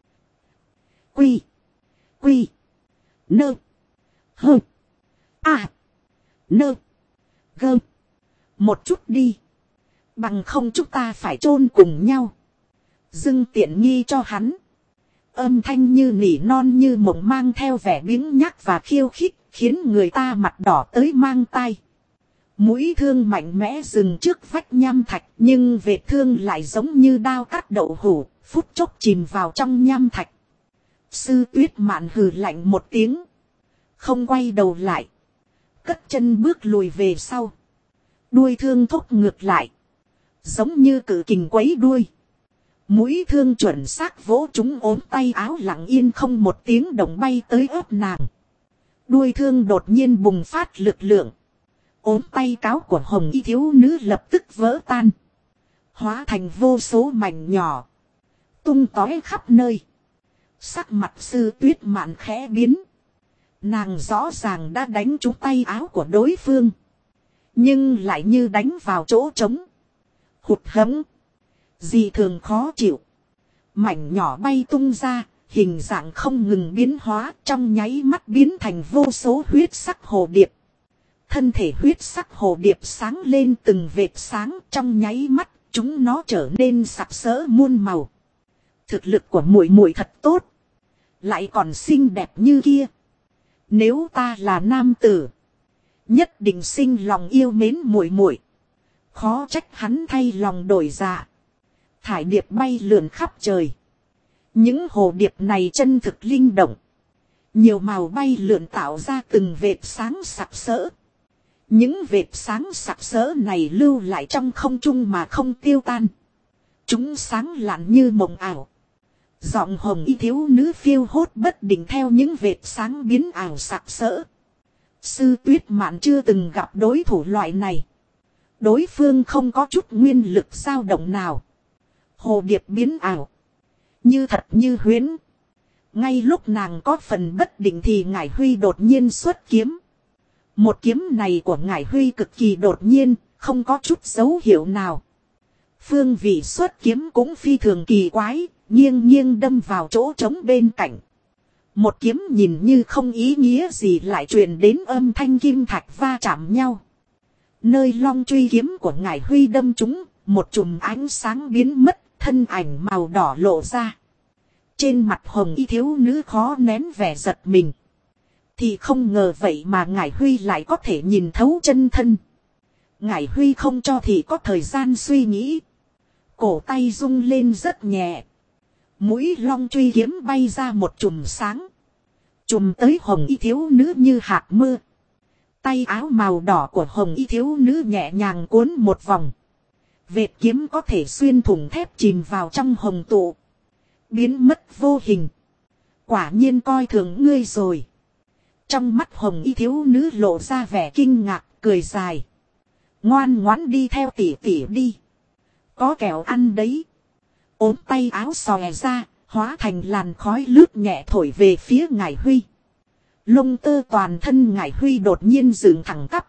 Quy. Quy. Nơ. Hơ. À. Nơ. Gơ. Một chút đi. Bằng không chúng ta phải chôn cùng nhau. Dưng tiện nghi cho hắn. Âm thanh như nỉ non như mộng mang theo vẻ biếng nhác và khiêu khích, khiến người ta mặt đỏ tới mang tai. Mũi thương mạnh mẽ dừng trước vách nham thạch, nhưng vết thương lại giống như đao cắt đậu hũ, phút chốc chìm vào trong nham thạch. Sư Tuyết Mạn hừ lạnh một tiếng, không quay đầu lại, cất chân bước lùi về sau. Đuôi thương thúc ngược lại, giống như cự kình quấy đuôi. Mũi thương chuẩn xác vỗ trúng ốm tay áo, lặng yên không một tiếng động bay tới ớt nàng. Đuôi thương đột nhiên bùng phát lực lượng. Ốm tay áo của hồng y thiếu nữ lập tức vỡ tan. Hóa thành vô số mảnh nhỏ. Tung tóe khắp nơi. Sắc mặt Sư Tuyết Mạn khẽ biến. Nàng rõ ràng đã đánh trúng tay áo của đối phương. Nhưng lại như đánh vào chỗ trống. Hụt hẫng. Dị thường khó chịu. Mảnh nhỏ bay tung ra, hình dạng không ngừng biến hóa, trong nháy mắt biến thành vô số huyết sắc hồ điệp. Thân thể huyết sắc hồ điệp sáng lên từng vệt sáng, trong nháy mắt chúng nó trở nên sặc sỡ muôn màu. Thực lực của muội muội thật tốt, lại còn xinh đẹp như kia. Nếu ta là nam tử, nhất định sinh lòng yêu mến muội muội. Khó trách hắn thay lòng đổi dạ. Thải điệp bay lượn khắp trời. Những hồ điệp này chân thực linh động. Nhiều màu bay lượn tạo ra từng vệt sáng sặc sỡ. Những vệt sáng sặc sỡ này lưu lại trong không trung mà không tiêu tan. Chúng sáng lạn như mộng ảo. Giọng hồng y thiếu nữ phiêu hốt bất định theo những vệt sáng biến ảo sặc sỡ. Sư Tuyết Mạn chưa từng gặp đối thủ loại này. Đối phương không có chút nguyên lực dao động nào. Hồ điệp biến ảo. Như thật như huyễn. Ngay lúc nàng có phần bất định thì Ngải Huy đột nhiên xuất kiếm. Một kiếm này của Ngải Huy cực kỳ đột nhiên, không có chút dấu hiệu nào. Phương vị xuất kiếm cũng phi thường kỳ quái, nghiêng nghiêng đâm vào chỗ trống bên cạnh. Một kiếm nhìn như không ý nghĩa gì lại truyền đến âm thanh kim thạch va chạm nhau. Nơi long truy kiếm của Ngải Huy đâm trúng, một chùm ánh sáng biến mất, thân ảnh màu đỏ lộ ra. Trên mặt hồng y thiếu nữ khó nén vẻ giật mình. Thì không ngờ vậy mà Ngải Huy lại có thể nhìn thấu chân thân. Ngải Huy không cho thì có thời gian suy nghĩ. Cổ tay rung lên rất nhẹ. Mũi long truy kiếm bay ra một chùm sáng. Chùm tới hồng y thiếu nữ như hạt mưa. Tay áo màu đỏ của hồng y thiếu nữ nhẹ nhàng cuốn một vòng. Vệt kiếm có thể xuyên thủng thép chìm vào trong hồng tụ. Biến mất vô hình. Quả nhiên coi thường ngươi rồi. Trong mắt hồng y thiếu nữ lộ ra vẻ kinh ngạc, cười dài. Ngoan ngoãn đi theo tỷ tỷ đi. Có kẹo ăn đấy. Ốm tay áo xòe ra, hóa thành làn khói lướt nhẹ thổi về phía Ngải Huy. Lông tơ toàn thân Ngải Huy đột nhiên dựng thẳng tắp.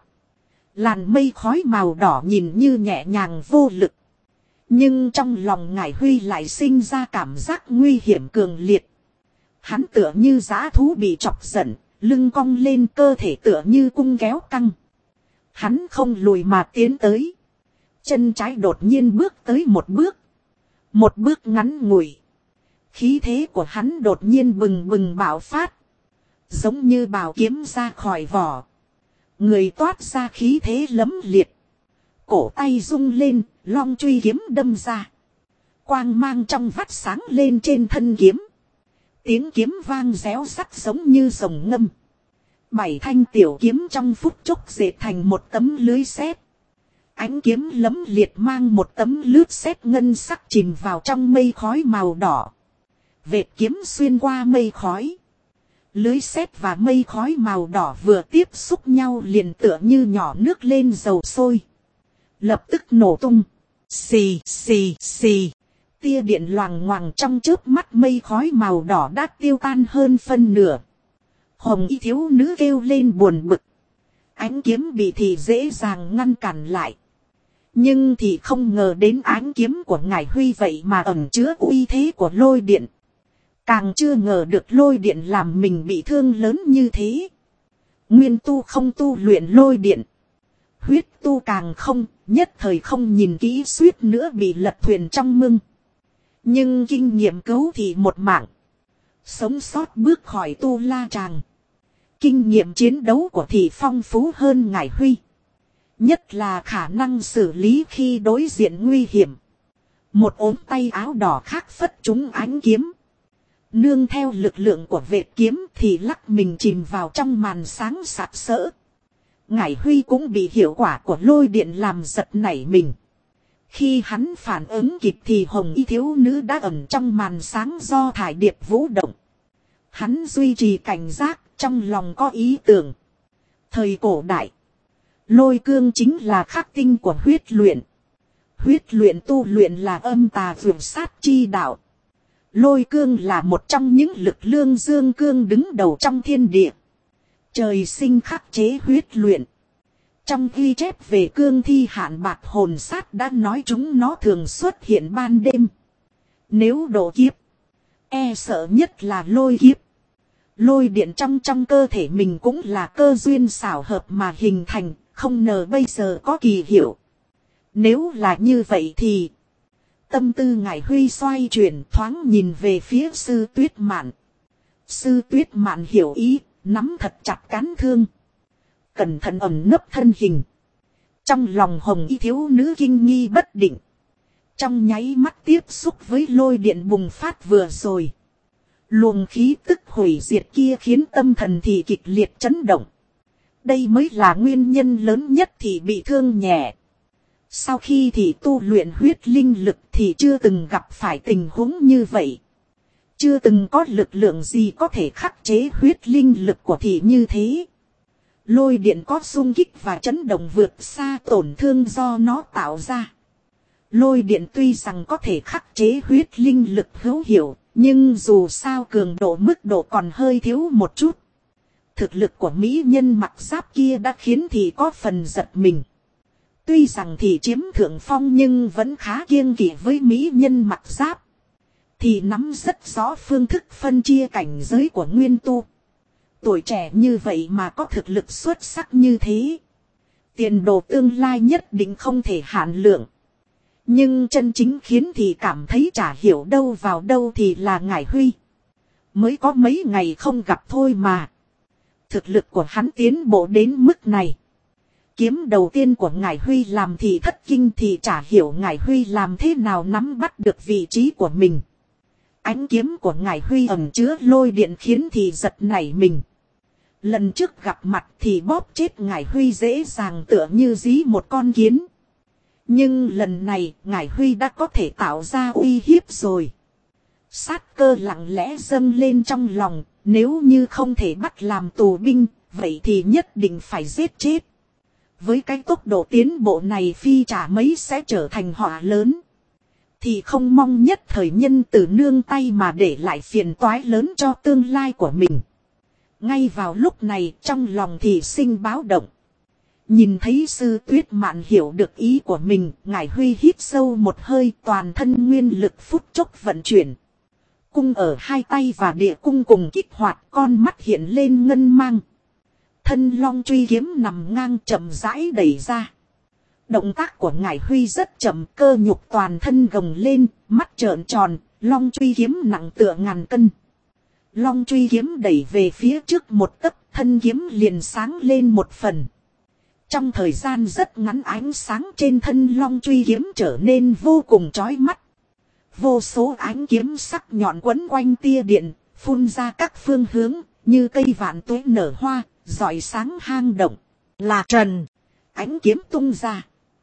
Làn mây khói màu đỏ nhìn như nhẹ nhàng vô lực. Nhưng trong lòng Ngải Huy lại sinh ra cảm giác nguy hiểm cường liệt. Hắn tựa như dã thú bị chọc giận, lưng cong lên, cơ thể tựa như cung kéo căng. Hắn không lùi mà tiến tới. Chân trái đột nhiên bước tới một bước. Một bước ngắn ngủi. Khí thế của hắn đột nhiên bừng bừng bạo phát. Giống như bảo kiếm ra khỏi vỏ. Người toát ra khí thế lấm liệt. Cổ tay rung lên, long truy kiếm đâm ra. Quang mang trong vắt sáng lên trên thân kiếm. Tiếng kiếm vang réo rắt giống như rồng ngâm. 7 thanh tiểu kiếm trong phút chốc dệt thành một tấm lưới sét. Ánh kiếm lấm liệt mang một tấm lướt sét ngân sắc chìm vào trong mây khói màu đỏ. Vệt kiếm xuyên qua mây khói. Lưới sét và mây khói màu đỏ vừa tiếp xúc nhau liền tựa như nhỏ nước lên dầu sôi. Lập tức nổ tung. Xì xì xì. Tia điện loằng ngoằng trong chớp mắt, mây khói màu đỏ đã tiêu tan hơn phân nửa. Hồng y thiếu nữ kêu lên buồn bực. Ánh kiếm bị thì dễ dàng ngăn cản lại. Nhưng thì không ngờ đến ánh kiếm của Ngải Huy vậy mà ẩn chứa uy thế của lôi điện. Càng chưa ngờ được lôi điện làm mình bị thương lớn như thế. Nguyên tu không tu luyện lôi điện. Huyết tu càng không, nhất thời không nhìn kỹ suýt nữa bị lật thuyền trong mưng. Nhưng kinh nghiệm cứu thì một mạng. Sống sót bước khỏi tu la tràng. Kinh nghiệm chiến đấu của thị phong phú hơn Ngải Huy. Nhất là khả năng xử lý khi đối diện nguy hiểm. Một ốm tay áo đỏ khác phất trúng ánh kiếm. Nương theo lực lượng của vệt kiếm thì lắc mình chìm vào trong màn sáng sặc sỡ. Ngải Huy cũng bị hiệu quả của lôi điện làm giật nảy mình. Khi hắn phản ứng kịp thì hồng y thiếu nữ đã ẩn trong màn sáng do thải điệp vũ động. Hắn duy trì cảnh giác, trong lòng có ý tưởng. Thời cổ đại, lôi cương chính là khắc tinh của huyết luyện. Huyết luyện tu luyện là âm tà vượt sát chi đạo. Lôi cương là một trong những lực lương dương cương đứng đầu trong thiên địa. Trời sinh khắc chế huyết luyện. Trong ghi chép về cương thi hạn bạc hồn sát đã nói chúng nó thường xuất hiện ban đêm. Nếu độ kiếp, e sợ nhất là lôi kiếp. Lôi điện trong cơ thể mình cũng là cơ duyên xảo hợp mà hình thành, không ngờ bây giờ có kỳ hiệu. Nếu là như vậy thì... Tâm tư Ngải Huy xoay chuyển, thoáng nhìn về phía sư Tuyết Mạn. Sư Tuyết Mạn hiểu ý, nắm thật chặt cán thương. Cẩn thận ẩn nấp thân hình. Trong lòng hồng y thiếu nữ kinh nghi bất định. Trong nháy mắt tiếp xúc với lôi điện bùng phát vừa rồi. Luồng khí tức hủy diệt kia khiến tâm thần thì kịch liệt chấn động. Đây mới là nguyên nhân lớn nhất thì bị thương nhẹ. Sau khi thì tu luyện huyết linh lực thì chưa từng gặp phải tình huống như vậy. Chưa từng có lực lượng gì có thể khắc chế huyết linh lực của thị như thế. Lôi điện có xung kích và chấn động vượt xa tổn thương do nó tạo ra. Lôi điện tuy rằng có thể khắc chế huyết linh lực hữu hiệu, nhưng dù sao cường độ mức độ còn hơi thiếu một chút. Thực lực của mỹ nhân mặc giáp kia đã khiến thị có phần giật mình. Tuy rằng thị chiếm thượng phong nhưng vẫn khá kiêng kỵ với mỹ nhân mặc giáp. Thì nắm rất rõ phương thức phân chia cảnh giới của nguyên tu. Tuổi trẻ như vậy mà có thực lực xuất sắc như thế. Tiền đồ tương lai nhất định không thể hạn lượng. Nhưng chân chính khiến thì cảm thấy chả hiểu đâu vào đâu thì là Ngải Huy. Mới có mấy ngày không gặp thôi mà. Thực lực của hắn tiến bộ đến mức này. Kiếm đầu tiên của Ngải Huy làm thì thất kinh thì chả hiểu Ngải Huy làm thế nào nắm bắt được vị trí của mình. Ánh kiếm của Ngải Huy ẩn chứa lôi điện khiến thì giật nảy mình. Lần trước gặp mặt thì bóp chết Ngải Huy dễ dàng tựa như dí một con kiến. Nhưng lần này Ngải Huy đã có thể tạo ra uy hiếp rồi. Sát cơ lặng lẽ dâng lên trong lòng, nếu như không thể bắt làm tù binh, vậy thì nhất định phải giết chết. Với cái tốc độ tiến bộ này phi chả mấy sẽ trở thành họa lớn. Thì không mong nhất thời nhân từ nương tay mà để lại phiền toái lớn cho tương lai của mình. Ngay vào lúc này trong lòng thì sinh báo động. Nhìn thấy sư Tuyết Mạn hiểu được ý của mình, Ngải Huy hít sâu một hơi, toàn thân nguyên lực phút chốc vận chuyển. Cung ở hai tay và địa cung cùng kích hoạt, con mắt hiện lên ngân mang. Thân long truy kiếm nằm ngang chậm rãi đẩy ra. Động tác của Ngải Huy rất chậm, cơ nhục toàn thân gồng lên, mắt trợn tròn, long truy kiếm nặng tựa ngàn cân. Long truy kiếm đẩy về phía trước một tấc, thân kiếm liền sáng lên một phần. Trong thời gian rất ngắn ánh sáng trên thân long truy kiếm trở nên vô cùng chói mắt. Vô số ánh kiếm sắc nhọn quấn quanh tia điện, phun ra các phương hướng, như cây vạn tuế nở hoa, rọi sáng hang động. Là trần, ánh kiếm tung ra.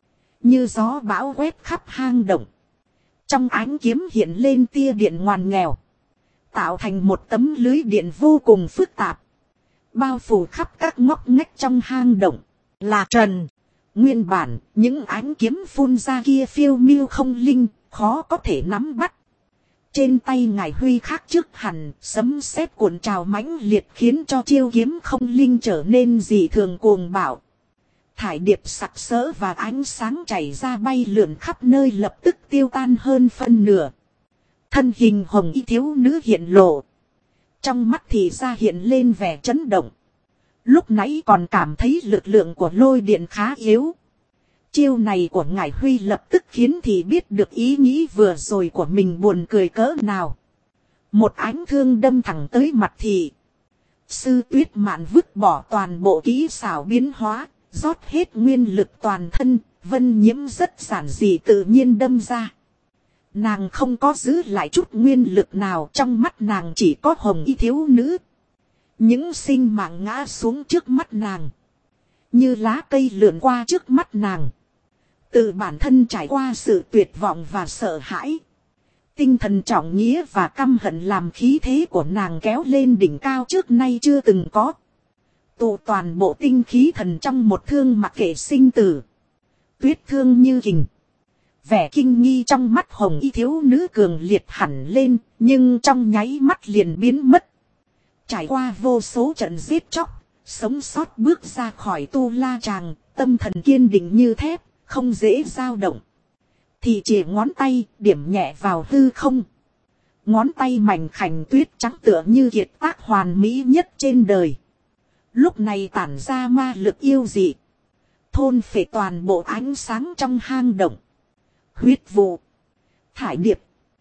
Như gió bão quét khắp hang động. Trong ánh kiếm hiện lên tia điện ngoằn nghèo. Tạo thành một tấm lưới điện vô cùng phức tạp. Bao phủ khắp các ngóc ngách trong hang động. Là trần. Nguyên bản, những ánh kiếm phun ra kia phiêu miêu không linh, khó có thể nắm bắt. Trên tay Ngải Huy khác trước hẳn, sấm sét cuộn trào mãnh liệt khiến cho chiêu kiếm không linh trở nên dị thường cuồng bạo. Thải điệp sặc sỡ và ánh sáng chảy ra bay lượn khắp nơi lập tức tiêu tan hơn phân nửa. Thân hình hồng y thiếu nữ hiện lộ. Trong mắt thì ra hiện lên vẻ chấn động. Lúc nãy còn cảm thấy lực lượng của lôi điện khá yếu. Chiêu này của Ngải Huy lập tức khiến thì biết được ý nghĩ vừa rồi của mình buồn cười cỡ nào. Một ánh thương đâm thẳng tới mặt thị. Sư Tuyết Mạn vứt bỏ toàn bộ kỹ xảo biến hóa, rót hết nguyên lực toàn thân, vân nhiễm rất giản dị tự nhiên đâm ra. Nàng không có giữ lại chút nguyên lực nào, trong mắt nàng chỉ có hồng y thiếu nữ. Những sinh mạng ngã xuống trước mắt nàng. Như lá cây lượn qua trước mắt nàng. Từ bản thân trải qua sự tuyệt vọng và sợ hãi. Tinh thần trọng nghĩa và căm hận làm khí thế của nàng kéo lên đỉnh cao trước nay chưa từng có. Tụ toàn bộ tinh khí thần trong một thương mặc kệ sinh tử. Tuyết thương như kình. Vẻ kinh nghi trong mắt hồng y thiếu nữ cường liệt hẳn lên, nhưng trong nháy mắt liền biến mất. Trải qua vô số trận giết chóc, sống sót bước ra khỏi tu la tràng, tâm thần kiên định như thép, không dễ dao động. Thì chỉ ngón tay, điểm nhẹ vào hư không. Ngón tay mảnh khảnh tuyết trắng tựa như kiệt tác hoàn mỹ nhất trên đời. Lúc này tản ra ma lực yêu dị. Thôn phệ toàn bộ ánh sáng trong hang động. Huyết vụ. Thải điệp.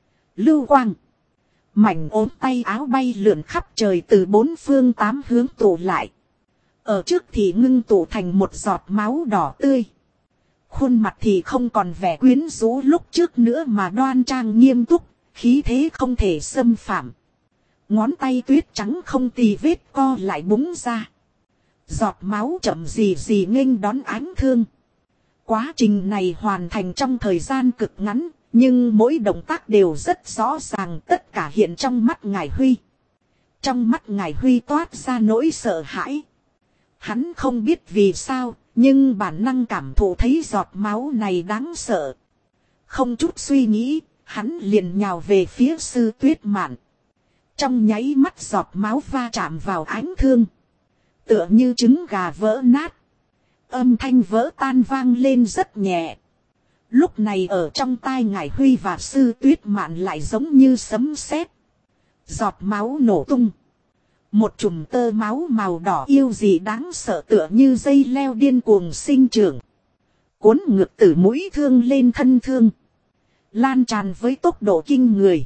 Lưu quang. Mảnh ốm tay áo bay lượn khắp trời từ bốn phương tám hướng tụ lại. Ở trước thì ngưng tụ thành một giọt máu đỏ tươi. Khuôn mặt thì không còn vẻ quyến rũ lúc trước nữa mà đoan trang nghiêm túc, khí thế không thể xâm phạm. Ngón tay tuyết trắng không tì vết co lại búng ra. Giọt máu chậm gì gì nghênh đón ánh thương. Quá trình này hoàn thành trong thời gian cực ngắn, nhưng mỗi động tác đều rất rõ ràng, tất cả hiện trong mắt Ngải Huy. Trong mắt Ngải Huy toát ra nỗi sợ hãi. Hắn không biết vì sao, nhưng bản năng cảm thụ thấy giọt máu này đáng sợ. Không chút suy nghĩ, hắn liền nhào về phía Sư Tuyết Mạn. Trong nháy mắt giọt máu va chạm vào ánh thương. Tựa như trứng gà vỡ nát. Âm thanh vỡ tan vang lên rất nhẹ. Lúc này ở trong tai Ngải Huy và Sư Tuyết Mạn lại giống như sấm sét. Giọt máu nổ tung. Một chùm tơ máu màu đỏ yêu dị đáng sợ tựa như dây leo điên cuồng sinh trưởng. Cuốn ngược từ mũi thương lên thân thương. Lan tràn với tốc độ kinh người.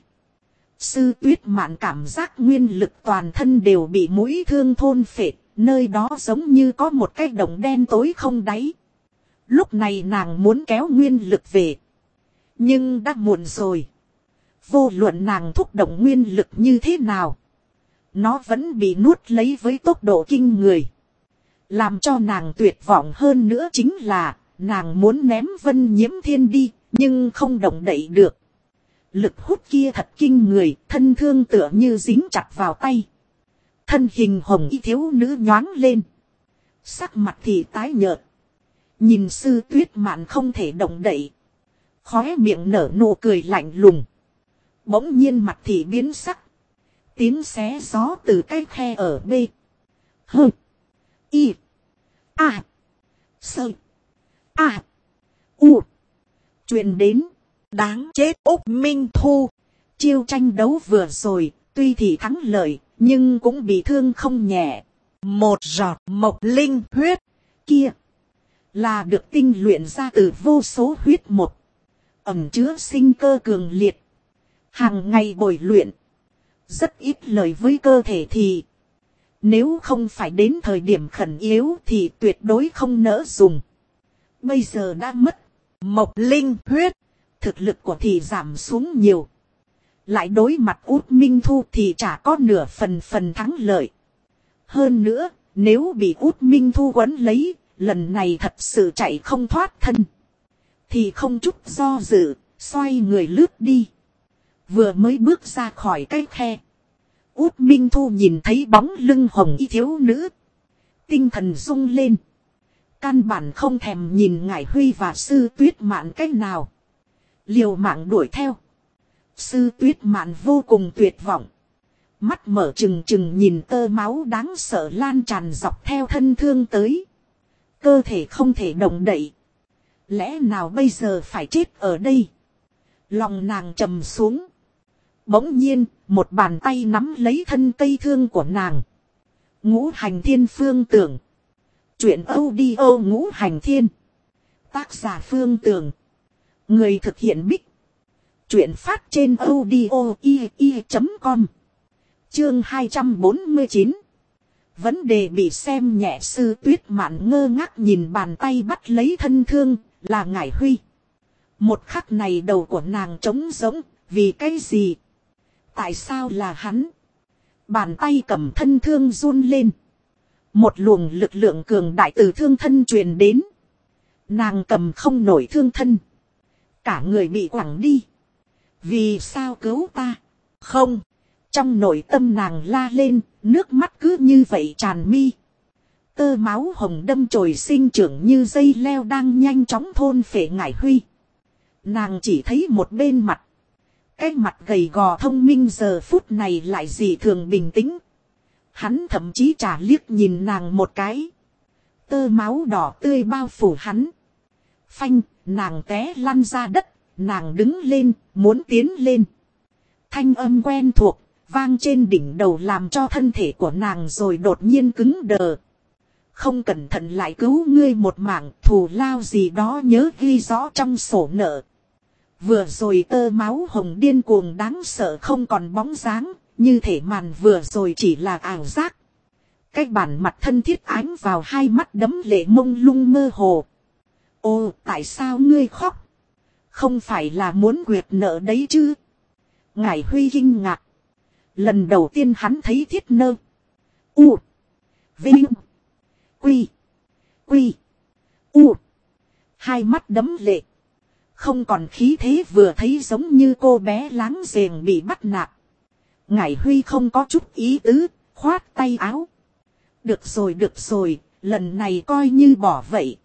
Sư Tuyết Mạn cảm giác nguyên lực toàn thân đều bị mũi thương thôn phệ. Nơi đó giống như có một cái động đen tối không đáy. Lúc này nàng muốn kéo nguyên lực về. Nhưng đã muộn rồi. Vô luận nàng thúc động nguyên lực như thế nào. Nó vẫn bị nuốt lấy với tốc độ kinh người. Làm cho nàng tuyệt vọng hơn nữa chính là nàng muốn ném Vân Nhiễm Thiên đi. Nhưng không động đậy được. Lực hút kia thật kinh người. Thân thương tựa như dính chặt vào tay. Thân hình hồng y thiếu nữ nhoáng lên. Sắc mặt thì tái nhợt. Nhìn Sư Tuyết Mạn không thể động đậy. Khóe miệng nở nụ cười lạnh lùng. Bỗng nhiên mặt thì biến sắc. Tiếng xé gió từ cái khe ở B. H. I. A. Sơ. A. U. Truyền đến. Đáng chết Úc Minh Thu. Chiêu tranh đấu vừa rồi. Tuy thì thắng lợi. Nhưng cũng bị thương không nhẹ. Một giọt mộc linh huyết. Kia. Là được tinh luyện ra từ vô số huyết một. Ẩn chứa sinh cơ cường liệt. Hàng ngày bồi luyện. Rất ít lời với cơ thể thì. Nếu không phải đến thời điểm khẩn yếu thì tuyệt đối không nỡ dùng. Bây giờ đã mất. Mộc linh huyết. Thực lực của thì giảm xuống nhiều. Lại đối mặt Út Minh Thu thì chả có nửa phần thắng lợi. Hơn nữa, nếu bị Út Minh Thu quấn lấy, lần này thật sự chạy không thoát thân. Thì không chút do dự, xoay người lướt đi. Vừa mới bước ra khỏi cái khe. Út Minh Thu nhìn thấy bóng lưng hồng y thiếu nữ. Tinh thần rung lên. Căn bản không thèm nhìn Ngải Huy và Sư Tuyết Mạn cách nào. Liều mạng đuổi theo. Sư Tuyết Mạn vô cùng tuyệt vọng. Mắt mở trừng trừng nhìn tơ máu đáng sợ lan tràn dọc theo thân thương tới. Cơ thể không thể động đậy. Lẽ nào bây giờ phải chết ở đây? Lòng nàng trầm xuống. Bỗng nhiên, một bàn tay nắm lấy thân cây thương của nàng. Ngũ Hành Thiên Phương Tưởng. Chuyện audio Ngũ Hành Thiên. Tác giả Phương Tưởng. Người thực hiện Bích. Chuyện phát trên audio.com. Chương 249. Vấn đề bị xem nhẹ. Sư Tuyết Mạn ngơ ngác nhìn bàn tay bắt lấy thân thương là Ngải Huy. Một khắc này đầu của nàng trống rỗng. Vì cái gì? Tại sao là hắn? Bàn tay cầm thân thương run lên. Một luồng lực lượng cường đại từ thương thân truyền đến. Nàng cầm không nổi thương thân. Cả người bị quẳng đi. Vì sao cứu ta? Không. Trong nội tâm nàng la lên, nước mắt cứ như vậy tràn mi. Tơ máu hồng đâm chồi sinh trưởng như dây leo đang nhanh chóng thôn phệ Ngải Huy. Nàng chỉ thấy một bên mặt. Cái mặt gầy gò thông minh giờ phút này lại dị thường bình tĩnh. Hắn thậm chí chả liếc nhìn nàng một cái. Tơ máu đỏ tươi bao phủ hắn. Phanh, nàng té lăn ra đất. Nàng đứng lên, muốn tiến lên. Thanh âm quen thuộc, vang trên đỉnh đầu làm cho thân thể của nàng rồi đột nhiên cứng đờ. Không cẩn thận lại cứu ngươi một mạng, thù lao gì đó nhớ ghi rõ trong sổ nợ. Vừa rồi tơ máu hồng điên cuồng đáng sợ không còn bóng dáng, như thể màn vừa rồi chỉ là ảo giác. Cái bản mặt thân thiết ánh vào hai mắt đẫm lệ mông lung mơ hồ. Ô, tại sao ngươi khóc? Không phải là muốn quyệt nợ đấy chứ? Ngải Huy kinh ngạc. Lần đầu tiên hắn thấy Thiết Nơ. U. Vinh. Quy. Quy. U. hai mắt đẫm lệ. Không còn khí thế, vừa thấy giống như cô bé láng giềng bị bắt nạt. Ngải Huy không có chút ý tứ, khoát tay áo. Được rồi, lần này coi như bỏ vậy.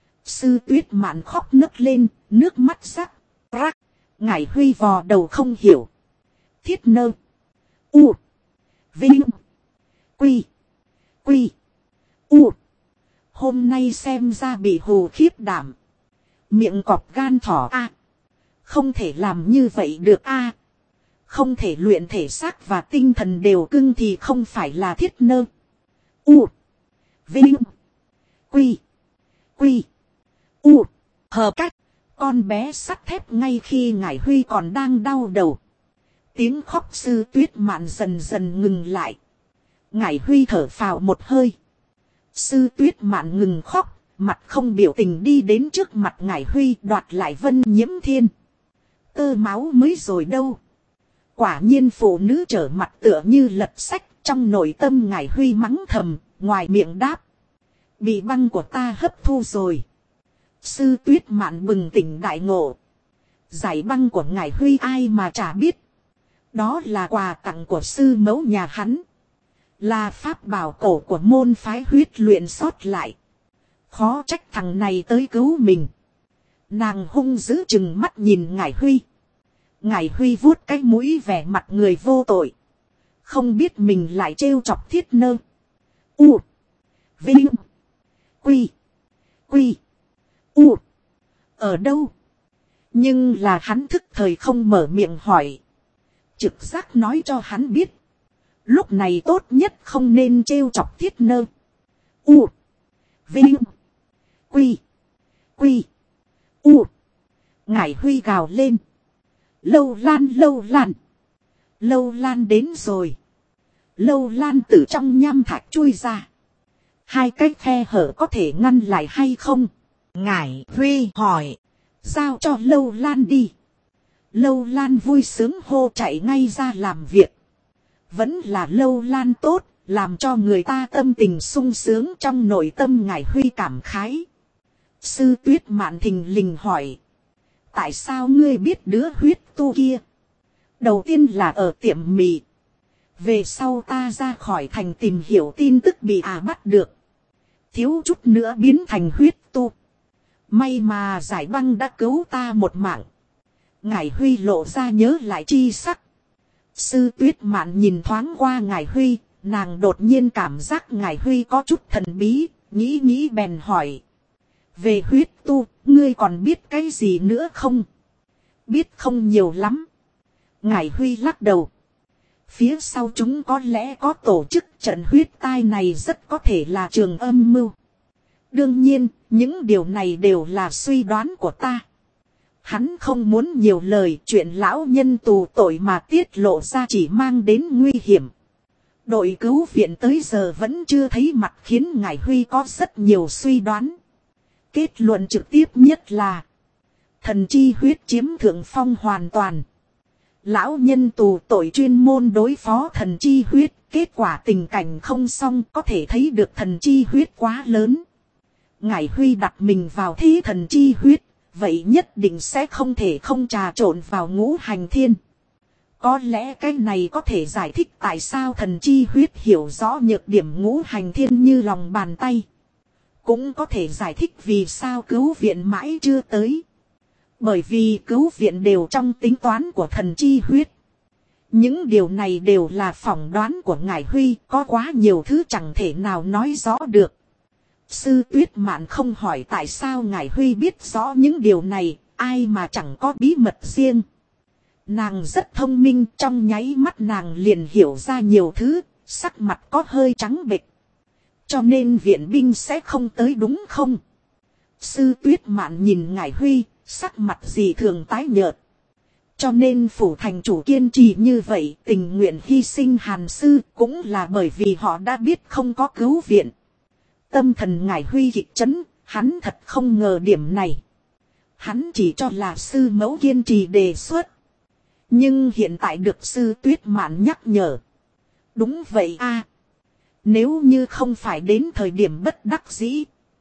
Sư Tuyết Mạn khóc nức lên, nước mắt rắc, rắc. Ngải Huy vò đầu không hiểu. Thiết Nơ. U. Vinh. Quy. Quy. U. Hôm nay xem ra bị hù khiếp đảm. Miệng cọp gan thỏ a. Không thể làm như vậy được a. Không thể luyện thể xác và tinh thần đều cưng thì không phải là Thiết Nơ. U. Vinh. Quy. Quy. U. Hợp cách. Con bé sắt thép ngay khi Ngải Huy còn đang đau đầu. Tiếng khóc Sư Tuyết Mạn dần dần ngừng lại. Ngải Huy thở phào một hơi. Sư Tuyết Mạn ngừng khóc, mặt không biểu tình đi đến trước mặt Ngải Huy, đoạt lại Vân Nhiễm Thiên. Tơ máu mới rồi đâu. Quả nhiên phụ nữ trở mặt tựa như lật sách, trong nội tâm Ngải Huy mắng thầm, ngoài miệng đáp. Bị băng của ta hấp thu rồi. Sư Tuyết Mạn bừng tỉnh đại ngộ. Giải băng của Ngải Huy ai mà chả biết. Đó là quà tặng của sư mẫu nhà hắn. Là pháp bảo cổ của môn phái huyết luyện sót lại. Khó trách thằng này tới cứu mình. Nàng hung dữ chừng mắt nhìn Ngải Huy. Ngải Huy vuốt cái mũi vẻ mặt người vô tội. Không biết mình lại trêu chọc Thiết Nơ. U. Vinh. Quy. Quy. U. Ở đâu? Nhưng là hắn thức thời không mở miệng hỏi. Trực giác nói cho hắn biết. Lúc này tốt nhất không nên trêu chọc Thiết Nơ. U. Vinh. Quy. Quy. U. Ngải Huy gào lên. Lâu Lan, Lâu Lan. Lâu Lan đến rồi. Lâu Lan từ trong nham thạch chui ra. Hai cái khe hở có thể ngăn lại hay không?
Ngải Huy hỏi.
Giao cho Lâu Lan đi. Lâu Lan vui sướng hô chạy ngay ra làm việc. Vẫn là Lâu Lan tốt, làm cho người ta tâm tình sung sướng, trong nội tâm Ngải Huy cảm khái. Sư Tuyết Mạn thình lình hỏi. Tại sao ngươi biết đứa huyết tu kia? Đầu tiên là ở tiệm mì. Về sau ta ra khỏi thành tìm hiểu tin tức bị bắt được. Thiếu chút nữa biến thành huyết tu. May mà giải băng đã cứu ta một mạng. Ngải Huy lộ ra nhớ lại chi sắc. Sư Tuyết Mạn nhìn thoáng qua Ngải Huy, nàng đột nhiên cảm giác Ngải Huy có chút thần bí, nghĩ bèn hỏi. Về huyết tu, ngươi còn biết cái gì nữa không? Biết không nhiều lắm. Ngải Huy lắc đầu. Phía sau chúng có lẽ có tổ chức trận huyết tai này, rất có thể là trường âm mưu. Đương nhiên, những điều này đều là suy đoán của ta. Hắn không muốn nhiều lời, chuyện lão nhân tù tội mà tiết lộ ra chỉ mang đến nguy hiểm. Đội cứu viện tới giờ vẫn chưa thấy mặt, khiến Ngải Huy có rất nhiều suy đoán. Kết luận trực tiếp nhất là thần chi huyết chiếm thượng phong hoàn toàn. Lão nhân tù tội chuyên môn đối phó thần chi huyết, kết quả tình cảnh không xong, có thể thấy được thần chi huyết quá lớn. Ngải Huy đặt mình vào thế thần chi huyết, vậy nhất định sẽ không thể không trà trộn vào ngũ hành thiên. Có lẽ cái này có thể giải thích tại sao thần chi huyết hiểu rõ nhược điểm ngũ hành thiên như lòng bàn tay. Cũng có thể giải thích vì sao cứu viện mãi chưa tới. Bởi vì cứu viện đều trong tính toán của thần chi huyết. Những điều này đều là phỏng đoán của Ngải Huy, có quá nhiều thứ chẳng thể nào nói rõ được. Sư Tuyết Mạn không hỏi tại sao Ngải Huy biết rõ những điều này, ai mà chẳng có bí mật riêng. Nàng rất thông minh, trong nháy mắt nàng liền hiểu ra nhiều thứ, sắc mặt có hơi trắng bệch. Cho nên viện binh sẽ không tới đúng không? Sư Tuyết Mạn nhìn Ngải Huy, sắc mặt gì thường tái nhợt. Cho nên phủ thành chủ kiên trì như vậy, tình nguyện hy sinh Hàn sư, cũng là bởi vì họ đã biết không có cứu viện. Tâm thần Ngải Huy kịch chấn, hắn thật không ngờ điểm này. Hắn chỉ cho là sư mẫu kiên trì đề xuất. Nhưng hiện tại được sư Tuyết Mạn nhắc nhở. Đúng vậy a. Nếu như không phải đến thời điểm bất đắc dĩ,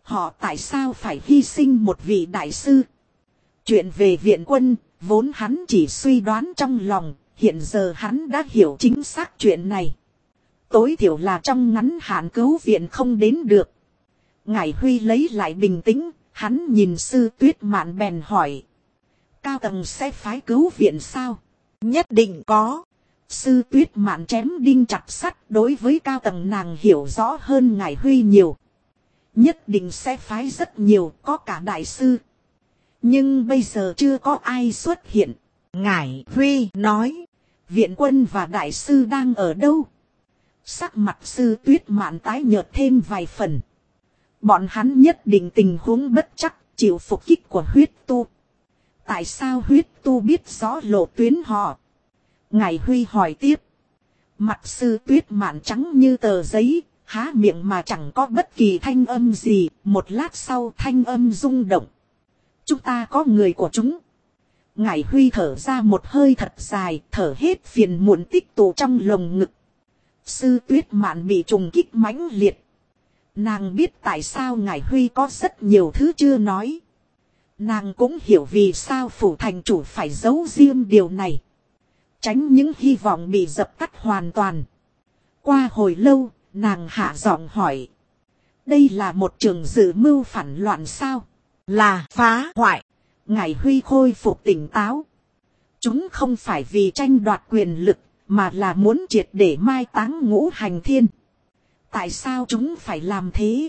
Họ tại sao phải hy sinh một vị đại sư? Chuyện về viện quân, vốn hắn chỉ suy đoán trong lòng, hiện giờ hắn đã hiểu chính xác chuyện này. Tối thiểu là trong ngắn hạn cứu viện không đến được. Ngải Huy lấy lại bình tĩnh, hắn nhìn Sư Tuyết Mạn bèn hỏi. Cao tầng sẽ phái cứu viện sao?
Nhất định có.
Sư Tuyết Mạn chém đinh chặt sắt, đối với cao tầng nàng hiểu rõ hơn Ngải Huy nhiều. Nhất định sẽ phái rất nhiều, có cả đại sư. Nhưng bây giờ chưa có ai xuất hiện.
Ngải Huy nói.
Viện quân và đại sư đang ở đâu? Sắc mặt Sư Tuyết Mạn tái nhợt thêm vài phần. Bọn hắn nhất định tình huống bất chắc, chịu phục kích của huyết tu. Tại sao huyết tu biết rõ lộ tuyến họ? Ngải Huy hỏi tiếp. Mặt Sư Tuyết Mạn trắng như tờ giấy, há miệng mà chẳng có bất kỳ thanh âm gì. Một lát sau thanh âm rung động. Chúng ta có người của chúng. Ngải Huy thở ra một hơi thật dài, thở hết phiền muộn tích tụ trong lồng ngực. Sư Tuyết Mạn bị trùng kích mãnh liệt. Nàng biết tại sao Ngải Huy có rất nhiều thứ chưa nói. Nàng cũng hiểu vì sao phủ thành chủ phải giấu riêng điều này. Tránh những hy vọng bị dập tắt hoàn toàn. Qua hồi lâu, nàng hạ giọng hỏi. Đây là một trường dự mưu phản loạn sao?
Là phá hoại.
Ngải Huy khôi phục tỉnh táo. Chúng không phải vì tranh đoạt quyền lực, mà là muốn triệt để mai táng Ngũ Hành Thiên. Tại sao chúng phải làm thế?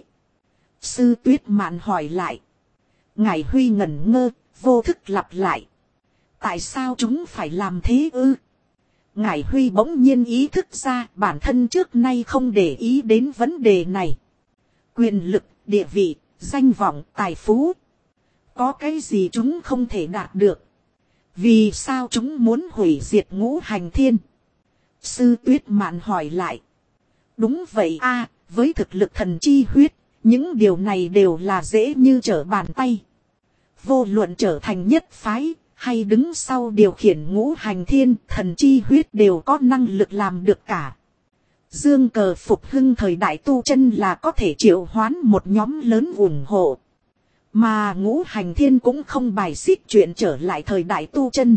Sư Tuyết Mạn hỏi lại. Ngải Huy ngẩn ngơ, vô thức lặp lại. Tại sao chúng phải làm thế ư? Ngải Huy bỗng nhiên ý thức ra bản thân trước nay không để ý đến vấn đề này. Quyền lực, địa vị, danh vọng, tài phú. Có cái gì chúng không thể đạt được? Vì sao chúng muốn hủy diệt Ngũ Hành Thiên? Sư Tuyết Mạn hỏi lại. Đúng vậy a, với thực lực thần chi huyết, những điều này đều là dễ như trở bàn tay. Vô luận trở thành nhất phái, hay đứng sau điều khiển Ngũ Hành Thiên, thần chi huyết đều có năng lực làm được cả. Dương cờ phục hưng thời đại tu chân là có thể triệu hoán một nhóm lớn ủng hộ. Mà Ngũ Hành Thiên cũng không bài xích chuyện trở lại thời đại tu chân.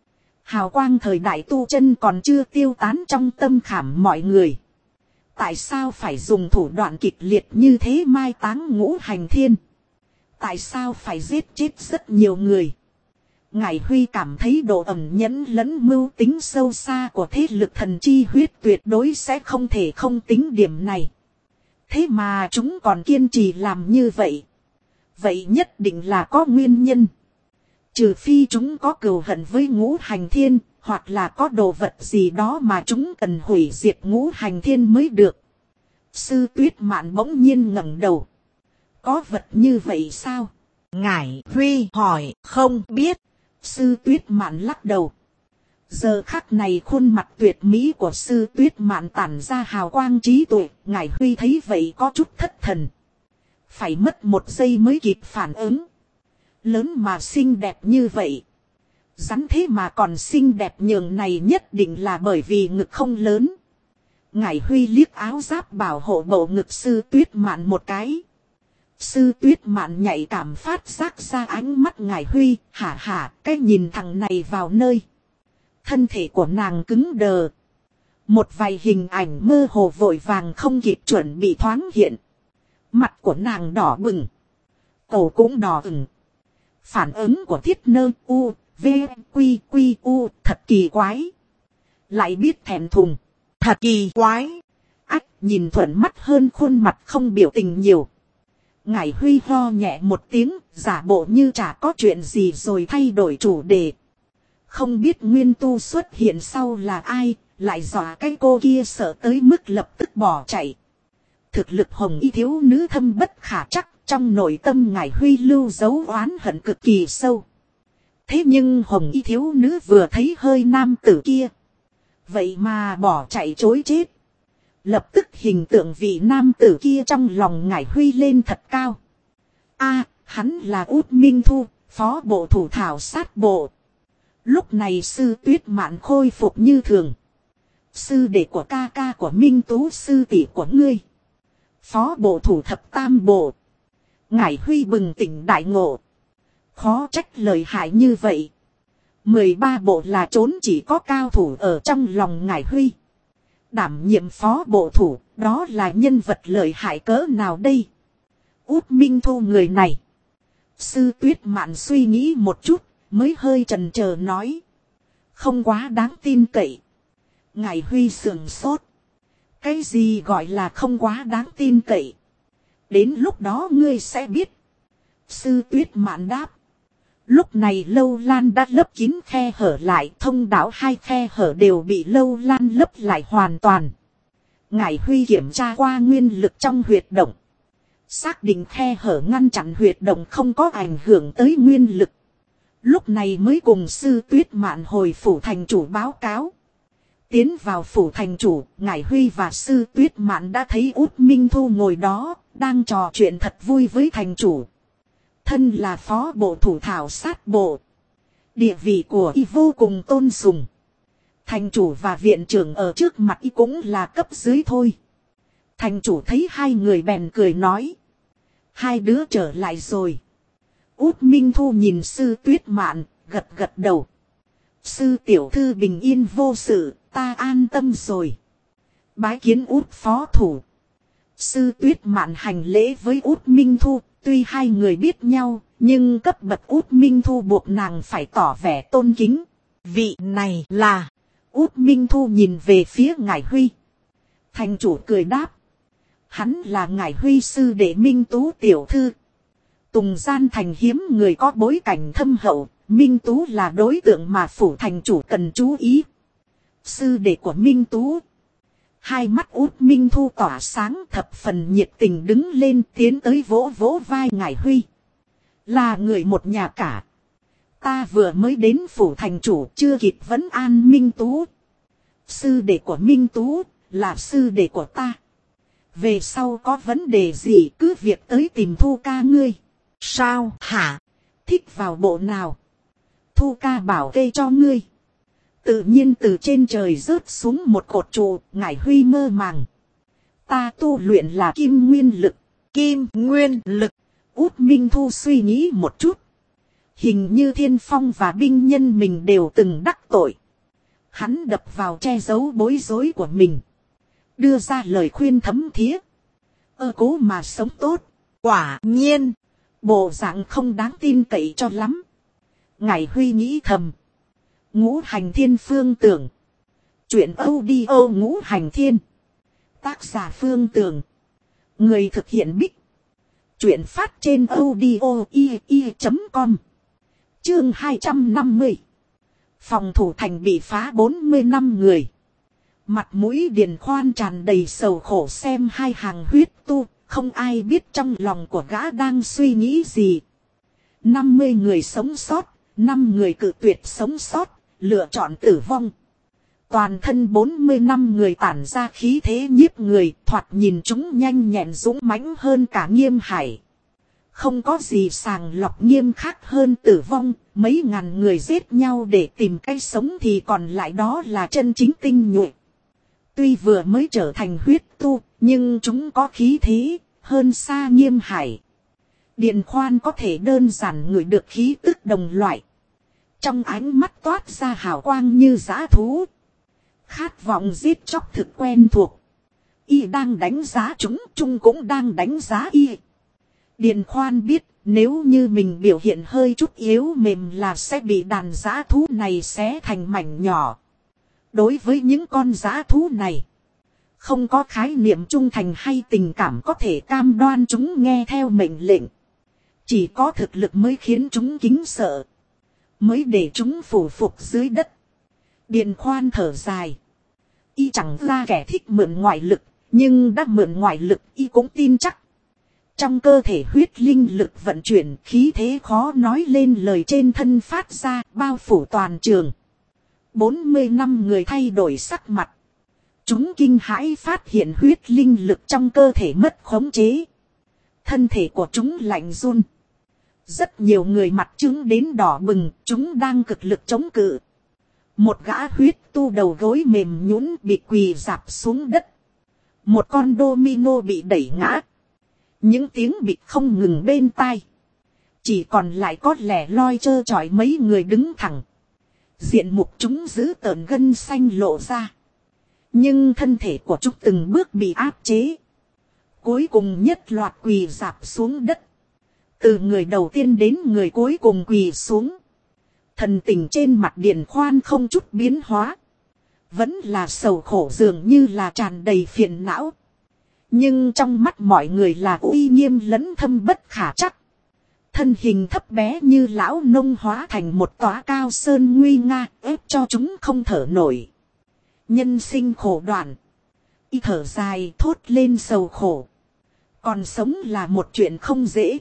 Hào quang thời đại tu chân còn chưa tiêu tán trong tâm khảm mọi người. Tại sao phải dùng thủ đoạn kịch liệt như thế mai táng Ngũ Hành Thiên? Tại sao phải giết chết rất nhiều người? Ngải Huy cảm thấy độ ẩn nhẫn lẫn mưu tính sâu xa của thế lực thần chi huyết tuyệt đối sẽ không thể không tính điểm này. Thế mà chúng còn kiên trì làm như vậy. Vậy nhất định là có nguyên nhân. Trừ phi chúng có cừu hận với Ngũ Hành Thiên, hoặc là có đồ vật gì đó mà chúng cần hủy diệt Ngũ Hành Thiên mới được. Sư Tuyết Mạn bỗng nhiên ngẩng đầu. Có vật như vậy sao?
Ngải Huy hỏi. Không biết.
Sư Tuyết Mạn lắc đầu. Giờ khắc này khuôn mặt tuyệt mỹ của Sư Tuyết Mạn tản ra hào quang trí tuệ. Ngải Huy thấy vậy có chút thất thần. Phải mất một giây mới kịp phản ứng. Lớn mà xinh đẹp như vậy. Rắn thế mà còn xinh đẹp nhường này nhất định là bởi vì ngực không lớn. Ngải Huy liếc áo giáp bảo hộ bộ ngực Sư Tuyết Mạn một cái. Sư Tuyết Mạn nhạy cảm phát giác ra ánh mắt Ngải Huy. Hả hả, cái nhìn thằng này vào nơi. Thân thể của nàng cứng đờ. Một vài hình ảnh mơ hồ vội vàng không kịp chuẩn bị thoáng hiện. Mặt của nàng đỏ bừng. Cổ cũng đỏ ửng. Phản ứng của Thiết Nơ U, V, Quy, Quy, U thật kỳ quái. Lại biết thẹn thùng.
Thật kỳ quái.
Ách, nhìn thuận mắt hơn khuôn mặt không biểu tình nhiều. Ngải Huy ho nhẹ một tiếng, giả bộ như chả có chuyện gì rồi thay đổi chủ đề. Không biết nguyên tu xuất hiện sau là ai, lại dọa cái cô kia sợ tới mức lập tức bỏ chạy. Thực lực hồng y thiếu nữ thâm bất khả chắc, trong nội tâm Ngải Huy lưu dấu oán hận cực kỳ sâu. Thế nhưng hồng y thiếu nữ vừa thấy hơi nam tử kia. Vậy mà bỏ chạy chối chết. Lập tức hình tượng vị nam tử kia trong lòng Ngải Huy lên thật cao. A, hắn là Út Minh Thu, phó bộ thủ thảo sát bộ. Lúc này Sư Tuyết Mạn khôi phục như thường. Sư đệ của ca ca của Minh Tú, sư tỷ của ngươi. Phó bộ thủ thập tam bộ. Ngải Huy bừng tỉnh đại ngộ. Khó trách lời hại như vậy. 13 bộ là trốn chỉ có cao thủ ở trong lòng Ngải Huy. Đảm nhiệm phó bộ thủ, đó là nhân vật lợi hại cỡ nào đây? Út Minh Thu người này. Sư Tuyết Mạn suy nghĩ một chút, mới hơi chần chờ nói. Không quá đáng tin cậy. Ngải Huy sườn sốt. Cái gì gọi là không quá đáng tin cậy? Đến lúc đó ngươi sẽ biết. Sư Tuyết Mạn đáp. Lúc này Lâu Lan đã lấp kín khe hở lại, thông đạo hai khe hở đều bị Lâu Lan lấp lại hoàn toàn. Ngải Huy kiểm tra qua nguyên lực trong huyệt động. Xác định khe hở ngăn chặn huyệt động không có ảnh hưởng tới nguyên lực. Lúc này mới cùng Sư Tuyết Mạn hồi phủ thành chủ báo cáo. Tiến vào phủ thành chủ, Ngải Huy và Sư Tuyết Mạn đã thấy Út Minh Thu ngồi đó, đang trò chuyện thật vui với thành chủ. Thân là phó bộ thủ thảo sát bộ. Địa vị của y vô cùng tôn sùng. Thành chủ và viện trưởng ở trước mặt y cũng là cấp dưới thôi. Thành chủ thấy hai người bèn cười nói. Hai đứa trở lại rồi. Út Minh Thu nhìn Sư Tuyết Mạn, gật gật đầu. Sư tiểu thư bình yên vô sự, ta an tâm rồi. Bái kiến Út phó thủ. Sư Tuyết Mạn hành lễ với Út Minh Thu. Tuy hai người biết nhau, nhưng cấp bậc Út Minh Thu buộc nàng phải tỏ vẻ tôn kính. Vị này là... Út Minh Thu nhìn về phía Ngải Huy. Thành chủ cười đáp. Hắn là Ngải Huy sư đệ Minh Tú tiểu thư. Tùng Gian thành hiếm người có bối cảnh thâm hậu. Minh Tú là đối tượng mà phủ thành chủ cần chú ý. Sư đệ của Minh Tú. Hai mắt Út Minh Thu tỏa sáng thập phần nhiệt tình đứng lên tiến tới vỗ vỗ vai Ngải Huy. Là người một nhà cả. Ta vừa mới đến phủ thành chủ chưa kịp vấn an Minh Tú. Sư đệ của Minh Tú là sư đệ của ta. Về sau có vấn đề gì cứ việc tới tìm Thu ca ngươi. Sao hả? Thích vào bộ nào? Thu ca bảo kê cho ngươi. Tự nhiên từ trên trời rớt xuống một cột trụ, Ngải Huy mơ màng. Ta tu luyện là kim nguyên lực. Kim nguyên lực. Út Minh Thu suy nghĩ một chút. Hình như Thiên Phong và binh nhân mình đều từng đắc tội. Hắn đập vào che giấu bối rối của mình. Đưa ra lời khuyên thấm thía. Cố mà sống tốt. Quả nhiên. Bộ dạng không đáng tin cậy cho lắm. Ngải Huy nghĩ thầm. Ngũ Hành Thiên Phương Tưởng. Chuyện audio Ngũ Hành Thiên. Tác giả Phương Tưởng. Người thực hiện Bích. Chuyện phát trên audio.com. Chương 250. Phòng thủ thành bị phá 40 năm người. Mặt mũi Điền Khoan tràn đầy sầu khổ xem hai hàng huyết tu. Không ai biết trong lòng của gã đang suy nghĩ gì. 50 người sống sót. 5 người cự tuyệt sống sót. Lựa chọn tử vong. Toàn thân 40 năm người tản ra khí thế nhiếp người. Thoạt nhìn chúng nhanh nhẹn dũng mãnh hơn cả Nghiêm Hải. Không có gì sàng lọc nghiêm khắc hơn tử vong. Mấy ngàn người giết nhau để tìm cái sống thì còn lại đó là chân chính tinh nhuệ. Tuy vừa mới trở thành huyết tu. Nhưng chúng có khí thế hơn xa Nghiêm Hải. Điền Khoan có thể đơn giản ngửi được khí tức đồng loại. Trong ánh mắt toát ra hào quang như dã thú. Khát vọng giết chóc thực quen thuộc. Y đang đánh giá chúng cũng đang đánh giá y. Điền Khoan biết nếu như mình biểu hiện hơi chút yếu mềm là sẽ bị đàn dã thú này xé thành mảnh nhỏ. Đối với những con dã thú này, không có khái niệm trung thành hay tình cảm có thể cam đoan chúng nghe theo mệnh lệnh. Chỉ có thực lực mới khiến chúng kính sợ. Mới để chúng phủ phục dưới đất. Điền Khoan thở dài. Y chẳng ra kẻ thích mượn ngoại lực. Nhưng đã mượn ngoại lực y cũng tin chắc. Trong cơ thể huyết linh lực vận chuyển khí thế khó nói lên lời trên thân phát ra bao phủ toàn trường. 40 năm người thay đổi sắc mặt. Chúng kinh hãi phát hiện huyết linh lực trong cơ thể mất khống chế. Thân thể của chúng lạnh run. Rất nhiều người mặt trứng đến đỏ bừng, chúng đang cực lực chống cự. Một gã huyết tu đầu gối mềm nhũn bị quỳ rạp xuống đất. Một con domino bị đẩy ngã. Những tiếng bịt không ngừng bên tai. Chỉ còn lại có lẻ loi trơ trọi mấy người đứng thẳng. Diện mục chúng giữ tợn gân xanh lộ ra. Nhưng thân thể của chúng từng bước bị áp chế. Cuối cùng nhất loạt quỳ rạp xuống đất. Từ người đầu tiên đến người cuối cùng quỳ xuống. Thần tình trên mặt Điền Khoan không chút biến hóa. Vẫn là sầu khổ dường như là tràn đầy phiền não. Nhưng trong mắt mọi người là uy nghiêm lẫn thâm bất khả trắc. Thân hình thấp bé như lão nông hóa thành một tòa cao sơn nguy nga ép cho chúng không thở nổi. Nhân sinh khổ đoạn. Y thở dài thốt lên sầu khổ. Còn sống là một chuyện không dễ.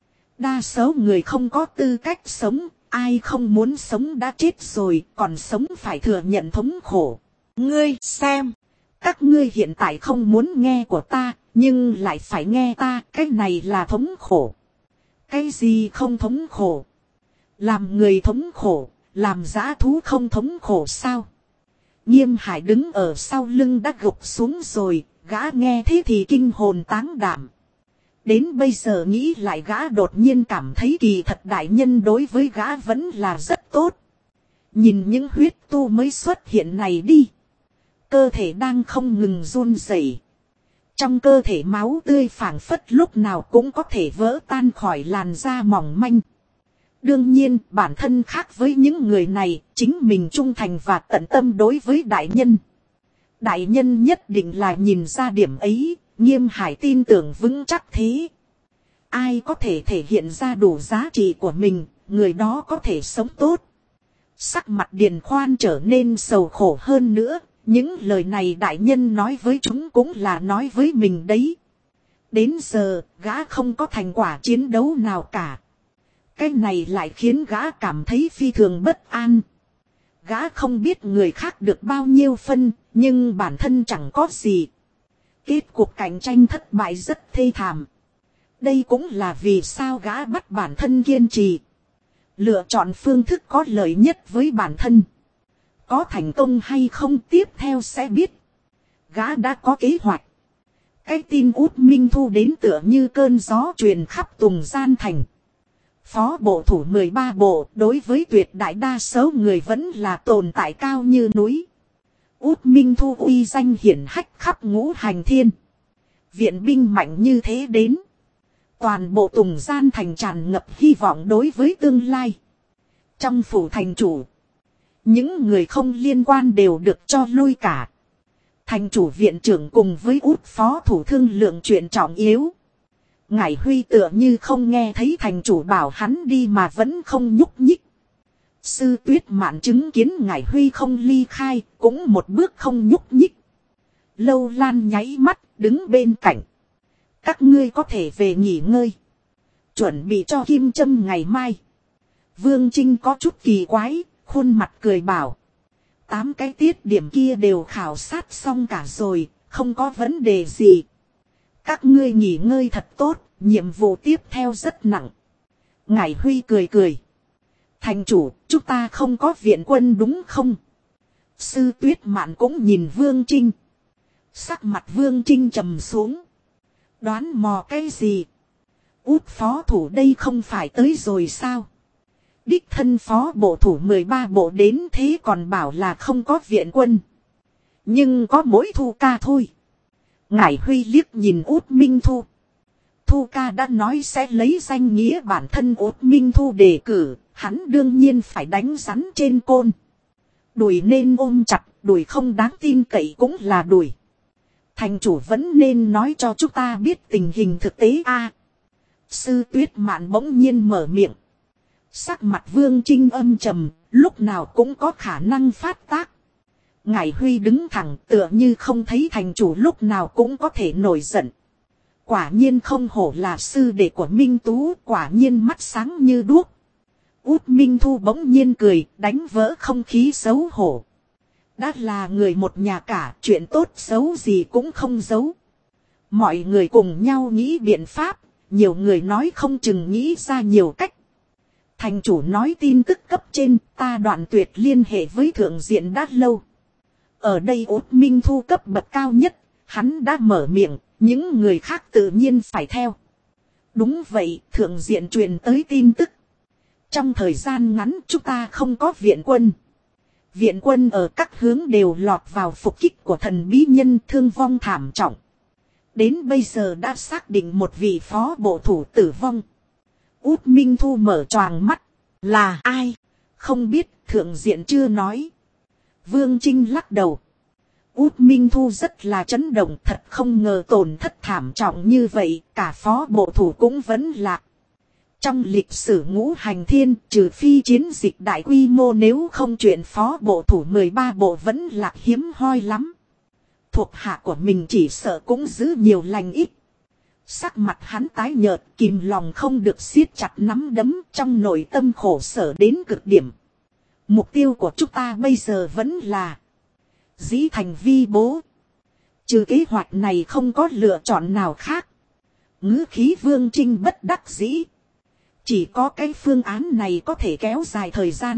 Đa số người không có tư cách sống. Ai không muốn sống đã chết rồi. Còn sống phải thừa nhận thống khổ. Ngươi xem. Các ngươi hiện tại không muốn nghe của ta. Nhưng lại phải nghe ta. Cái này là thống khổ. Cái gì không thống khổ? Làm người thống khổ. Làm dã thú không thống khổ sao? Nghiêm Hải đứng ở sau lưng đã gục xuống rồi. Gã nghe thế thì kinh hồn táng đảm. Đến bây giờ nghĩ lại gã đột nhiên cảm thấy kỳ thật đại nhân đối với gã vẫn là rất tốt. Nhìn những huyết tu mới xuất hiện này đi. Cơ thể đang không ngừng run rẩy. Trong cơ thể máu tươi phảng phất lúc nào cũng có thể vỡ tan khỏi làn da mỏng manh. Đương nhiên bản thân khác với những người này, chính mình trung thành và tận tâm đối với đại nhân. Đại nhân nhất định là nhìn ra điểm ấy, Nghiêm Hải tin tưởng vững chắc thế. Ai có thể thể hiện ra đủ giá trị của mình, người đó có thể sống tốt. Sắc mặt Điền Khoan trở nên sầu khổ hơn nữa, những lời này đại nhân nói với chúng cũng là nói với mình đấy. Đến giờ, gã không có thành quả chiến đấu nào cả. Cái này lại khiến gã cảm thấy phi thường bất an. Gã không biết người khác được bao nhiêu phân, nhưng bản thân chẳng có gì. Kết cuộc cạnh tranh thất bại rất thê thảm. Đây cũng là vì sao gã bắt bản thân kiên trì. Lựa chọn phương thức có lợi nhất với bản thân. Có thành công hay không tiếp theo sẽ biết. Gã đã có kế hoạch. Cái tin Út Minh Thu đến tựa như cơn gió truyền khắp Tùng Gian Thành. Phó bộ thủ 13 bộ đối với tuyệt đại đa số người vẫn là tồn tại cao như núi. Út Minh Thu uy danh hiển hách khắp ngũ hành thiên. Viện binh mạnh như thế đến. Toàn bộ Tùng Gian Thành tràn ngập hy vọng đối với tương lai. Trong phủ thành chủ, những người không liên quan đều được cho lui cả. Thành chủ viện trưởng cùng với Út phó thủ thương lượng chuyện trọng yếu. Ngải Huy tựa như không nghe thấy thành chủ bảo hắn đi mà vẫn không nhúc nhích. Sư Tuyết Mạn chứng kiến Ngải Huy không ly khai, cũng một bước không nhúc nhích. Lâu Lan nháy mắt, đứng bên cạnh. Các ngươi có thể về nghỉ ngơi. Chuẩn bị cho kim châm ngày mai. Vương Trinh có chút kỳ quái, khuôn mặt cười bảo. 8 cái tiết điểm kia đều khảo sát xong cả rồi, không có vấn đề gì. Các ngươi nghỉ ngơi thật tốt, nhiệm vụ tiếp theo rất nặng. Ngải Huy cười cười. Thành chủ, chúng ta không có viện quân đúng không? Sư Tuyết Mạn cũng nhìn Vương Trinh. Sắc mặt Vương Trinh trầm xuống. Đoán mò cái gì? Út phó thủ đây không phải tới rồi sao? Đích thân phó bộ thủ 13 bộ đến thế còn bảo là không có viện quân. Nhưng có mỗi Thu ca thôi. Ngải Huy liếc nhìn Út Minh Thu. Thu ca đã nói sẽ lấy danh nghĩa bản thân Út Minh Thu đề cử. Hắn đương nhiên phải đánh rắn trên côn. Đùi nên ôm chặt, đùi không đáng tin cậy cũng là đùi. Thành chủ vẫn nên nói cho chúng ta biết tình hình thực tế a. Sư Tuyết Mạn bỗng nhiên mở miệng. Sắc mặt Vương Trinh âm trầm, lúc nào cũng có khả năng phát tác. Ngải Huy đứng thẳng tựa như không thấy thành chủ lúc nào cũng có thể nổi giận. Quả nhiên không hổ là sư đệ của Minh Tú, quả nhiên mắt sáng như đuốc. Út Minh Thu bỗng nhiên cười, đánh vỡ không khí xấu hổ. Đã là người một nhà cả, chuyện tốt xấu gì cũng không giấu. Mọi người cùng nhau nghĩ biện pháp, nhiều người nói không chừng nghĩ ra nhiều cách. Thành chủ nói tin tức cấp trên, ta đoạn tuyệt liên hệ với thượng diện đã lâu. Ở đây Út Minh Thu cấp bậc cao nhất, hắn đã mở miệng, những người khác tự nhiên phải theo. Đúng vậy, thượng diện truyền tới tin tức. Trong thời gian ngắn chúng ta không có viện quân. Viện quân ở các hướng đều lọt vào phục kích của thần bí nhân, thương vong thảm trọng. Đến bây giờ đã xác định một vị phó bộ thủ tử vong. Út Minh Thu mở choàng mắt.
Là ai?
Không biết, thượng diện chưa nói. Vương Trinh lắc đầu. Út Minh Thu rất là chấn động, thật không ngờ tổn thất thảm trọng như vậy, cả phó bộ thủ cũng vẫn lạc. Trong lịch sử ngũ hành thiên, trừ phi chiến dịch đại quy mô, nếu không chuyện phó bộ thủ 13 bộ vẫn lạc hiếm hoi lắm. Thuộc hạ của mình chỉ sợ cũng giữ nhiều lành ít. Sắc mặt hắn tái nhợt, kìm lòng không được siết chặt nắm đấm, trong nội tâm khổ sở đến cực điểm. Mục tiêu của chúng ta bây giờ vẫn là dĩ thành vi bố. Trừ kế hoạch này không có lựa chọn nào khác. Ngữ khí Vương Trinh bất đắc dĩ. Chỉ có cái phương án này có thể kéo dài thời gian.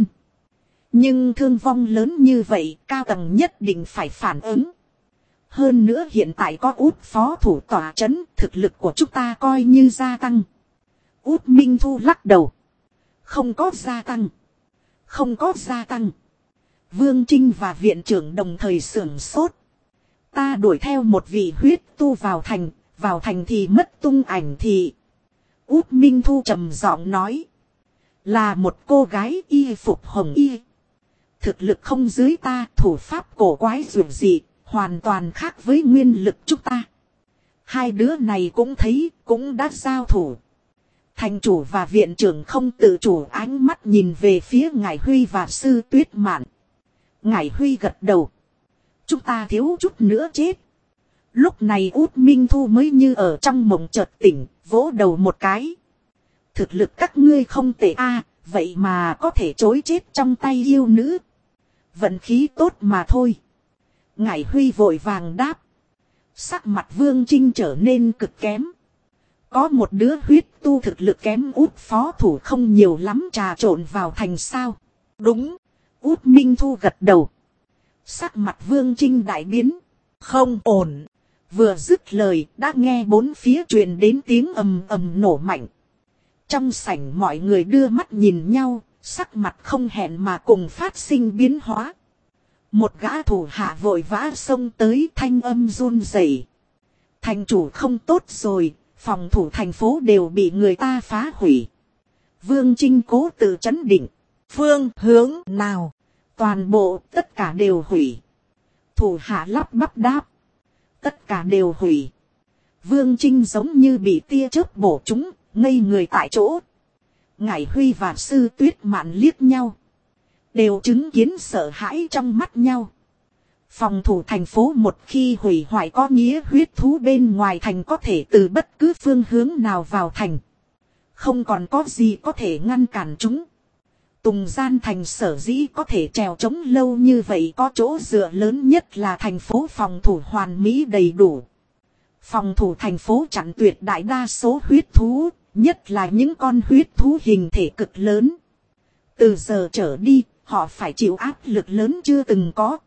Nhưng thương vong lớn như vậy, cao tầng nhất định phải phản ứng. Hơn nữa hiện tại có Út phó thủ tỏa chấn, thực lực của chúng ta coi như gia tăng. Út Minh Thu lắc đầu. Không có gia tăng. Không có gia tăng. Vương Trinh và viện trưởng đồng thời sửng sốt. Ta đuổi theo một vị huyết tu vào thành thì mất tung ảnh thì. Út Minh Thu trầm giọng nói. Là một cô gái y phục hồng y. Thực lực không dưới ta, thủ pháp cổ quái dù gì, hoàn toàn khác với nguyên lực chúng ta. Hai đứa này cũng thấy, cũng đã giao thủ. Thành chủ và viện trưởng không tự chủ ánh mắt nhìn về phía Ngải Huy và Sư Tuyết Mạn. Ngải Huy gật đầu. Chúng ta thiếu chút nữa chết. Lúc này Út Minh Thu mới như ở trong mộng chợt tỉnh, vỗ đầu một cái. Thực lực các ngươi không tệ a, vậy mà có thể chối chết trong tay yêu nữ. Vận khí tốt mà thôi. Ngải Huy vội vàng đáp. Sắc mặt Vương Trinh trở nên cực kém. Có một đứa huyết tu thực lực kém Út phó thủ không nhiều lắm trà trộn vào thành sao. Đúng. Út Minh Thu gật đầu. Sắc mặt Vương Trinh đại biến. Không ổn. Vừa dứt lời đã nghe bốn phía truyền đến tiếng ầm ầm nổ mạnh. Trong sảnh mọi người đưa mắt nhìn nhau, sắc mặt không hẹn mà cùng phát sinh biến hóa. Một gã thủ hạ vội vã xông tới, thanh âm run rẩy. Thành chủ không tốt rồi, phòng thủ thành phố đều bị người ta phá hủy. Vương Trinh cố tự trấn định. Phương hướng nào? Toàn bộ tất cả đều hủy. Thủ hạ lắp bắp đáp. Tất cả đều hủy. Vương Trinh giống như bị tia chớp bổ trúng, ngây người tại chỗ. Ngải Huy và Sư Tuyết Mạn liếc nhau. Đều chứng kiến sợ hãi trong mắt nhau. Phòng thủ thành phố một khi hủy hoại có nghĩa huyết thú bên ngoài thành có thể từ bất cứ phương hướng nào vào thành. Không còn có gì có thể ngăn cản chúng. Tùng Gian thành sở dĩ có thể trèo trống lâu như vậy có chỗ dựa lớn nhất là thành phố phòng thủ hoàn mỹ đầy đủ. Phòng thủ thành phố chặn tuyệt đại đa số huyết thú, nhất là những con huyết thú hình thể cực lớn. Từ giờ trở đi, họ phải chịu áp lực lớn chưa từng có.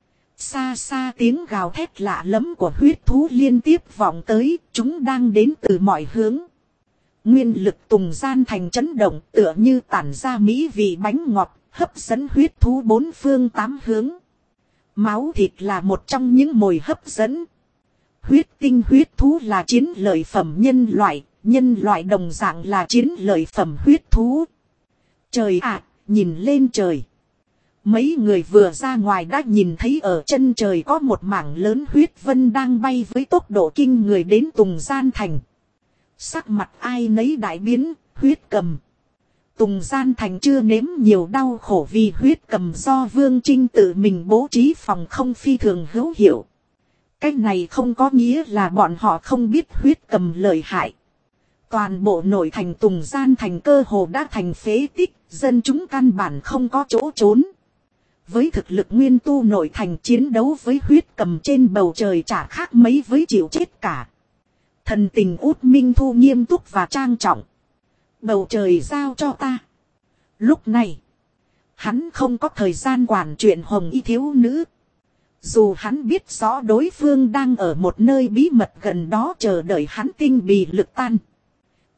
Xa xa tiếng gào thét lạ lẫm của huyết thú liên tiếp vọng tới, chúng đang đến từ mọi hướng. Nguyên lực Tùng Gian thành chấn động tựa như tản ra mỹ vị bánh ngọt, hấp dẫn huyết thú bốn phương tám hướng. Máu thịt là một trong những mồi hấp dẫn. Huyết tinh huyết thú là chiến lợi phẩm nhân loại đồng dạng là chiến lợi phẩm huyết thú. Trời ạ, nhìn lên trời. Mấy người vừa ra ngoài đã nhìn thấy ở chân trời có một mảng lớn huyết vân đang bay với tốc độ kinh người đến Tùng Gian thành. Sắc mặt ai nấy đại biến, huyết cầm. Tùng Gian thành chưa nếm nhiều đau khổ vì huyết cầm do Vương Trinh tự mình bố trí phòng không phi thường hữu hiệu. Cái này không có nghĩa là bọn họ không biết huyết cầm lợi hại. Toàn bộ nội thành Tùng Gian thành cơ hồ đã thành phế tích, dân chúng căn bản không có chỗ trốn. Với thực lực nguyên tu nội thành chiến đấu với huyết cầm trên bầu trời chả khác mấy với chịu chết cả. Thần tình Út Minh Thu nghiêm túc và trang trọng. Bầu trời giao cho ta. Lúc này, hắn không có thời gian quản chuyện hồng y thiếu nữ. Dù hắn biết rõ đối phương đang ở một nơi bí mật gần đó chờ đợi hắn tinh bì lực tan.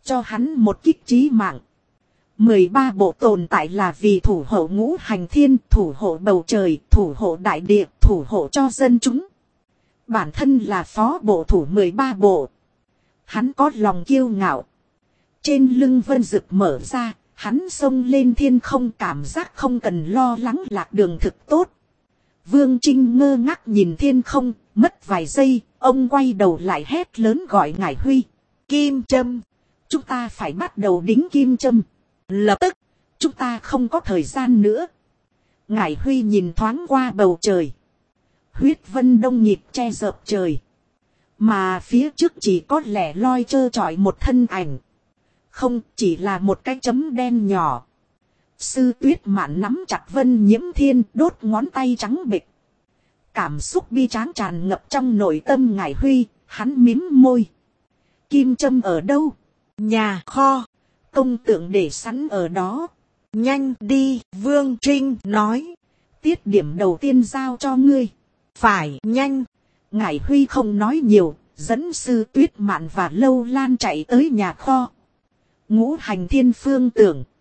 cho hắn một kích chí mạng. 13 bộ tồn tại là vì thủ hộ ngũ hành thiên, thủ hộ bầu trời, thủ hộ đại địa, thủ hộ cho dân chúng. Bản thân là phó bộ thủ 13 bộ. Hắn có lòng kiêu ngạo. Trên lưng vân rực mở ra, hắn xông lên thiên không, cảm giác không cần lo lắng lạc đường thực tốt. Vương Trinh ngơ ngác nhìn thiên không, mất vài giây, ông quay đầu lại hét lớn gọi Ngải Huy. Kim châm, chúng ta phải bắt đầu đính kim châm. Lập tức, chúng ta không có thời gian nữa. Ngải Huy nhìn thoáng qua bầu trời. Huyết vân đông nhịp che dợp trời. Mà phía trước chỉ có lẻ loi trơ trọi một thân ảnh. Không, chỉ là một cái chấm đen nhỏ. Sư Tuyết Mạn nắm chặt Vân Nhiễm Thiên, đốt ngón tay trắng bệch. Cảm xúc bi tráng tràn ngập trong nội tâm Ngải Huy, hắn mím môi. Kim châm ở đâu?
Nhà kho.
Công tượng để sẵn ở đó.
Nhanh đi, Vương Trinh nói.
Tiết điểm đầu tiên giao cho ngươi.
Phải nhanh.
Ngải Huy không nói nhiều, dẫn Sư Tuyết Mạn và Lâu Lan chạy tới nhà kho. Ngũ hành thiên phương tưởng.